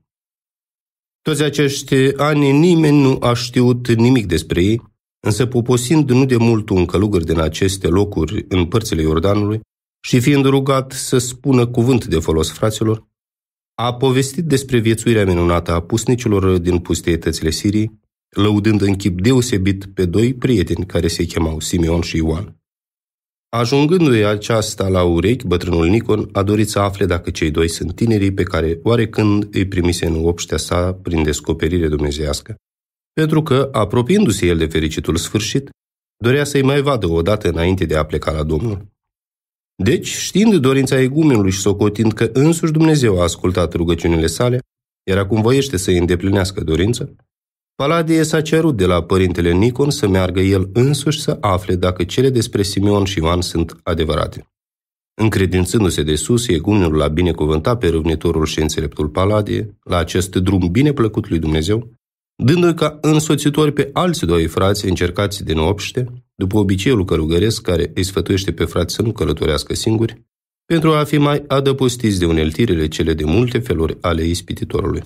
Toți acești ani nimeni nu a știut nimic despre ei, însă poposind nu de mult un călugăr din aceste locuri în părțile Iordanului și fiind rugat să spună cuvânt de folos fraților, a povestit despre viețuirea minunată a pusnicilor din pustietățile Siriei, lăudând în chip deosebit pe doi prieteni care se chemau Simeon și Ioan. Ajungându-i aceasta la urechi, bătrânul Nicon a dorit să afle dacă cei doi sunt tinerii pe care oarecând îi primise în obștea sa prin descoperire dumnezeiască, pentru că, apropiindu-se el de fericitul sfârșit, dorea să-i mai vadă odată înainte de a pleca la Domnul. Deci, știind dorința egumenului și socotind că însuși Dumnezeu a ascultat rugăciunile sale, iar acum voiește să îi îndeplinească dorința, Paladie s-a cerut de la părintele Nicon să meargă el însuși să afle dacă cele despre Simeon și Ioan sunt adevărate. Încredințându-se de sus, egumenul l-a binecuvântat pe râvnitorul și înțeleptul Paladie la acest drum bine plăcut lui Dumnezeu, dându-i ca însoțitori pe alți doi frați încercați din obște, după obiceiul călugăresc care îi sfătuiește pe frați să nu călătorească singuri, pentru a fi mai adăpostiți de uneltirile cele de multe feluri ale ispititorului.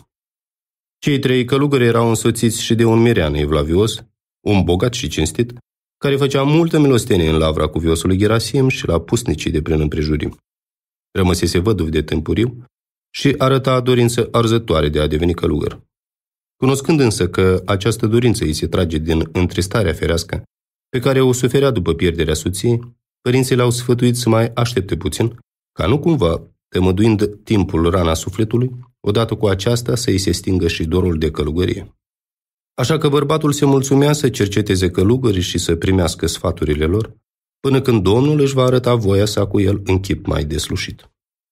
Cei trei călugări erau însoțiți și de un mirean evlavios, un bogat și cinstit, care făcea multă milostenie în lavra cuviosului Gerasim și la pusnicii de prin împrejurim. Rămăsese văduv de timpuriu și arăta dorință arzătoare de a deveni călugăr. Cunoscând însă că această dorință îi se trage din întristarea ferească pe care o suferea după pierderea soției, părinții l-au sfătuit să mai aștepte puțin, ca nu cumva, tămăduind timpul rana sufletului, odată cu aceasta să îi se stingă și dorul de călugărie. Așa că bărbatul se mulțumea să cerceteze călugării și să primească sfaturile lor, până când Domnul își va arăta voia sa cu el în chip mai deslușit.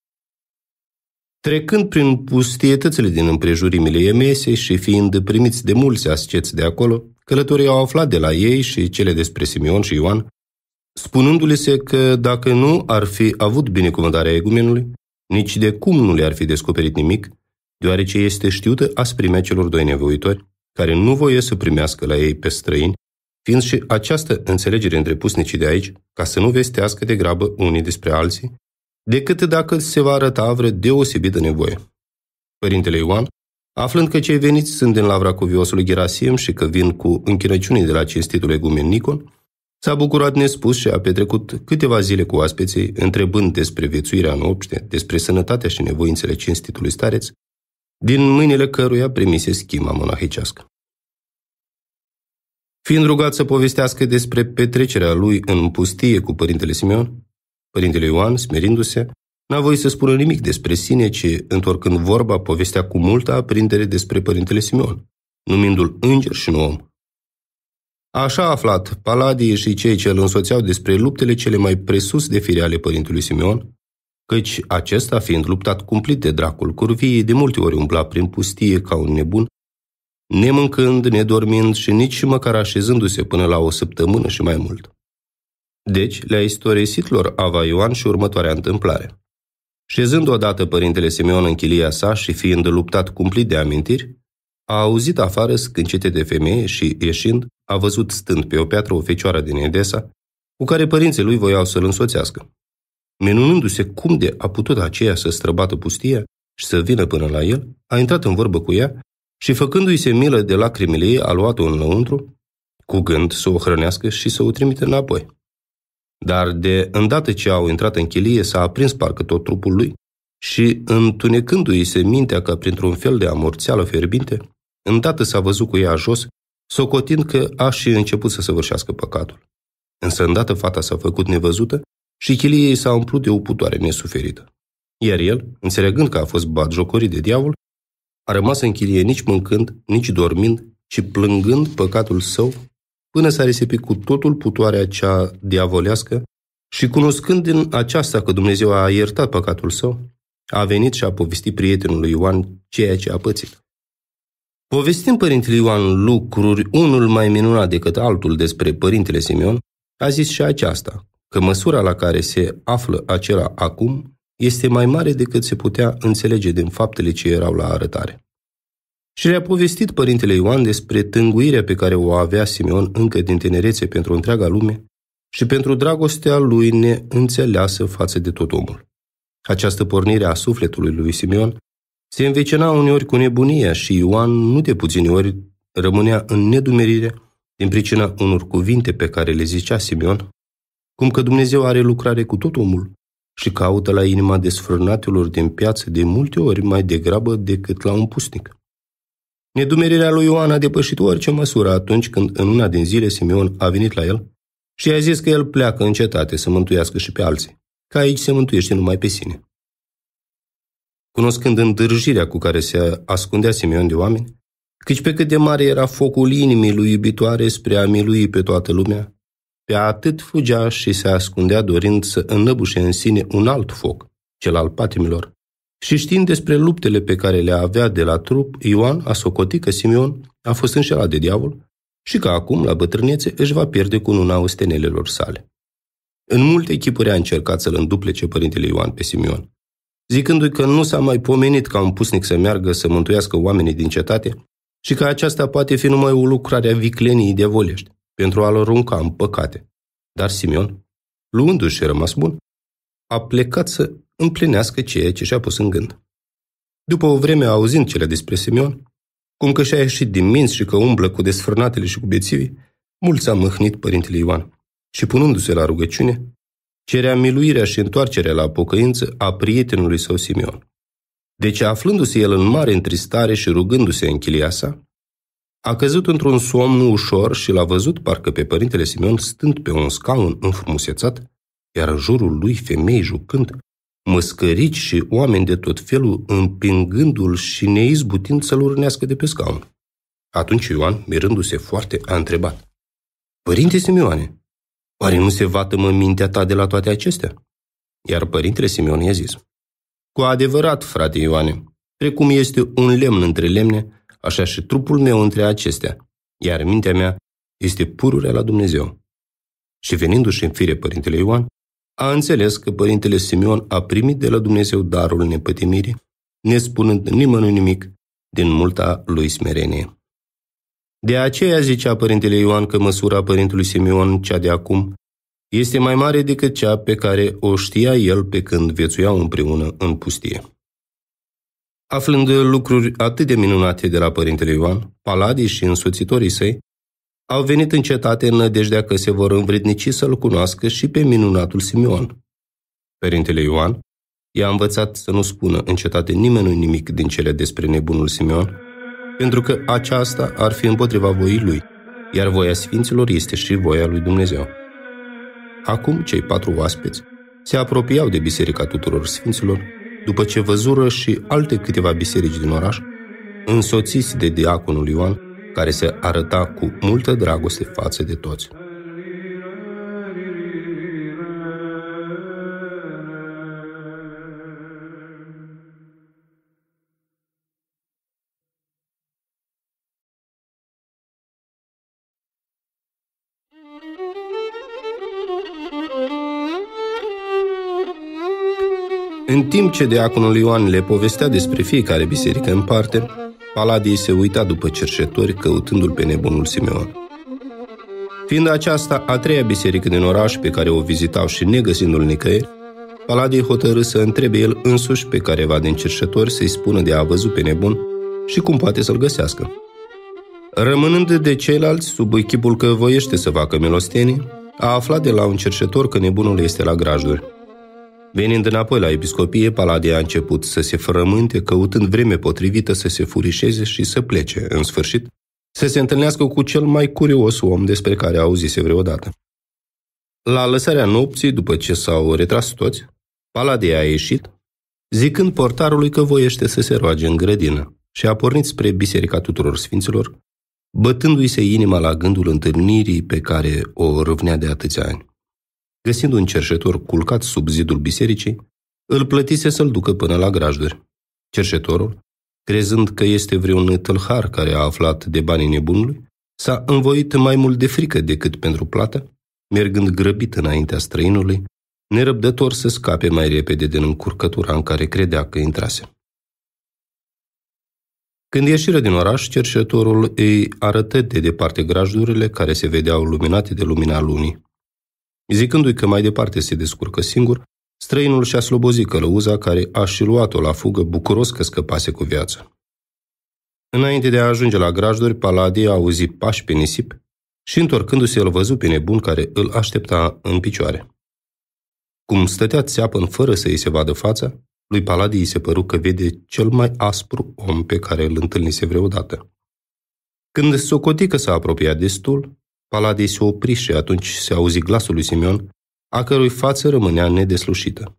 Trecând prin pustietățile din împrejurimile Emesei și fiind primiți de mulți asceți de acolo, călătorii au aflat de la ei și cele despre Simeon și Ioan, spunându-le că dacă nu ar fi avut binecuvântarea egumenului, nici de cum nu le-ar fi descoperit nimic, deoarece este știută asprimea celor doi nevoitori, care nu voie să primească la ei pe străini, fiind și această înțelegere între pusnicii de aici, ca să nu vestească de grabă unii despre alții, decât dacă se va arăta vreo deosebită nevoie. Părintele Ioan, aflând că cei veniți sunt din lavra cuviosului Gerasim și că vin cu închinăciunii de la cinstitul egumen Nicon, s-a bucurat nespus și a petrecut câteva zile cu oaspeții, întrebând despre viețuirea în obște, despre sănătatea și nevoințele cinstitului stareț, din mâinile căruia primise schima monahicească. Fiind rugat să povestească despre petrecerea lui în pustie cu părintele Simeon, părintele Ioan, smerindu-se, n-a voit să spună nimic despre sine, ci, întorcând vorba, povestea cu multă aprindere despre părintele Simeon, numindu-l înger și nu om. Așa a aflat Paladie și cei ce îl însoțeau despre luptele cele mai presus de fire ale părintelui Simeon, căci acesta, fiind luptat cumplit de dracul curviei, de multe ori umbla prin pustie ca un nebun, nemâncând, nedormind și nici măcar așezându-se până la o săptămână și mai mult. Deci le-a istorisit lor Ava Ioan și următoarea întâmplare. Șezând odată părintele Simeon în chilia sa și fiind luptat cumplit de amintiri, a auzit afară scâncete de femeie și, ieșind, a văzut stând pe o piatră o fecioară din Edesa, cu care părinții lui voiau să-l însoțească. Minunându-se cum de a putut aceea să străbată pustia și să vină până la el, a intrat în vorbă cu ea și, făcându-i se milă de lacrimile ei, a luat-o înăuntru, cu gând să o hrănească și să o trimite înapoi. Dar de îndată ce au intrat în chilie, s-a aprins parcă tot trupul lui și, întunecându-i se mintea ca printr-un fel de amorțeală fierbinte, îndată s-a văzut cu ea jos, socotind că a și început să săvârșească păcatul. Însă îndată fata s-a făcut nevăzută și chilia ei s-a umplut de o putoare nesuferită. Iar el, înțelegând că a fost batjocorit de diavol, a rămas în chilie nici mâncând, nici dormind, ci plângând păcatul său, până s-a risipit cu totul putoarea cea diavolească și, cunoscând din aceasta că Dumnezeu a iertat păcatul său, a venit și a povestit prietenului Ioan ceea ce a pățit. Povestind părintele Ioan lucruri unul mai minunat decât altul despre părintele Simeon, a zis și aceasta, că măsura la care se află acela acum este mai mare decât se putea înțelege din faptele ce erau la arătare. Și le-a povestit părintele Ioan despre tânguirea pe care o avea Simeon încă din tinerețe pentru întreaga lume și pentru dragostea lui neînțeleasă față de tot omul. Această pornire a sufletului lui Simeon se învecina uneori cu nebunia și Ioan nu de puține ori rămânea în nedumerire din pricina unor cuvinte pe care le zicea Simeon, cum că Dumnezeu are lucrare cu tot omul și caută la inima desfrânatelor din piață de multe ori mai degrabă decât la un pusnic. Nedumerirea lui Ioan a depășit orice măsură atunci când în una din zile Simeon a venit la el și i-a zis că el pleacă în cetate să mântuiască și pe alții, că aici se mântuiește numai pe sine. Cunoscând îndârjirea cu care se ascundea Simeon de oameni, căci pe cât de mare era focul inimii lui iubitoare spre a milui pe toată lumea, pe atât fugea și se ascundea dorind să înnăbușe în sine un alt foc, cel al patimilor. Și știind despre luptele pe care le avea de la trup, Ioan a socotit că Simeon a fost înșelat de diavol și că acum, la bătrânețe, își va pierde cununa ostenelelor sale. În multe chipuri a încercat să-l înduplece părintele Ioan pe Simeon, zicându-i că nu s-a mai pomenit ca un pusnic să meargă să mântuiască oamenii din cetate și că aceasta poate fi numai o lucrare a vicleniei diavolești, pentru a-l arunca în păcate. Dar Simeon, luându-și rămas bun, a plecat să împlinească ceea ce și-a pus în gând. După o vreme, auzind cele despre Simeon, cum că și-a ieșit din minți și că umblă cu desfrânatele și cu bețivii, mult s-a mâhnit părintele Ioan și, punându-se la rugăciune, cerea miluirea și întoarcerea la pocăință a prietenului său Simeon. Deci, aflându-se el în mare întristare și rugându-se în chilia sa, a căzut într-un somn ușor și l-a văzut parcă pe părintele Simeon stând pe un scaun înfrumusețat, iar în jurul lui femei jucând, măscărici și oameni de tot felul împingându-l și neizbutind să-l urnească de pe scaun. Atunci Ioan, mirându-se foarte, a întrebat: Părinte Simeone, oare nu se vatămă mintea ta de la toate acestea? Iar părintele Simeon i-a zis: Cu adevărat, frate Ioane, precum este un lemn între lemne, așa și trupul meu între acestea, iar mintea mea este pururea la Dumnezeu. Și venindu-și în fire părintele Ioan, a înțeles că părintele Simeon a primit de la Dumnezeu darul nepătimirii, nespunând nimănui nimic din multa lui smerenie. De aceea zicea părintele Ioan că măsura părintelui Simeon, cea de acum, este mai mare decât cea pe care o știa el pe când viețuiau împreună în pustie. Aflând lucruri atât de minunate de la părintele Ioan, Paladii și însoțitorii săi au venit în cetate în nădejdea că se vor învrednici să-l cunoască și pe minunatul Simeon. Părintele Ioan i-a învățat să nu spună în cetate nimănui nimic din cele despre nebunul Simeon, pentru că aceasta ar fi împotriva voii lui, iar voia sfinților este și voia lui Dumnezeu. Acum cei 4 oaspeți se apropiau de biserica tuturor sfinților, după ce văzură și alte câteva biserici din oraș, însoțiți de diaconul Ioan, care se arăta cu multă dragoste față de toți. În timp ce diaconul Ioan le povestea despre fiecare biserică în parte, Paladii se uita după cerșetori căutându-l pe nebunul Simeon. Fiind aceasta a 3-a biserică din oraș pe care o vizitau și negăsindu-l nicăieri, Paladii hotărâ să întrebe el însuși pe careva din cerșetori să-i spună de a văzut pe nebun și cum poate să-l găsească. Rămânând de ceilalți sub echipul că voiește să facă milostenii, a aflat de la un cerșetor că nebunul este la grajduri. Venind înapoi la episcopie, Paladii a început să se frământe, căutând vreme potrivită să se furișeze și să plece, în sfârșit, să se întâlnească cu cel mai curios om despre care auzise vreodată. La lăsarea nopții, după ce s-au retras toți, Paladii a ieșit, zicând portarului că voiește să se roage în grădină, și a pornit spre biserica tuturor sfinților, bătându-i se inima la gândul întâlnirii pe care o râvnea de atâția ani. Găsind un cerșetor culcat sub zidul bisericii, îl plătise să-l ducă până la grajduri. Cerșetorul, crezând că este vreun tâlhar care a aflat de banii nebunului, s-a învoit mai mult de frică decât pentru plată, mergând grăbit înaintea străinului, nerăbdător să scape mai repede din încurcătura în care credea că intrase. Când ieșiră din oraș, cerșetorul îi arătă de departe grajdurile care se vedeau luminate de lumina lunii. Zicându-i că mai departe se descurcă singur, străinul și-a slobozit călăuza care a și luat-o la fugă, bucuros că scăpase cu viață. Înainte de a ajunge la grajduri, Paladie a auzit pași pe nisip și, întorcându-se, îl văzu pe nebun care îl aștepta în picioare. Cum stătea țeapăn fără să îi se vadă fața, lui Paladie îi se păru că vede cel mai aspru om pe care îl întâlnise vreodată. Când socoti că s-a apropiat destul, Paladie se opri și atunci se auzi glasul lui Simeon, a cărui față rămânea nedeslușită.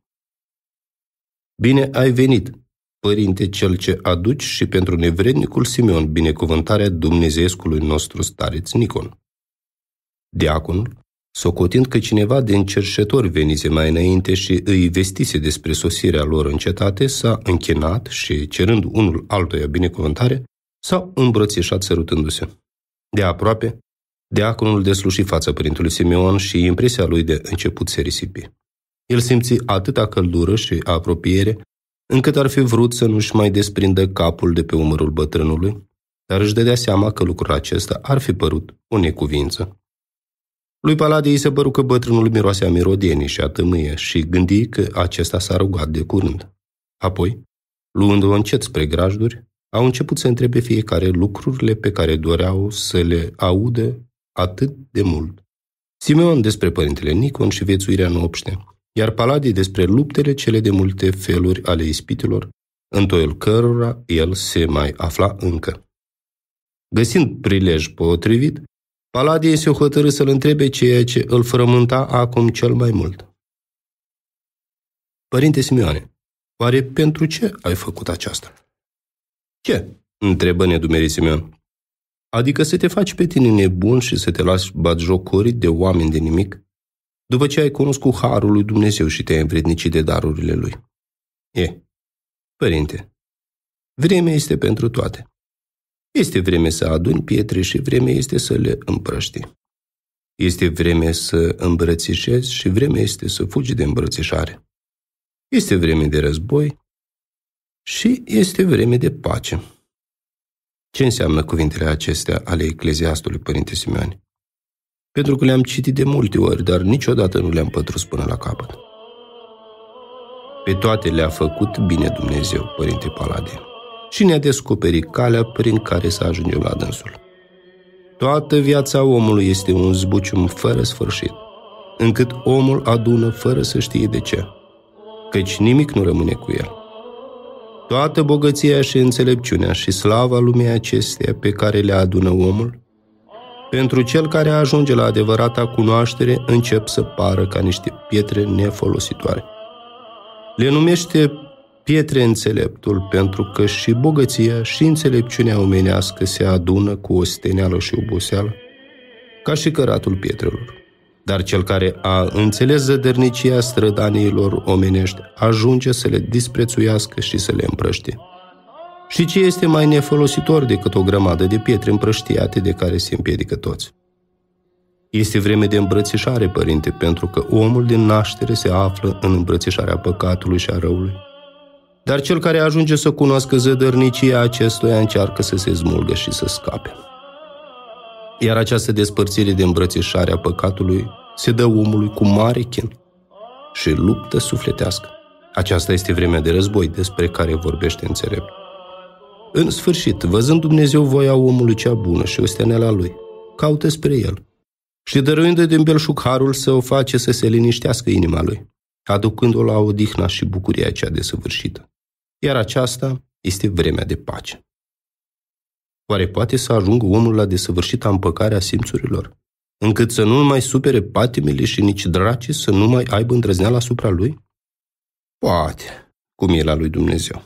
Bine ai venit, părinte cel ce aduci și pentru nevrednicul Simeon binecuvântarea dumnezeescului nostru stareț Nicon. Diaconul, socotind că cineva din cerșetori venise mai înainte și îi vestise despre sosirea lor în cetate, s-a închinat și, cerând unul altuia binecuvântare, s-au îmbrățișat sărutându-se. De aproape, diaconul desluși fața părintelui Simeon și impresia lui de început se risipi. El simți atâta căldură și apropiere, încât ar fi vrut să nu-și mai desprindă capul de pe umărul bătrânului, dar își dădea seama că lucrul acesta ar fi părut o necuvință. Lui Paladie îi se păru că bătrânul miroase a mirodenie și a tămâie și gândi că acesta s-a rugat de curând. Apoi, luându-o încet spre grajduri, au început să întrebe fiecare lucrurile pe care doreau să le audă atât de mult. Simeon despre părintele Nicon și viețuirea în obște, iar Paladie despre luptele cele de multe feluri ale ispitelor, în toiul cărora el se mai afla încă. Găsind prilej potrivit, Paladie se hotărâ să-l întrebe ceea ce îl frământa acum cel mai mult. Părinte Simeone, oare pentru ce ai făcut aceasta? Ce? Întrebă nedumerit Simeon. Adică să te faci pe tine nebun și să te lași batjocorit de oameni de nimic, după ce ai cunoscut harul lui Dumnezeu și te-ai învrednicit de darurile lui. Părinte, vremea este pentru toate. Este vreme să aduni pietre și vreme este să le împrăști. Este vreme să îmbrățișezi și vreme este să fugi de îmbrățișare. Este vreme de război și este vreme de pace. Ce înseamnă cuvintele acestea ale ecleziastului Părinte Simeone? Pentru că le-am citit de multe ori, dar niciodată nu le-am pătrus până la capăt. Pe toate le-a făcut bine Dumnezeu, Părinte Paladie, și ne-a descoperit calea prin care să ajungem la dânsul. Toată viața omului este un zbucium fără sfârșit, încât omul adună fără să știe de ce, căci nimic nu rămâne cu el. Toată bogăția și înțelepciunea și slava lumii acesteia pe care le adună omul, pentru cel care ajunge la adevărata cunoaștere, încep să pară ca niște pietre nefolositoare. Le numește pietre înțeleptul pentru că și bogăția și înțelepciunea omenească se adună cu osteneală și oboseală, ca și căratul pietrelor. Dar cel care a înțeles zădărnicia strădaniilor omenești ajunge să le disprețuiască și să le împrăștie. Și ce este mai nefolositor decât o grămadă de pietre împrăștiate de care se împiedică toți? Este vreme de îmbrățișare, părinte, pentru că omul din naștere se află în îmbrățișarea păcatului și a răului. Dar cel care ajunge să cunoască zădărnicia acestuia încearcă să se smulgă și să scape. Iar această despărțire de îmbrățișare a păcatului se dă omului cu mare chin și luptă sufletească. Aceasta este vremea de război despre care vorbește înțelept. În sfârșit, văzând Dumnezeu voia omului cea bună și osteneala lui, caută spre el și dăruindu-i din belșug harul să o face să se liniștească inima lui, aducând-o la odihna și bucuria cea desăvârșită. Iar aceasta este vremea de pace. Oare poate să ajungă omul la desăvârșita împăcare a simțurilor, încât să nu mai supere patimile și nici dracii să nu mai aibă îndrăzneală asupra lui? Poate, cum e la lui Dumnezeu.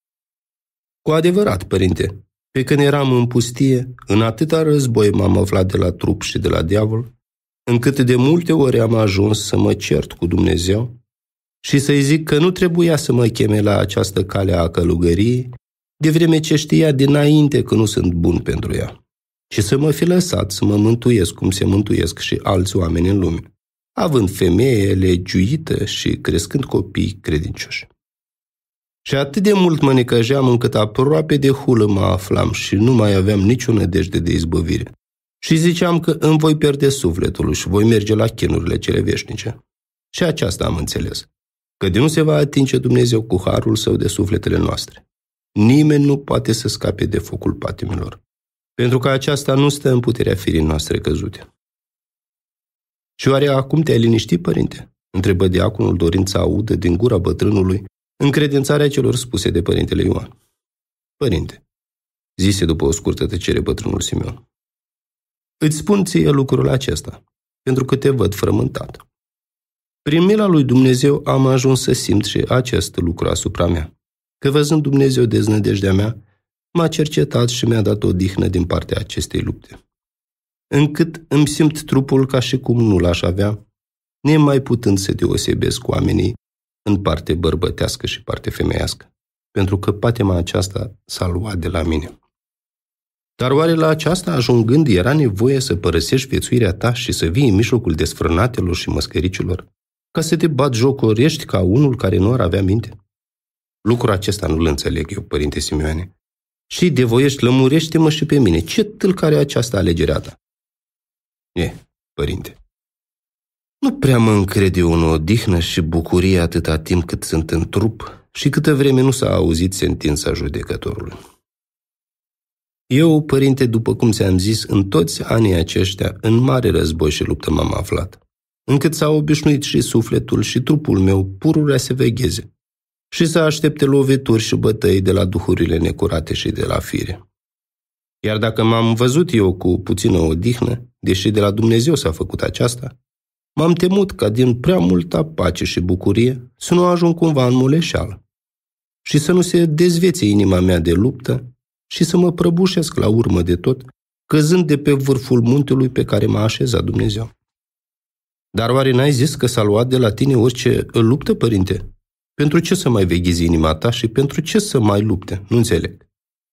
Cu adevărat, părinte, pe când eram în pustie, în atâta război m-am aflat de la trup și de la diavol, încât de multe ori am ajuns să mă cert cu Dumnezeu și să-i zic că nu trebuia să mă cheme la această cale a călugăriei, de vreme ce știa dinainte că nu sunt bun pentru ea, și să mă fi lăsat să mă mântuiesc cum se mântuiesc și alți oameni în lume. având femeie legiuită și crescând copii credincioși. Și atât de mult mă necăjeam încât aproape de hulă mă aflam și nu mai aveam nicio nădejde de izbăvire. Și ziceam că îmi voi pierde sufletul și voi merge la chinurile cele veșnice. Și aceasta am înțeles, că de nu se va atinge Dumnezeu cu harul său de sufletele noastre. Nimeni nu poate să scape de focul patimilor, pentru că aceasta nu stă în puterea firii noastre căzute. Și oare acum te-ai liniștit, părinte? Întrebă diaconul, dorind să audă din gura bătrânului încredințarea celor spuse de părintele Ioan. Părinte, zise după o scurtă tăcere bătrânul Simeon, îți spun ție lucrul acesta, pentru că te văd frământat. Prin mila lui Dumnezeu am ajuns să simt și acest lucru asupra mea, că văzând Dumnezeu deznădejdea mea, m-a cercetat și mi-a dat odihnă din partea acestei lupte. Încât îmi simt trupul ca și cum nu l-aș avea, nemai putând să deosebesc oamenii în parte bărbătească și parte femeiască, pentru că patima aceasta s-a luat de la mine. Dar oare la aceasta ajungând era nevoie să părăsești viețuirea ta și să vii în mijlocul desfrânatelor și măscăricilor, ca să te batjocorești ca unul care nu ar avea minte? Lucrul acesta nu-l înțeleg eu, părinte Simeoane. Și de voiești, lămurește-mă și pe mine. Ce tâlcare aceasta alegerea ta? Părinte, nu prea mă încred eu în odihnă și bucurie atâta timp cât sunt în trup și câtă vreme nu s-a auzit sentința judecătorului. Eu, părinte, după cum ți-am zis, în toți anii aceștia, în mare război și luptă m-am aflat, încât s-a obișnuit și sufletul și trupul meu pururea să vegheze și să aștepte lovituri și bătăi de la duhurile necurate și de la fire. Iar dacă m-am văzut eu cu puțină odihnă, deși de la Dumnezeu s-a făcut aceasta, m-am temut ca din prea multă pace și bucurie să nu ajung cumva în muleșeală și să nu se dezvețe inima mea de luptă și să mă prăbușesc la urmă de tot, căzând de pe vârful muntelui pe care m-a așezat Dumnezeu. Dar oare n-ai zis că s-a luat de la tine orice luptă, părinte? Pentru ce să mai veghezi inima ta și pentru ce să mai lupte? Nu înțeleg.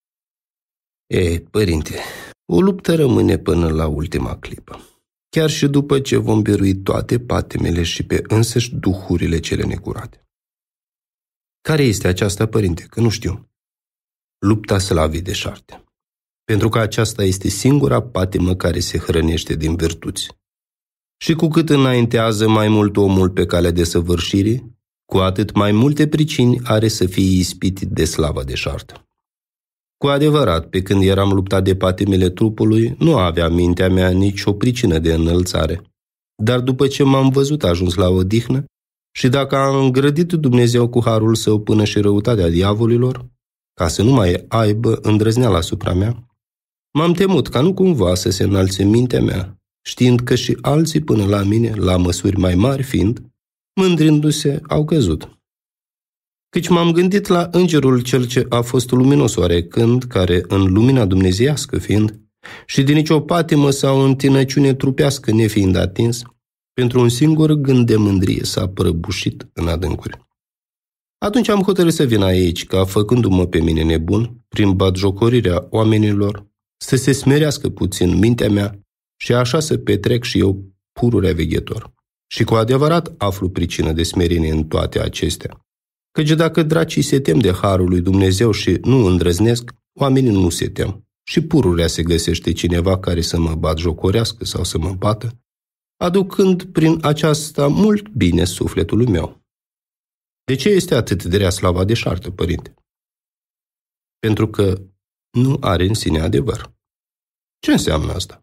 Părinte, o luptă rămâne până la ultima clipă, chiar și după ce vom birui toate patimele și pe însăși duhurile cele necurate. Care este aceasta, părinte? Că nu știu. Lupta slavii deșarte, pentru că aceasta este singura patimă care se hrănește din virtuți. Și cu cât înaintează mai mult omul pe calea desăvârșirii, cu atât mai multe pricini are să fie ispitit de slava deșartă. Cu adevărat, pe când eram luptat de patimile trupului, nu avea mintea mea nicio pricină de înălțare. Dar după ce m-am văzut ajuns la odihnă și dacă a îngrădit Dumnezeu cu harul său până și răutatea diavolilor, ca să nu mai aibă îndrăzneala asupra mea, m-am temut ca nu cumva să se înalțe mintea mea, știind că și alții până la mine, la măsuri mai mari fiind, mândrindu-se, au căzut. Căci m-am gândit la îngerul cel ce a fost luminos oarecând, care în lumina dumnezeiască fiind, și de nicio patimă sau întinăciune trupească nefiind atins, pentru un singur gând de mândrie s-a prăbușit în adâncuri. Atunci am hotărât să vin aici, ca făcându-mă pe mine nebun, prin batjocorirea oamenilor, să se smerească puțin mintea mea și așa să petrec și eu pururea veghetor. Și cu adevărat aflu pricină de smerenie în toate acestea. Căci dacă dracii se tem de harul lui Dumnezeu și nu îndrăznesc, oamenii nu se tem. Și pururea se găsește cineva care să mă batjocorească sau să mă bată, aducând prin aceasta mult bine sufletului meu. De ce este atât de rea slava deșartă, părinte? Pentru că nu are în sine adevăr. Ce înseamnă asta?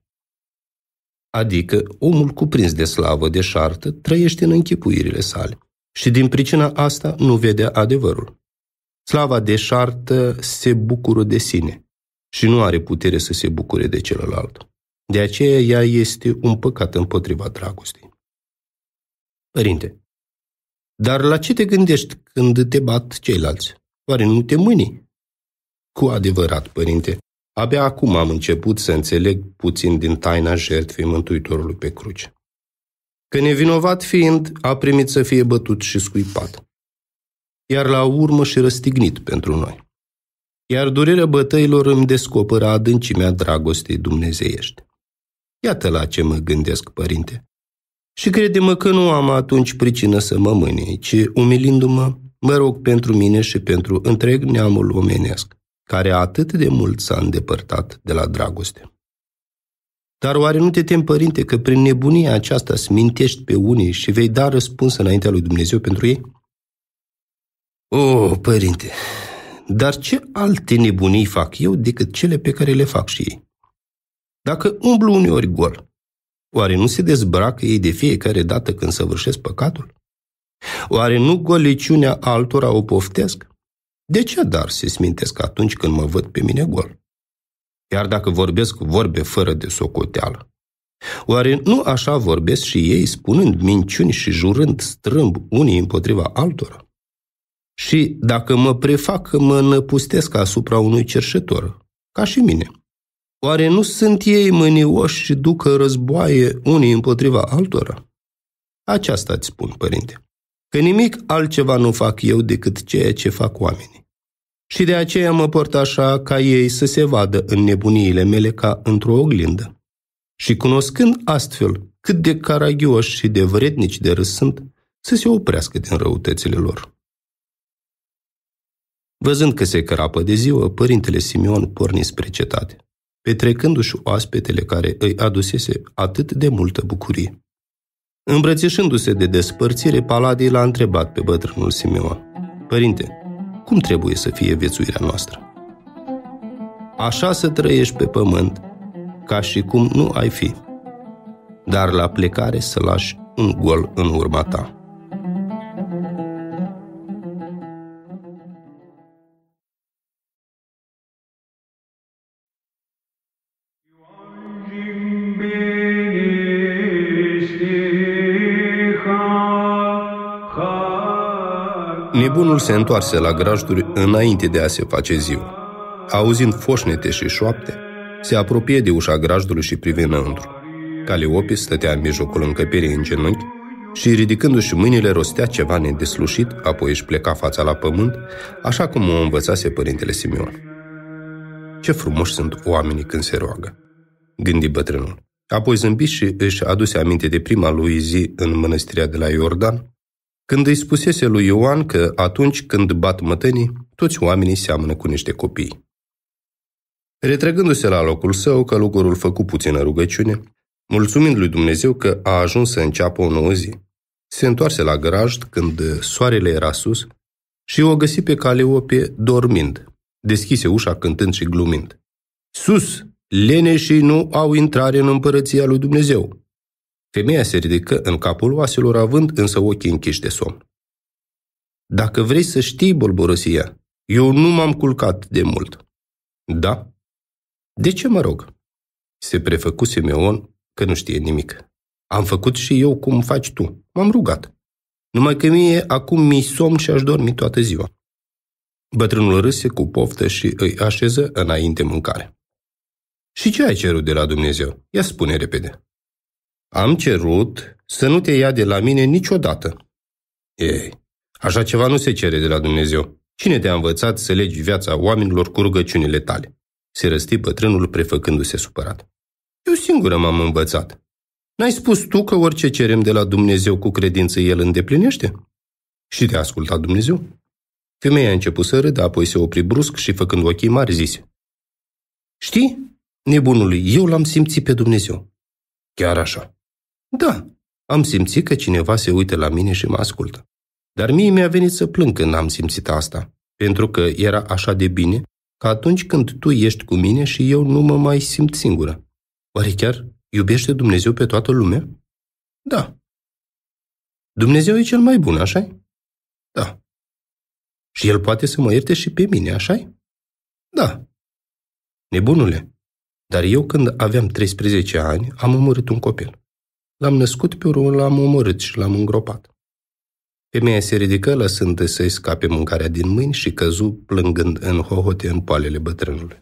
Adică omul cuprins de slavă deșartă trăiește în închipuirile sale și din pricina asta nu vede adevărul. Slava deșartă se bucură de sine și nu are putere să se bucure de celălalt. De aceea ea este un păcat împotriva dragostei. Părinte, dar la ce te gândești când te bat ceilalți? Oare nu te mâni? Cu adevărat, părinte, abia acum am început să înțeleg puțin din taina jertfei Mântuitorului pe cruce. Că nevinovat fiind, a primit să fie bătut și scuipat, iar la urmă și răstignit pentru noi. Iar durerea bătăilor îmi descoperă adâncimea dragostei dumnezeiești. Iată la ce mă gândesc, părinte. Și crede-mă că nu am atunci pricină să mă mânie, ci, umilindu-mă, mă rog pentru mine și pentru întreg neamul omenesc, care atât de mult s-a îndepărtat de la dragoste. Dar oare nu te temi, părinte, că prin nebunia aceasta smintești pe unii și vei da răspuns înaintea lui Dumnezeu pentru ei? O, părinte, dar ce alte nebunii fac eu decât cele pe care le fac și ei? Dacă umblu uneori gol, oare nu se dezbracă ei de fiecare dată când săvârșesc păcatul? Oare nu goliciunea altora o poftesc? De ce dar se smintesc atunci când mă văd pe mine gol? Iar dacă vorbesc vorbe fără de socoteală, oare nu așa vorbesc și ei, spunând minciuni și jurând strâmb unii împotriva altora? Și dacă mă prefac că mă năpustesc asupra unui cerșetor, ca și mine, oare nu sunt ei mânioși și ducă războaie unii împotriva altora? Aceasta îți spun, părinte, că nimic altceva nu fac eu decât ceea ce fac oamenii. Și de aceea mă port așa ca ei să se vadă în nebuniile mele ca într-o oglindă. Și cunoscând astfel cât de caragioși și de vrednici de râs sunt, să se oprească din răutățile lor. Văzând că se crapă de ziua, părintele Simeon porni spre cetate, petrecându-și oaspetele care îi adusese atât de multă bucurie. Îmbrățișându-se de despărțire, Paladii l-a întrebat pe bătrânul Simeon: Părinte, cum trebuie să fie viețuirea noastră? Așa să trăiești pe pământ, ca și cum nu ai fi, dar la plecare să lași un gol în urma ta. Nebunul se întoarse la grajduri înainte de a se face ziua. Auzind foșnete și șoapte, se apropie de ușa grajdului și privi înăuntru. Caliope stătea în mijlocul încăperii în genunchi și, ridicându-și mâinile, rostea ceva nedeslușit, apoi își pleca fața la pământ, așa cum o învățase părintele Simeon. Ce frumoși sunt oamenii când se roagă, gândi bătrânul. Apoi zâmbi și își aduse aminte de prima lui zi în mănăstirea de la Iordan, când îi spusese lui Ioan că atunci când bat mătănii, toți oamenii seamănă cu niște copii. Retrăgându-se la locul său, călugărul făcu puțină rugăciune, mulțumind lui Dumnezeu că a ajuns să înceapă o nouă zi. Se întoarse la grajd când soarele era sus și o găsi pe Caliope dormind. Deschise ușa cântând și glumind: Sus! Leneșii nu au intrare în împărăția lui Dumnezeu. Femeia se ridică în capul oaselor, având însă ochii închiși de somn. Dacă vrei să știi, bolborosi ea, eu nu m-am culcat de mult. Da? De ce mă rog? Se prefăcu Simeon că nu știe nimic. Am făcut și eu cum faci tu. M-am rugat. Numai că mie acum mi-i somn și aș dormi toată ziua. Bătrânul râse cu poftă și îi așeză înainte mâncare. Și ce ai cerut de la Dumnezeu? Ia spune repede. Am cerut să nu te ia de la mine niciodată. Ei, așa ceva nu se cere de la Dumnezeu. Cine te-a învățat să legi viața oamenilor cu rugăciunile tale? Se răsti bătrânul prefăcându-se supărat. Eu singură m-am învățat. N-ai spus tu că orice cerem de la Dumnezeu cu credință El îndeplinește? Și te-a ascultat Dumnezeu? Femeia a început să râdă, apoi se opri brusc și, făcând ochii mari, zise: Știi, nebunului, eu l-am simțit pe Dumnezeu. Chiar așa? Da, am simțit că cineva se uită la mine și mă ascultă. Dar mie mi-a venit să plâng când am simțit asta, pentru că era așa de bine că atunci când tu ești cu mine și eu nu mă mai simt singură. Oare chiar iubește Dumnezeu pe toată lumea? Da. Dumnezeu e cel mai bun, așa-i? Da. Și El poate să mă ierte și pe mine, așa-i? Da. Nebunule, dar eu când aveam 13 ani am omorât un copil. L-am născut, pe urmă l-am omorât și l-am îngropat. Femeia se ridică, lăsând să-i scape mâncarea din mâini și căzu plângând în hohote în poalele bătrânului.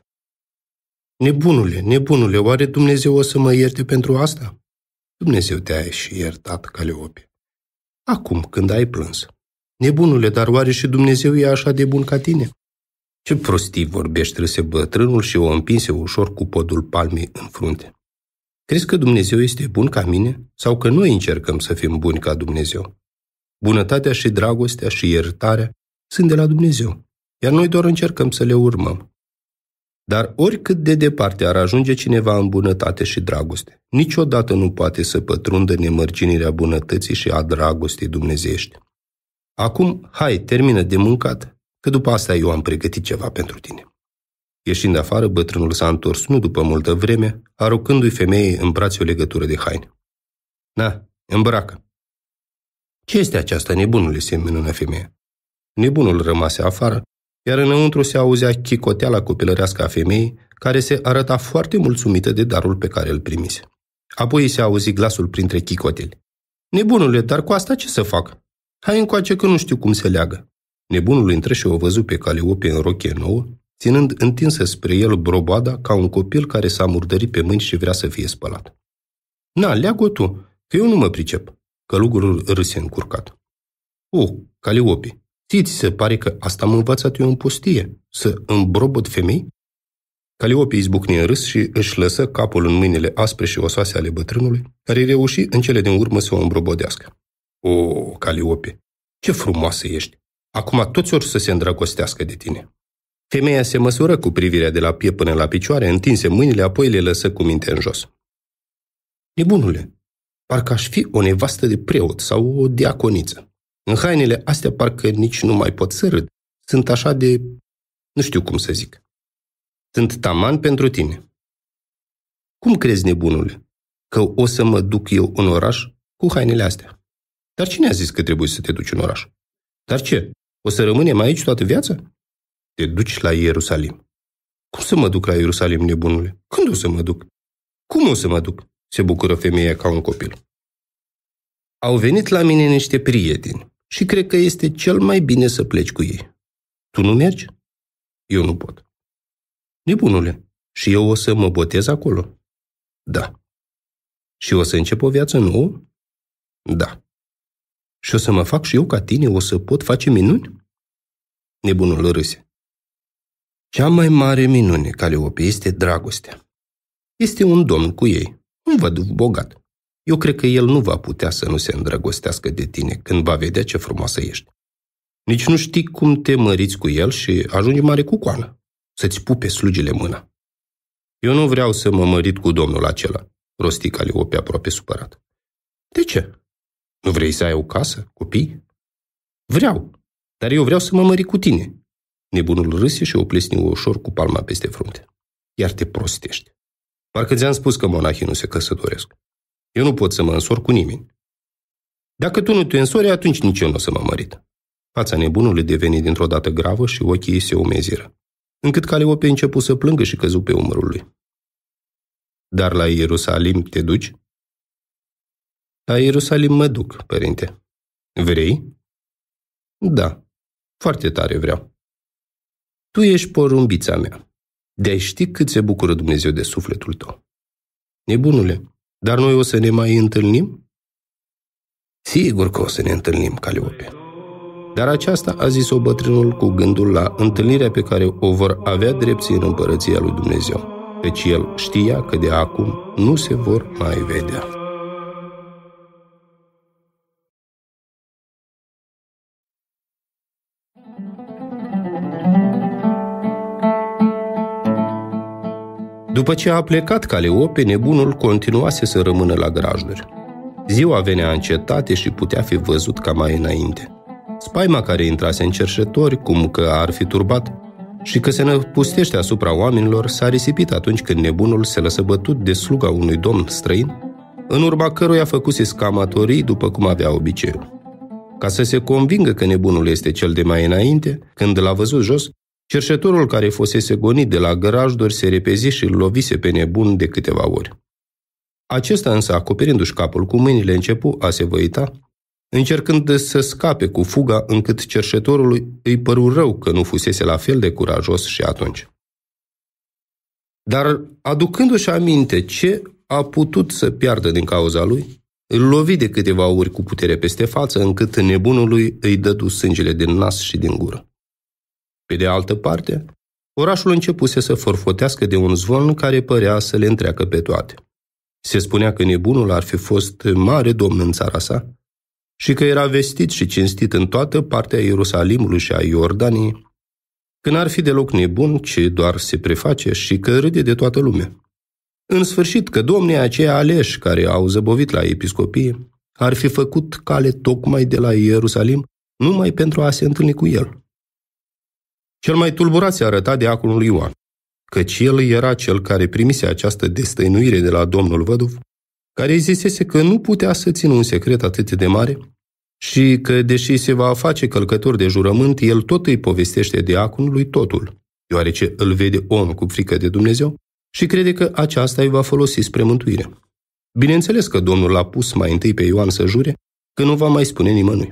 Nebunule, oare Dumnezeu o să mă ierte pentru asta? Dumnezeu te-a și iertat, Caliope. Acum, când ai plâns. Nebunule, dar oare și Dumnezeu e așa de bun ca tine? Ce prostii vorbești, râse bătrânul și o împinse ușor cu podul palmei în frunte. Crezi că Dumnezeu este bun ca mine sau că noi încercăm să fim buni ca Dumnezeu? Bunătatea și dragostea și iertarea sunt de la Dumnezeu, iar noi doar încercăm să le urmăm. Dar oricât de departe ar ajunge cineva în bunătate și dragoste, niciodată nu poate să pătrundă nemărginirea bunătății și a dragostei dumnezeiești. Acum, hai, termină de mâncat, că după asta eu am pregătit ceva pentru tine. Ieșind afară, bătrânul s-a întors nu după multă vreme, aruncându-i femeii în brațe o legătură de haine. Na, îmbracă. Ce este aceasta, nebunule, se înmână femeia. Nebunul rămase afară, iar înăuntru se auzea chicoteala copilărească a femeii, care se arăta foarte mulțumită de darul pe care îl primise. Apoi se auzi glasul printre chicoteli. Nebunule, dar cu asta ce să fac? Hai încoace că nu știu cum se leagă. Nebunul intră și o văzu pe Caliope în rochie nouă, ținând întinsă spre el broboada ca un copil care s-a murdărit pe mâini și vrea să fie spălat. Na, leagă-o tu, că eu nu mă pricep. Călugărul râse încurcat. Caliope, ție ți se pare că asta am învățat eu în pustie, să îmbrobot femei? Caliope izbucni în râs și își lăsă capul în mâinile aspre și osoase ale bătrânului, care reuși în cele din urmă să o îmbrobodească. Caliope, ce frumoasă ești! Acum toți or să se îndrăgostească de tine. Femeia se măsură cu privirea de la piept până la picioare, întinse mâinile, apoi le lăsă cu minte în jos. Nebunule, parcă aș fi o nevastă de preot sau o diaconiță. În hainele astea parcă nici nu mai pot să râd. Sunt așa de... nu știu cum să zic. Sunt taman pentru tine. Cum crezi, nebunule, că o să mă duc eu în oraș cu hainele astea? Dar cine a zis că trebuie să te duci în oraș? Dar ce? O să rămânem aici toată viața? Te duci la Ierusalim. Cum să mă duc la Ierusalim, nebunule? Când o să mă duc? Cum o să mă duc? Se bucură femeia ca un copil. Au venit la mine niște prieteni și cred că este cel mai bine să pleci cu ei. Tu nu mergi? Eu nu pot. Nebunule, și eu o să mă botez acolo? Da. Și o să încep o viață nouă? Da. Și o să mă fac și eu ca tine? O să pot face minuni? Nebunul râse. Cea mai mare minune, Caliope, este dragostea. Este un domn cu ei, un văduv bogat. Eu cred că el nu va putea să nu se îndrăgostească de tine când va vedea ce frumoasă ești. Nici nu știi cum te măriți cu el și ajungi mare cu coană, să-ți pupe slugile mâna. Eu nu vreau să mă mărit cu domnul acela, rosti Caliope aproape supărat. De ce? Nu vrei să ai o casă, copii? Vreau, dar eu vreau să mă mărit cu tine. Nebunul râse și o plesni ușor cu palma peste frunte. Iar te prostești. Parcă ți-am spus că monahii nu se căsătoresc. Eu nu pot să mă însor cu nimeni. Dacă tu nu te însori, atunci nici eu nu o să mă mărit. Fața nebunului deveni dintr-o dată gravă și ochii ei se umeziră, încât Caliope începu să plângă și căzu pe umărul lui. Dar la Ierusalim te duci? La Ierusalim mă duc, părinte. Vrei? Da, foarte tare vreau. Tu ești porumbița mea. De-ai ști cât se bucură Dumnezeu de sufletul tău. Nebunule, dar noi o să ne mai întâlnim? Sigur că o să ne întâlnim, Caliope. Dar aceasta a zis-o bătrânul cu gândul la întâlnirea pe care o vor avea drepții în împărăția lui Dumnezeu, căci el știa că de acum nu se vor mai vedea. După ce a plecat Caliope, nebunul continuase să rămână la grajduri. Ziua venea în cetate și putea fi văzut ca mai înainte. Spaima care intrase în cerșetori, cum că ar fi turbat, și că se năpustește asupra oamenilor, s-a risipit atunci când nebunul se lăsă bătut de sluga unui domn străin, în urma căruia făcuse scamatorii după cum avea obiceiul. Ca să se convingă că nebunul este cel de mai înainte, când l-a văzut jos, cerșetorul care fusese gonit de la grajduri se repezi și îl lovise pe nebun de câteva ori. Acesta însă, acoperindu-și capul cu mâinile, începu a se văita, încercând să scape cu fuga, încât cerșetorului îi păru rău că nu fusese la fel de curajos și atunci. Dar, aducându-și aminte ce a putut să piardă din cauza lui, îl lovi de câteva ori cu putere peste față, încât nebunului îi dădu sângele din nas și din gură. Pe de altă parte, orașul începuse să forfotească de un zvon care părea să le întreacă pe toate. Se spunea că nebunul ar fi fost mare domn în țara sa și că era vestit și cinstit în toată partea Ierusalimului și a Iordaniei, că n-ar fi deloc nebun, ci doar se preface și că râde de toată lumea. În sfârșit, că domnii aceia aleși care au zăbovit la episcopie ar fi făcut cale tocmai de la Ierusalim numai pentru a se întâlni cu el. Cel mai tulburat se arăta diaconul Ioan, căci el era cel care primise această destăinuire de la domnul văduv, care îi zisese că nu putea să țină un secret atât de mare și că, deși se va face călcător de jurământ, el tot îi povestește diaconului totul, deoarece îl vede om cu frică de Dumnezeu și crede că aceasta îi va folosi spre mântuire. Bineînțeles că Domnul l-a pus mai întâi pe Ioan să jure că nu va mai spune nimănui.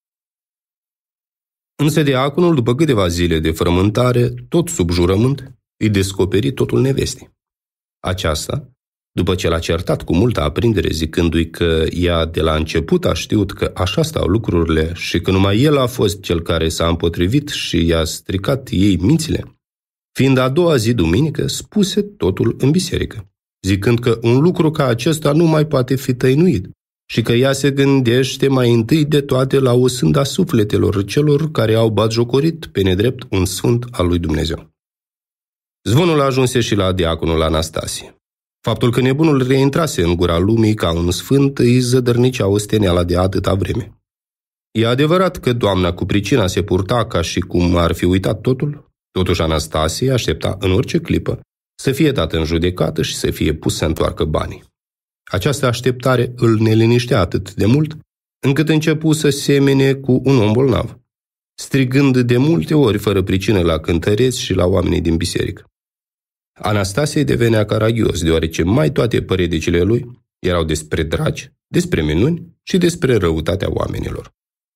Însă diaconul, după câteva zile de frământare, tot sub jurământ, îi descoperi totul nevestii. Aceasta, după ce l-a certat cu multă aprindere zicându-i că ea de la început a știut că așa stau lucrurile și că numai el a fost cel care s-a împotrivit și i-a stricat ei mințile, fiind a doua zi duminică, spuse totul în biserică, zicând că un lucru ca acesta nu mai poate fi tăinuit și că ea se gândește mai întâi de toate la osânda sufletelor celor care au batjocorit pe nedrept un sfânt al lui Dumnezeu. Zvonul ajunse și la diaconul Anastasie. Faptul că nebunul reintrase în gura lumii ca un sfânt îi zădărnicea osteneala de atâta vreme. E adevărat că doamna cu pricina se purta ca și cum ar fi uitat totul, totuși Anastasie aștepta în orice clipă să fie dată în judecată și să fie pus să întoarcă banii. Această așteptare îl neliniștea atât de mult, încât începu să semene cu un om bolnav, strigând de multe ori fără pricină la cântăreți și la oamenii din biserică. Anastasie devenea caragios, deoarece mai toate păredicile lui erau despre dragi, despre minuni și despre răutatea oamenilor.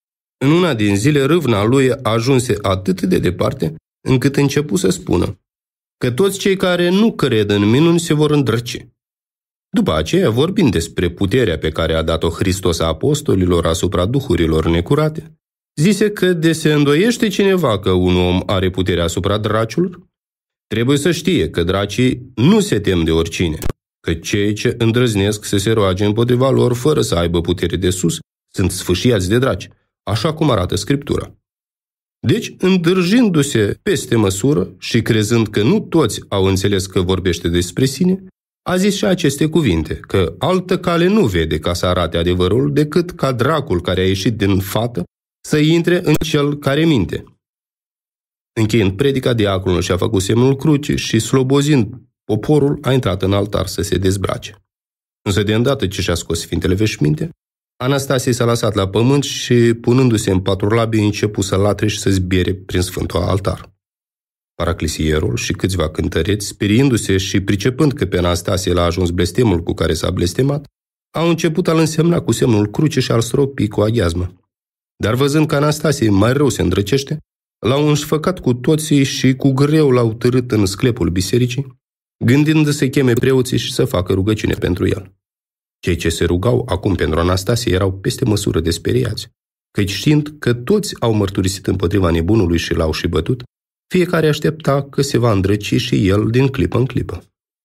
În una din zile, râvna lui ajunse atât de departe, încât începu să spună că toți cei care nu cred în minuni se vor îndrăci. După aceea, vorbind despre puterea pe care a dat-o Hristos apostolilor asupra duhurilor necurate, zise că de se îndoiește cineva că un om are puterea asupra dracilor, trebuie să știe că dracii nu se tem de oricine, că cei ce îndrăznesc să se roage împotriva lor fără să aibă putere de sus sunt sfâșiați de draci, așa cum arată Scriptura. Deci, îndârjindu-se peste măsură și crezând că nu toți au înțeles că vorbește despre sine, a zis și aceste cuvinte, că altă cale nu vede ca să arate adevărul decât ca dracul care a ieșit din fată să intre în cel care minte. Încheiând predica, diaconul și-a făcut semnul crucii și, slobozind poporul, a intrat în altar să se dezbrace. Însă, de îndată ce și-a scos sfintele veșminte, Anastasie s-a lăsat la pământ și, punându-se în patrulabii, a început să latre și să zbiere prin sfântul altar. Paraclisierul și câțiva cântăreți, speriindu-se și pricepând că pe Anastasie l-a ajuns blestemul cu care s-a blestemat, au început a-l însemna cu semnul cruce și a-l stropi cu aghiazmă. Dar văzând că Anastasie mai rău se îndrăcește, l-au înșfăcat cu toții și cu greu l-au târât în sclepul bisericii, gândind să cheme preoții și să facă rugăciune pentru el. Cei ce se rugau acum pentru Anastasie erau peste măsură de speriați, căci știind că toți au mărturisit împotriva nebunului și l-au și bătut, fiecare aștepta că se va îndrăci și el din clipă în clipă.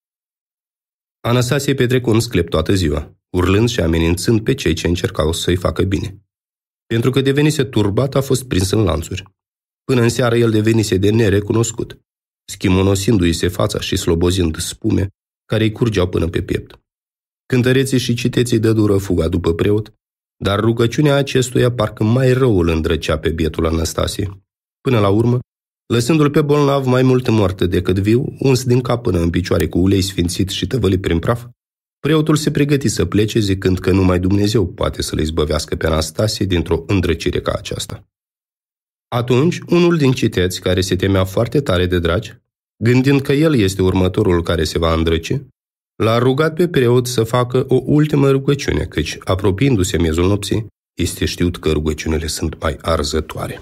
Anastasie petrecu în sclep toată ziua, urlând și amenințând pe cei ce încercau să-i facă bine. Pentru că devenise turbat, a fost prins în lanțuri. Până în seară el devenise de nerecunoscut, schimonosindu-i se fața și slobozind spume care îi curgeau până pe piept. Cântăreții și citeții dădură fuga după preot, dar rugăciunea acestuia parcă mai rău îl îndrăcea pe bietul Anastasie. Până la urmă, lăsându-l pe bolnav mai mult moarte decât viu, uns din cap până în picioare cu ulei sfințit și tăvălit prin praf, preotul se pregăti să plece zicând că numai Dumnezeu poate să le izbăvească pe Anastasie dintr-o îndrăcire ca aceasta. Atunci, unul din citeți, care se temea foarte tare de dragi, gândind că el este următorul care se va îndrăci, l-a rugat pe preot să facă o ultimă rugăciune, căci, apropiindu-se miezul nopții, este știut că rugăciunile sunt mai arzătoare.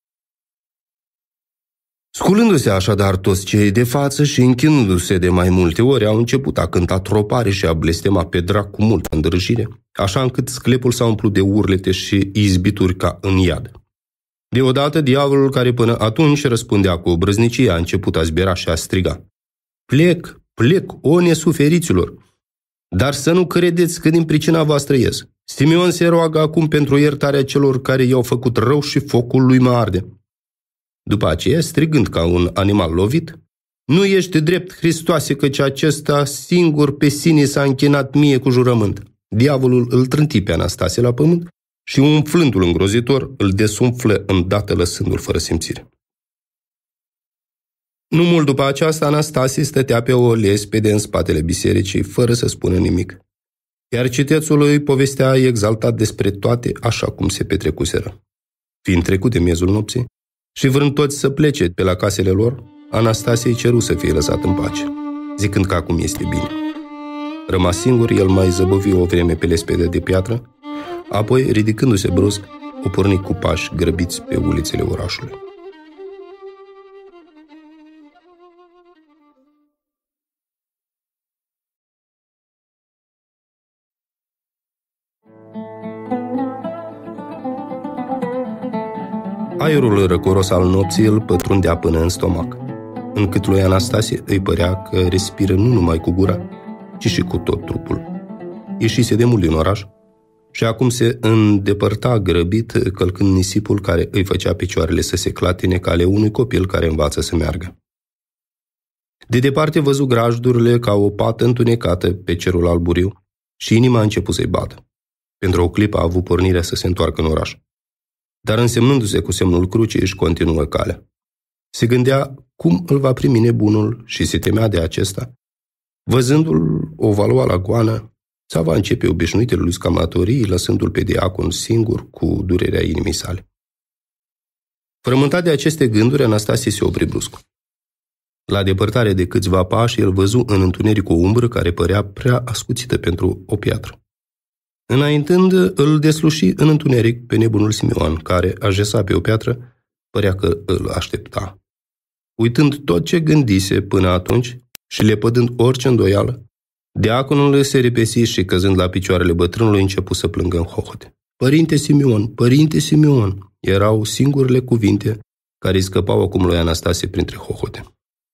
Sculându-se așadar toți cei de față și închinându-se de mai multe ori, au început a cânta tropare și a blestema pe drac cu multă îndrăjire, așa încât sclepul s-a umplut de urlete și izbituri ca în iad. Deodată, diavolul, care până atunci răspundea cu obrăznicie, a început a zbiera și a striga: Plec, plec, o nesuferiților! Dar să nu credeți că din pricina voastră ies. Simeon se roagă acum pentru iertarea celor care i-au făcut rău și focul lui mă arde. După aceea, strigând ca un animal lovit, nu ești drept, Hristoase, căci acesta singur pe sine s-a închinat mie cu jurământ. Diavolul îl trânti pe Anastasie la pământ și, umflându-l îngrozitor, îl desumflă îndată, lăsându-l fără simțire. Nu mult după aceasta, Anastasie stătea pe o lespede în spatele bisericii, fără să spună nimic. Iar citețul îi povestea exaltat despre toate așa cum se petrecuseră. Fiind trecut de miezul nopții și vrând toți să plece pe la casele lor, Anastasie îi ceru să fie lăsat în pace, zicând că acum este bine. Rămas singur, el mai zăbovi o vreme pe lespedă de piatră, apoi, ridicându-se brusc, o porni cu pași grăbiți pe ulițele orașului. Aerul răcoros al nopții îl pătrundea până în stomac, încât lui Anastasie îi părea că respiră nu numai cu gura, ci și cu tot trupul. Ieșise de mult din oraș și acum se îndepărta grăbit, călcând nisipul care îi făcea picioarele să se clatine ca ale unui copil care învață să meargă. De departe văzu grajdurile ca o pată întunecată pe cerul alburiu și inima a început să-i bată. Pentru o clipă a avut pornirea să se întoarcă în oraș, dar însemnându-se cu semnul crucii își continuă calea. Se gândea cum îl va primi nebunul și se temea de acesta. Văzându-l o va lua la goană, sau va începe obișnuitele lui scamatorii, lăsându-l pe diacon singur cu durerea inimii sale. Frământat de aceste gânduri, Anastasie se opri brusc. La depărtare de câțiva pași, el văzu în întuneric o umbră care părea prea ascuțită pentru o piatră. Înaintând, îl desluși în întuneric pe nebunul Simeon, care, așeza pe o piatră, părea că îl aștepta. Uitând tot ce gândise până atunci și lepădând orice îndoială, diaconul se repesi și, căzând la picioarele bătrânului, începu să plângă în hohote. Părinte Simeon, părinte Simeon, erau singurele cuvinte care îi scăpau acum lui Anastasie printre hohote.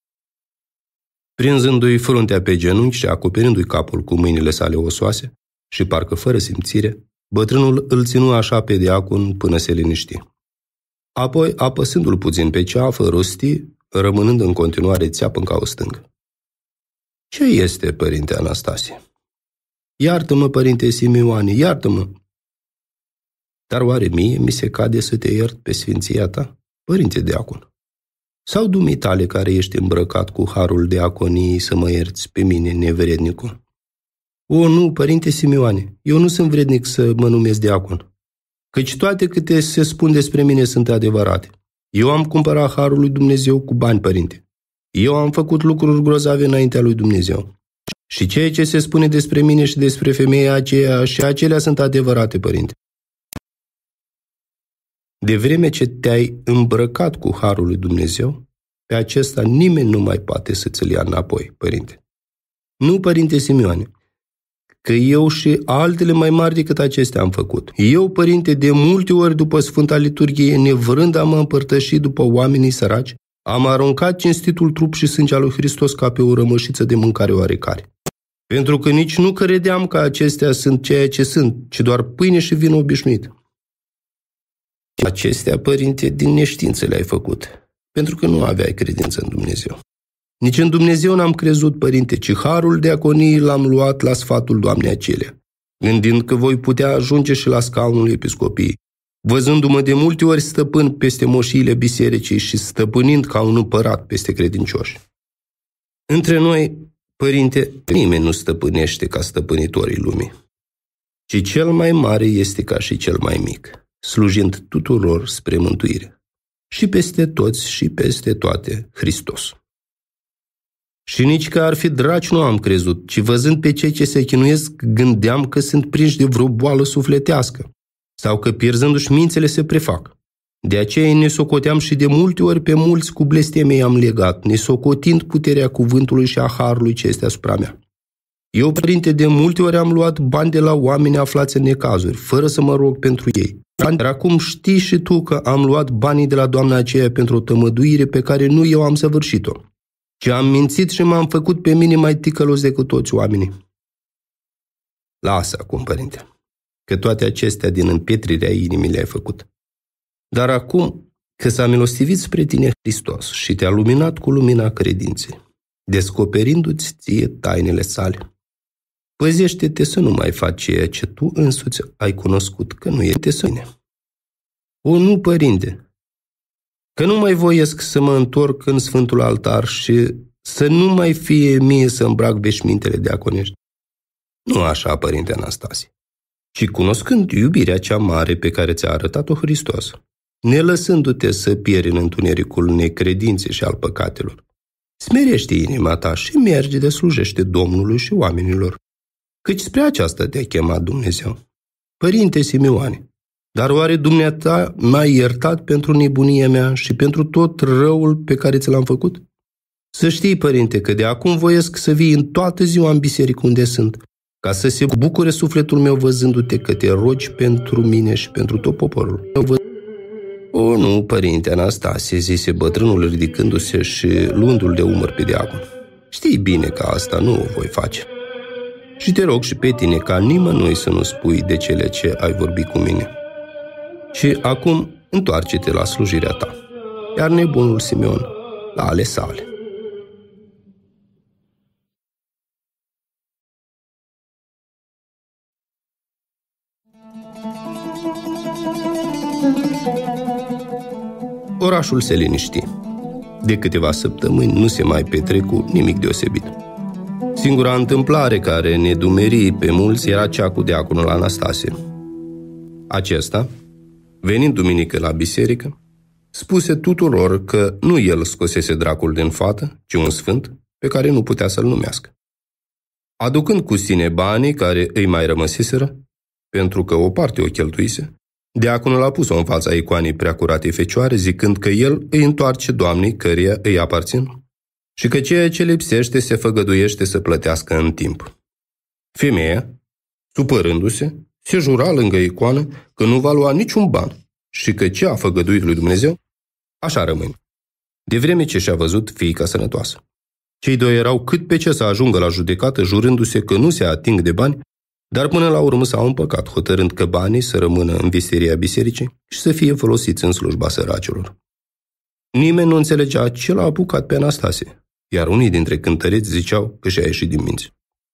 Prinzându-i fruntea pe genunchi și acoperindu-i capul cu mâinile sale osoase și parcă fără simțire, bătrânul îl ținu așa pe diacon până se liniști. Apoi, apăsându-l puțin pe ceafă, rosti, rămânând în continuare țeapă ca o stângă. Ce este, părinte Anastasie? Iartă-mă, părinte Simeoane, iartă-mă! Dar oare mie mi se cade să te iert pe sfinția ta, părinte diacon? Sau dumitale care ești îmbrăcat cu harul diaconiei să mă ierți pe mine, nevrednicul? O, nu, părinte Simeoane, eu nu sunt vrednic să mă numesc diacon, căci toate câte se spun despre mine sunt adevărate. Eu am cumpărat harul lui Dumnezeu cu bani, părinte. Eu am făcut lucruri grozave înaintea lui Dumnezeu. Și ceea ce se spune despre mine și despre femeia aceea și acelea sunt adevărate, părinte. De vreme ce te-ai îmbrăcat cu harul lui Dumnezeu, pe acesta nimeni nu mai poate să ți-l ia înapoi, părinte. Nu, părinte Simeoane, că eu și altele mai mari decât acestea am făcut. Eu, părinte, de multe ori după Sfânta Liturghie, nevrând a mă împărtăși după oamenii săraci, am aruncat cinstitul trup și sânge al lui Hristos ca pe o rămășiță de mâncare oarecare. Pentru că nici nu credeam că acestea sunt ceea ce sunt, ci doar pâine și vin obișnuit. Acestea, părinte, din neștiință le-ai făcut, pentru că nu aveai credință în Dumnezeu. Nici în Dumnezeu n-am crezut, părinte, ci harul diaconiei l-am luat la sfatul Doamnei acelea, gândind că voi putea ajunge și la scaunul episcopiei, văzându-mă de multe ori stăpân peste moșiile bisericii și stăpânind ca un împărat peste credincioși. Între noi, părinte, nimeni nu stăpânește ca stăpânitorii lumii, ci cel mai mare este ca și cel mai mic, slujind tuturor spre mântuire. Și peste toți și peste toate, Hristos. Și nici că ar fi draci nu am crezut, ci văzând pe cei ce se chinuiesc, gândeam că sunt prinși de vreo boală sufletească, sau că pierzându-și mințele se prefac. De aceea ne socoteam și de multe ori pe mulți cu blesteme i-am legat, ne socotind puterea cuvântului și a harului ce este asupra mea. Eu, părinte, de multe ori am luat bani de la oameni aflați în necazuri, fără să mă rog pentru ei. Dar acum știi și tu că am luat banii de la doamna aceea pentru o tămăduire pe care nu eu am săvârșit-o, ci am mințit și m-am făcut pe mine mai ticălos decât toți oamenii. Lasă acum, părinte, că toate acestea din împietrirea inimii le-ai făcut. Dar acum că s-a milostivit spre tine Hristos și te-a luminat cu lumina credinței, descoperindu-ți ție tainele sale, păzește-te să nu mai faci ceea ce tu însuți ai cunoscut că nu este sine. O, nu, părinte, că nu mai voiesc să mă întorc în Sfântul Altar și să nu mai fie mie să îmbrac veșmintele diaconești. Nu așa, părinte Anastasie, ci cunoscând iubirea cea mare pe care ți-a arătat-o Hristos, nelăsându-te să pieri în întunericul necredinței și al păcatelor, smerește inima ta și merge de slujește Domnului și oamenilor, căci spre aceasta te-a chemat Dumnezeu. Părinte Simeoane, dar oare dumneata m-ai iertat pentru nebunia mea și pentru tot răul pe care ți l-am făcut? Să știi, părinte, că de acum voiesc să vii în toată ziua în biserică unde sunt, ca să se bucure sufletul meu văzându-te că te rogi pentru mine și pentru tot poporul. O, nu, părinte Anastasie, zise bătrânul ridicându-se și luându-l de umăr pe diacon. Știi bine că asta nu o voi face. Și te rog și pe tine ca nimănui să nu spui de cele ce ai vorbit cu mine. Și acum întoarce-te la slujirea ta, iar nebunul Simeon la ale sale. Orașul se liniști. De câteva săptămâni nu se mai petrecu nimic deosebit. Singura întâmplare care ne dumeri pe mulți era cea cu diaconul Anastasie. Acesta, venind duminică la biserică, spuse tuturor că nu el scosese dracul din fată, ci un sfânt pe care nu putea să-l numească. Aducând cu sine banii care îi mai rămăseseră, pentru că o parte o cheltuise, diaconul a pus-o în fața icoanei preacuratei Fecioare, zicând că el îi întoarce Doamnei căreia îi aparțin și că ceea ce lipsește se făgăduiește să plătească în timp. Femeia, supărându-se, se jura lângă icoană că nu va lua niciun ban și că ce a făgăduit lui Dumnezeu, așa rămâne, de vreme ce și-a văzut fiica sănătoasă. Cei doi erau cât pe ce să ajungă la judecată, jurându-se că nu se ating de bani, dar până la urmă s-au împăcat, hotărând că banii să rămână în vesteria bisericii și să fie folosiți în slujba săracilor. Nimeni nu înțelegea ce l-a apucat pe Anastasie, iar unii dintre cântăreți ziceau că și-a ieșit din minți.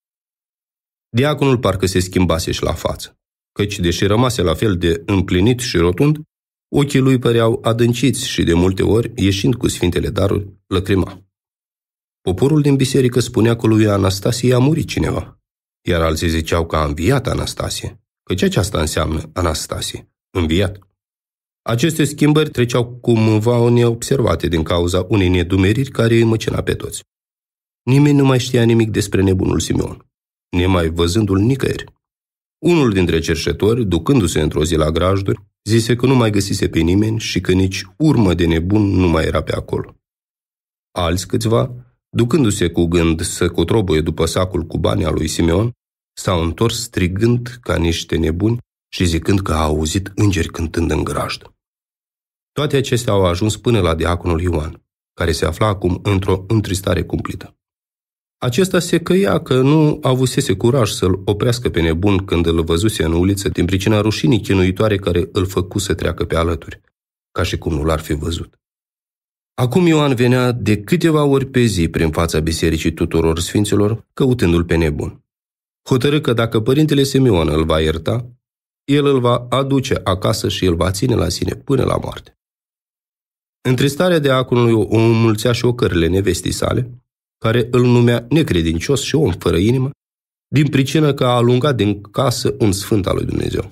Diaconul parcă se schimbase și la față, căci, deși rămase la fel de împlinit și rotund, ochii lui păreau adânciți și de multe ori, ieșind cu sfintele daruri, lăcrima. Poporul din biserică spunea că lui Anastasie a murit cineva, iar alții ziceau că a înviat Anastasie, căci aceasta înseamnă Anastasie, înviat. Aceste schimbări treceau cumva neobservate din cauza unei nedumeriri care îi măcina pe toți. Nimeni nu mai știa nimic despre nebunul Simeon, nemai văzându-l nicăieri. Unul dintre cerșetori, ducându-se într-o zi la grajduri, zise că nu mai găsise pe nimeni și că nici urmă de nebun nu mai era pe acolo. Alți câțiva, ducându-se cu gând să cotrobăie după sacul cu banii al lui Simeon, s-au întors strigând ca niște nebuni și zicând că au auzit îngeri cântând în grajd. Toate acestea au ajuns până la diaconul Ioan, care se afla acum într-o întristare cumplită. Acesta se căia că nu avusese curaj să-l oprească pe nebun când îl văzuse în uliță din pricina rușinii chinuitoare care îl făcu să treacă pe alături, ca și cum nu l-ar fi văzut. Acum Ioan venea de câteva ori pe zi prin fața bisericii tuturor sfinților, căutându-l pe nebun. Hotărâ că dacă părintele Simeon îl va ierta, el îl va aduce acasă și îl va ține la sine până la moarte. Întristarea diaconului o înmulțea și ocările nevestii sale, care îl numea necredincios și om fără inimă, din pricină că a alungat din casă un sfânt al lui Dumnezeu.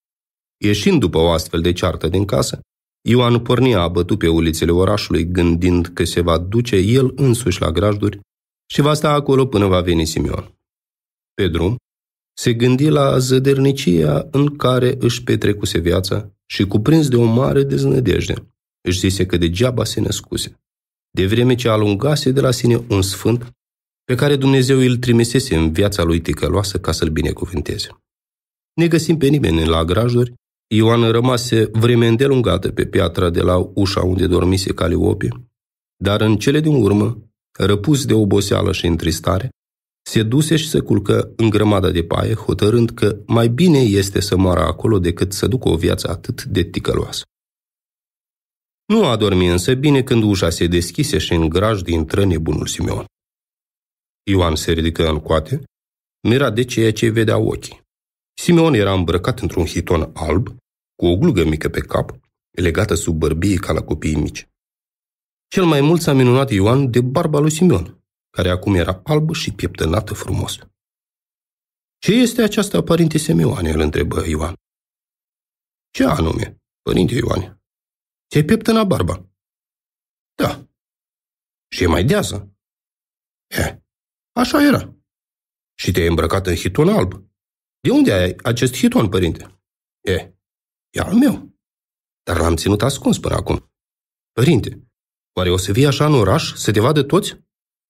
Ieșind după o astfel de ceartă din casă, Ioan pornia abătut pe ulițele orașului, gândind că se va duce el însuși la grajduri și va sta acolo până va veni Simeon. Pe drum, se gândi la zădărnicia în care își petrecuse viața și, cuprins de o mare deznădejde, își zise că degeaba se născuse, de vreme ce alungase de la sine un sfânt pe care Dumnezeu îl trimisese în viața lui ticăloasă ca să-l binecuvânteze. Negăsind pe nimeni la grajduri, Ioan rămase vreme îndelungată pe piatra de la ușa unde dormise Caliope, dar în cele din urmă, răpus de oboseală și întristare, se duse și se culcă în grămada de paie, hotărând că mai bine este să moară acolo decât să ducă o viață atât de ticăloasă. Nu a dormit însă bine când ușa se deschise și în grajd intră nebunul Simeon. Ioan se ridică în coate, mirat de ceea ce vedea ochii. Simeon era îmbrăcat într-un hiton alb, cu o glugă mică pe cap, legată sub bărbie ca la copiii mici. Cel mai mult s-a minunat Ioan de barba lui Simeon, care acum era albă și pieptănată frumos. Ce este aceasta, părinte Simeoane?" îl întrebă Ioan. Ce anume, părinte Ioane? Ți-ai pieptănat barba?" Da. Și e mai deasă?" Așa era. Și te-ai îmbrăcat în hiton alb. De unde ai acest hiton, părinte?" E al meu. Dar l-am ținut ascuns până acum." Părinte, oare o să vii așa în oraș, să te vadă toți?"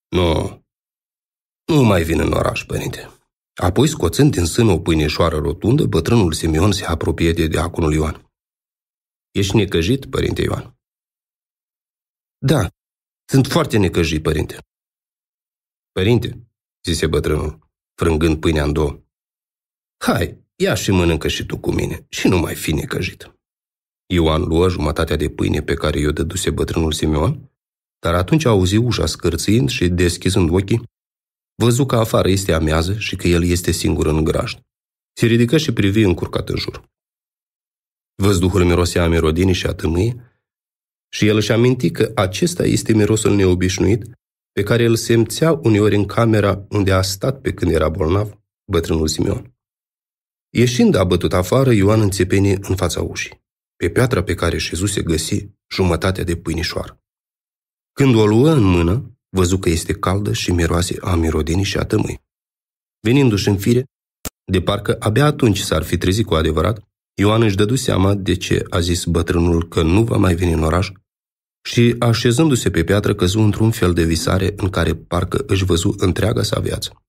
Nu mai vin în oraș, părinte." Apoi, scoțând din sân o pâineșoară rotundă, bătrânul Simeon se apropie de diaconul Ioan. Ești necăjit, părinte Ioan?" Da, sunt foarte necăjit, părinte." Părinte," zise bătrânul, frângând pâinea în două, hai, ia și mănâncă și tu cu mine și nu mai fi necăjit." Ioan luă jumătatea de pâine pe care i-o dăduse bătrânul Simeon, dar atunci auzi ușa scârțâind și, deschizând ochii, văzu că afară este amiază și că el este singur în grajd. Se ridică și privi încurcat în jur. Văzduhul mirosea a mirodinii și a tămâie și el își aminti că acesta este mirosul neobișnuit pe care îl simțea uneori în camera unde a stat pe când era bolnav bătrânul Simeon. Ieșind abătut afară, Ioan înțepeni în fața ușii. Pe piatra pe care șezuse găsi jumătatea de pâinișoară. Când o luă în mână, văzu că este caldă și miroase a mirodenii și a tămâi. Venindu-și în fire, de parcă abia atunci s-ar fi trezit cu adevărat, Ioan își dădu seama de ce a zis bătrânul că nu va mai veni în oraș și, așezându-se pe piatră, căzu într-un fel de visare în care parcă își văzu întreaga sa viață.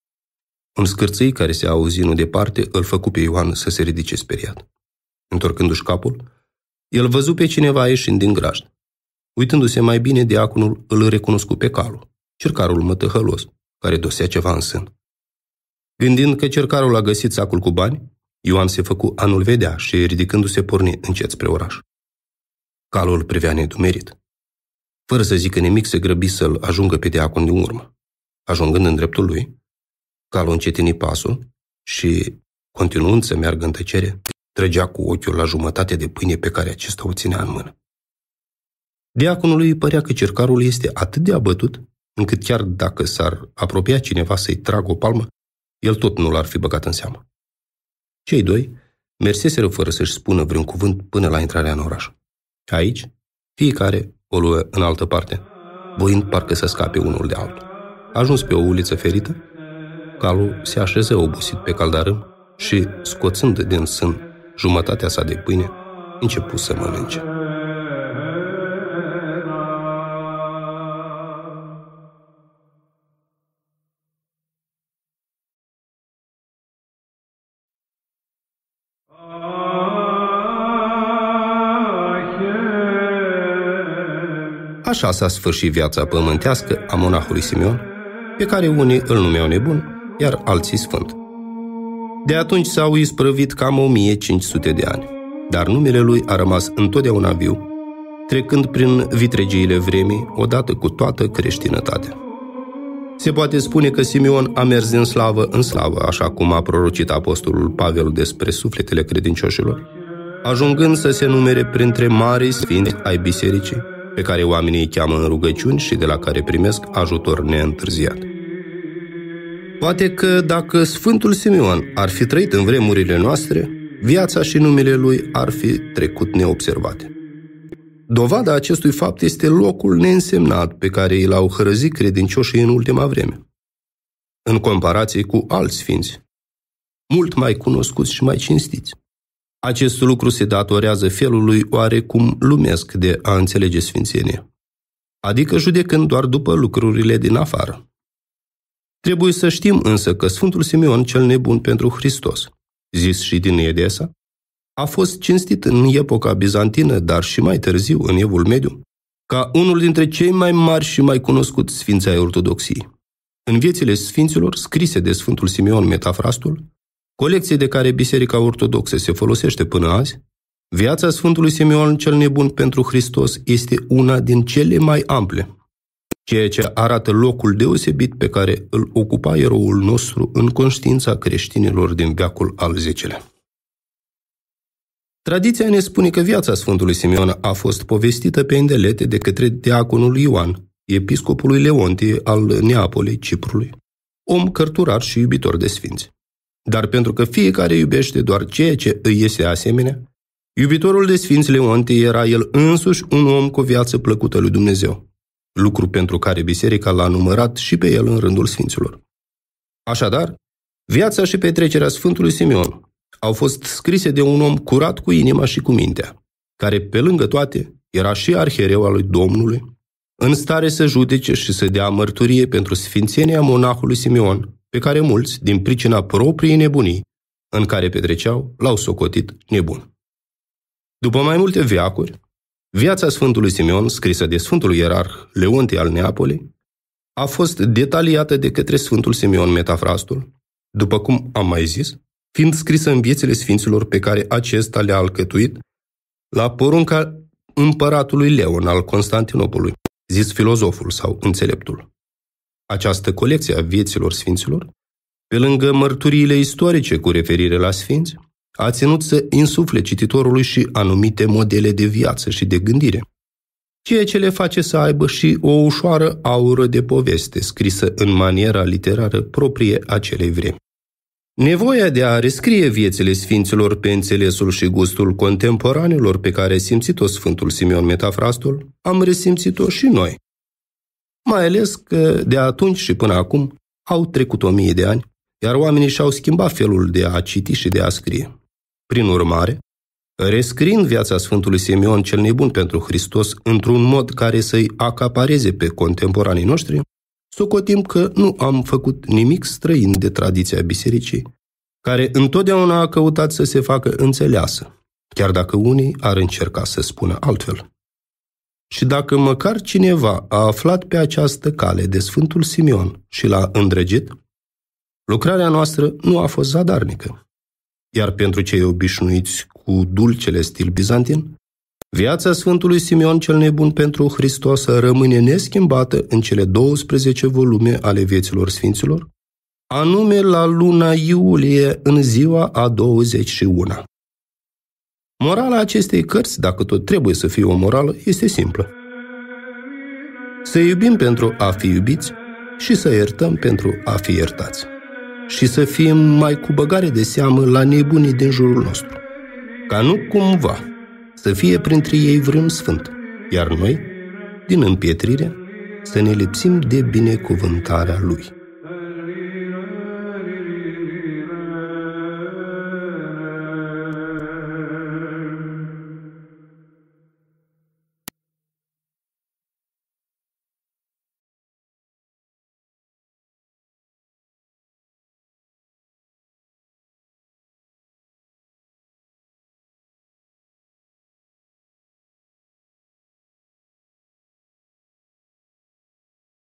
Un scârțâi care se auzi nu departe îl făcu pe Ioan să se ridice speriat. Întorcându-și capul, el văzu pe cineva ieșind din grajd. Uitându-se mai bine, diaconul îl recunoscu pe calul, cercarul mătăhălos, care dosea ceva în sân. Gândind că cercarul a găsit sacul cu bani, Ioan se făcu a nu-l vedea și, ridicându-se, porni încet spre oraș. Calul îl privea nedumerit. Fără să zică nimic, se grăbi să-l ajungă pe diacon din urmă. Ajungând în dreptul lui, calul încetini pasul și, continuând să meargă în tăcere, trăgea cu ochiul la jumătate de pâine pe care acesta o ținea în mână. Diaconului îi părea că cercarul este atât de abătut, încât chiar dacă s-ar apropia cineva să-i tragă o palmă, el tot nu l-ar fi băgat în seamă. Cei doi merseseră fără să-și spună vreun cuvânt până la intrarea în oraș. Aici, fiecare o luă în altă parte, voind parcă să scape unul de altul. Ajuns pe o uliță ferită, calul se așeză obosit pe caldarâm și, scoțând din sân jumătatea sa de pâine, începu să mănânce. Așa s-a sfârșit viața pământească a monahului Simeon, pe care unii îl numeau nebun, iar alții sfânt. De atunci s-au isprăvit cam 1500 de ani, dar numele lui a rămas întotdeauna viu, trecând prin vitregiile vremii odată cu toată creștinătatea. Se poate spune că Simeon a mers din slavă în slavă, așa cum a prorocit apostolul Pavel despre sufletele credincioșilor, ajungând să se numere printre marii sfinți ai bisericii, pe care oamenii îi cheamă în rugăciuni și de la care primesc ajutor neîntârziat. Poate că dacă Sfântul Simeon ar fi trăit în vremurile noastre, viața și numele lui ar fi trecut neobservate. Dovada acestui fapt este locul neînsemnat pe care i l-au hărăzit credincioșii în ultima vreme, în comparație cu alți sfinți, mult mai cunoscuți și mai cinstiți. Acest lucru se datorează felului oarecum lumesc de a înțelege sfințenia, adică judecând doar după lucrurile din afară. Trebuie să știm însă că Sfântul Simeon cel nebun pentru Hristos, zis și din Edesa, a fost cinstit în epoca bizantină, dar și mai târziu în Evul Mediu, ca unul dintre cei mai mari și mai cunoscuți sfinți ai ortodoxiei. în viețile sfinților scrise de Sfântul Simeon Metafrastul, colecție de care Biserica Ortodoxă se folosește până azi, viața Sfântului Simeon cel Nebun pentru Hristos este una din cele mai ample, ceea ce arată locul deosebit pe care îl ocupa eroul nostru în conștiința creștinilor din veacul al X-lea. Tradiția ne spune că viața Sfântului Simeon a fost povestită pe îndelete de către diaconul Ioan, episcopului Leontie al Neapolei, Ciprului, om cărturar și iubitor de sfinți. Dar pentru că fiecare iubește doar ceea ce îi este asemenea, iubitorul de sfinți Leontie era el însuși un om cu o viață plăcută lui Dumnezeu, lucru pentru care biserica l-a numărat și pe el în rândul sfinților. Așadar, viața și petrecerea Sfântului Simeon au fost scrise de un om curat cu inima și cu mintea, care, pe lângă toate, era și arhiereu al lui Domnului, în stare să judece și să dea mărturie pentru sfințenia monahului Simeon, pe care mulți, din pricina propriei nebunii în care petreceau, l-au socotit nebun. După mai multe veacuri, viața Sfântului Simeon, scrisă de Sfântul Ierarh Leontie al Neapolei, a fost detaliată de către Sfântul Simeon Metafrastul, după cum am mai zis, fiind scrisă în viețile sfinților pe care acesta le-a alcătuit la porunca împăratului Leon al Constantinopolului, zis filozoful sau înțeleptul. Această colecție a vieților sfinților, pe lângă mărturiile istorice cu referire la sfinți, a ținut să insufle cititorului și anumite modele de viață și de gândire, ceea ce le face să aibă și o ușoară aură de poveste scrisă în maniera literară proprie acelei vremi. Nevoia de a rescrie viețile sfinților pe înțelesul și gustul contemporanilor pe care a simțit-o Sfântul Simeon Metafrastul, am resimțit-o și noi. Mai ales că de atunci și până acum au trecut 1000 de ani, iar oamenii și-au schimbat felul de a citi și de a scrie. Prin urmare, rescriind viața Sfântului Simeon cel Nebun pentru Hristos într-un mod care să-i acapareze pe contemporanii noștri, socotim că nu am făcut nimic străin de tradiția bisericii, care întotdeauna a căutat să se facă înțeleasă, chiar dacă unii ar încerca să spună altfel. Și dacă măcar cineva a aflat pe această cale de Sfântul Simeon și l-a îndrăgit, lucrarea noastră nu a fost zadarnică. Iar pentru cei obișnuiți cu dulcele stil bizantin, viața Sfântului Simeon cel Nebun pentru Hristos rămâne neschimbată în cele 12 volume ale vieților sfinților, anume la luna iulie în ziua a 21. Morala acestei cărți, dacă tot trebuie să fie o morală, este simplă. Să iubim pentru a fi iubiți și să iertăm pentru a fi iertați. Și să fim mai cu băgare de seamă la nebunii din jurul nostru, ca nu cumva să fie printre ei vreun sfânt, iar noi, din împietrire, să ne lipsim de binecuvântarea lui.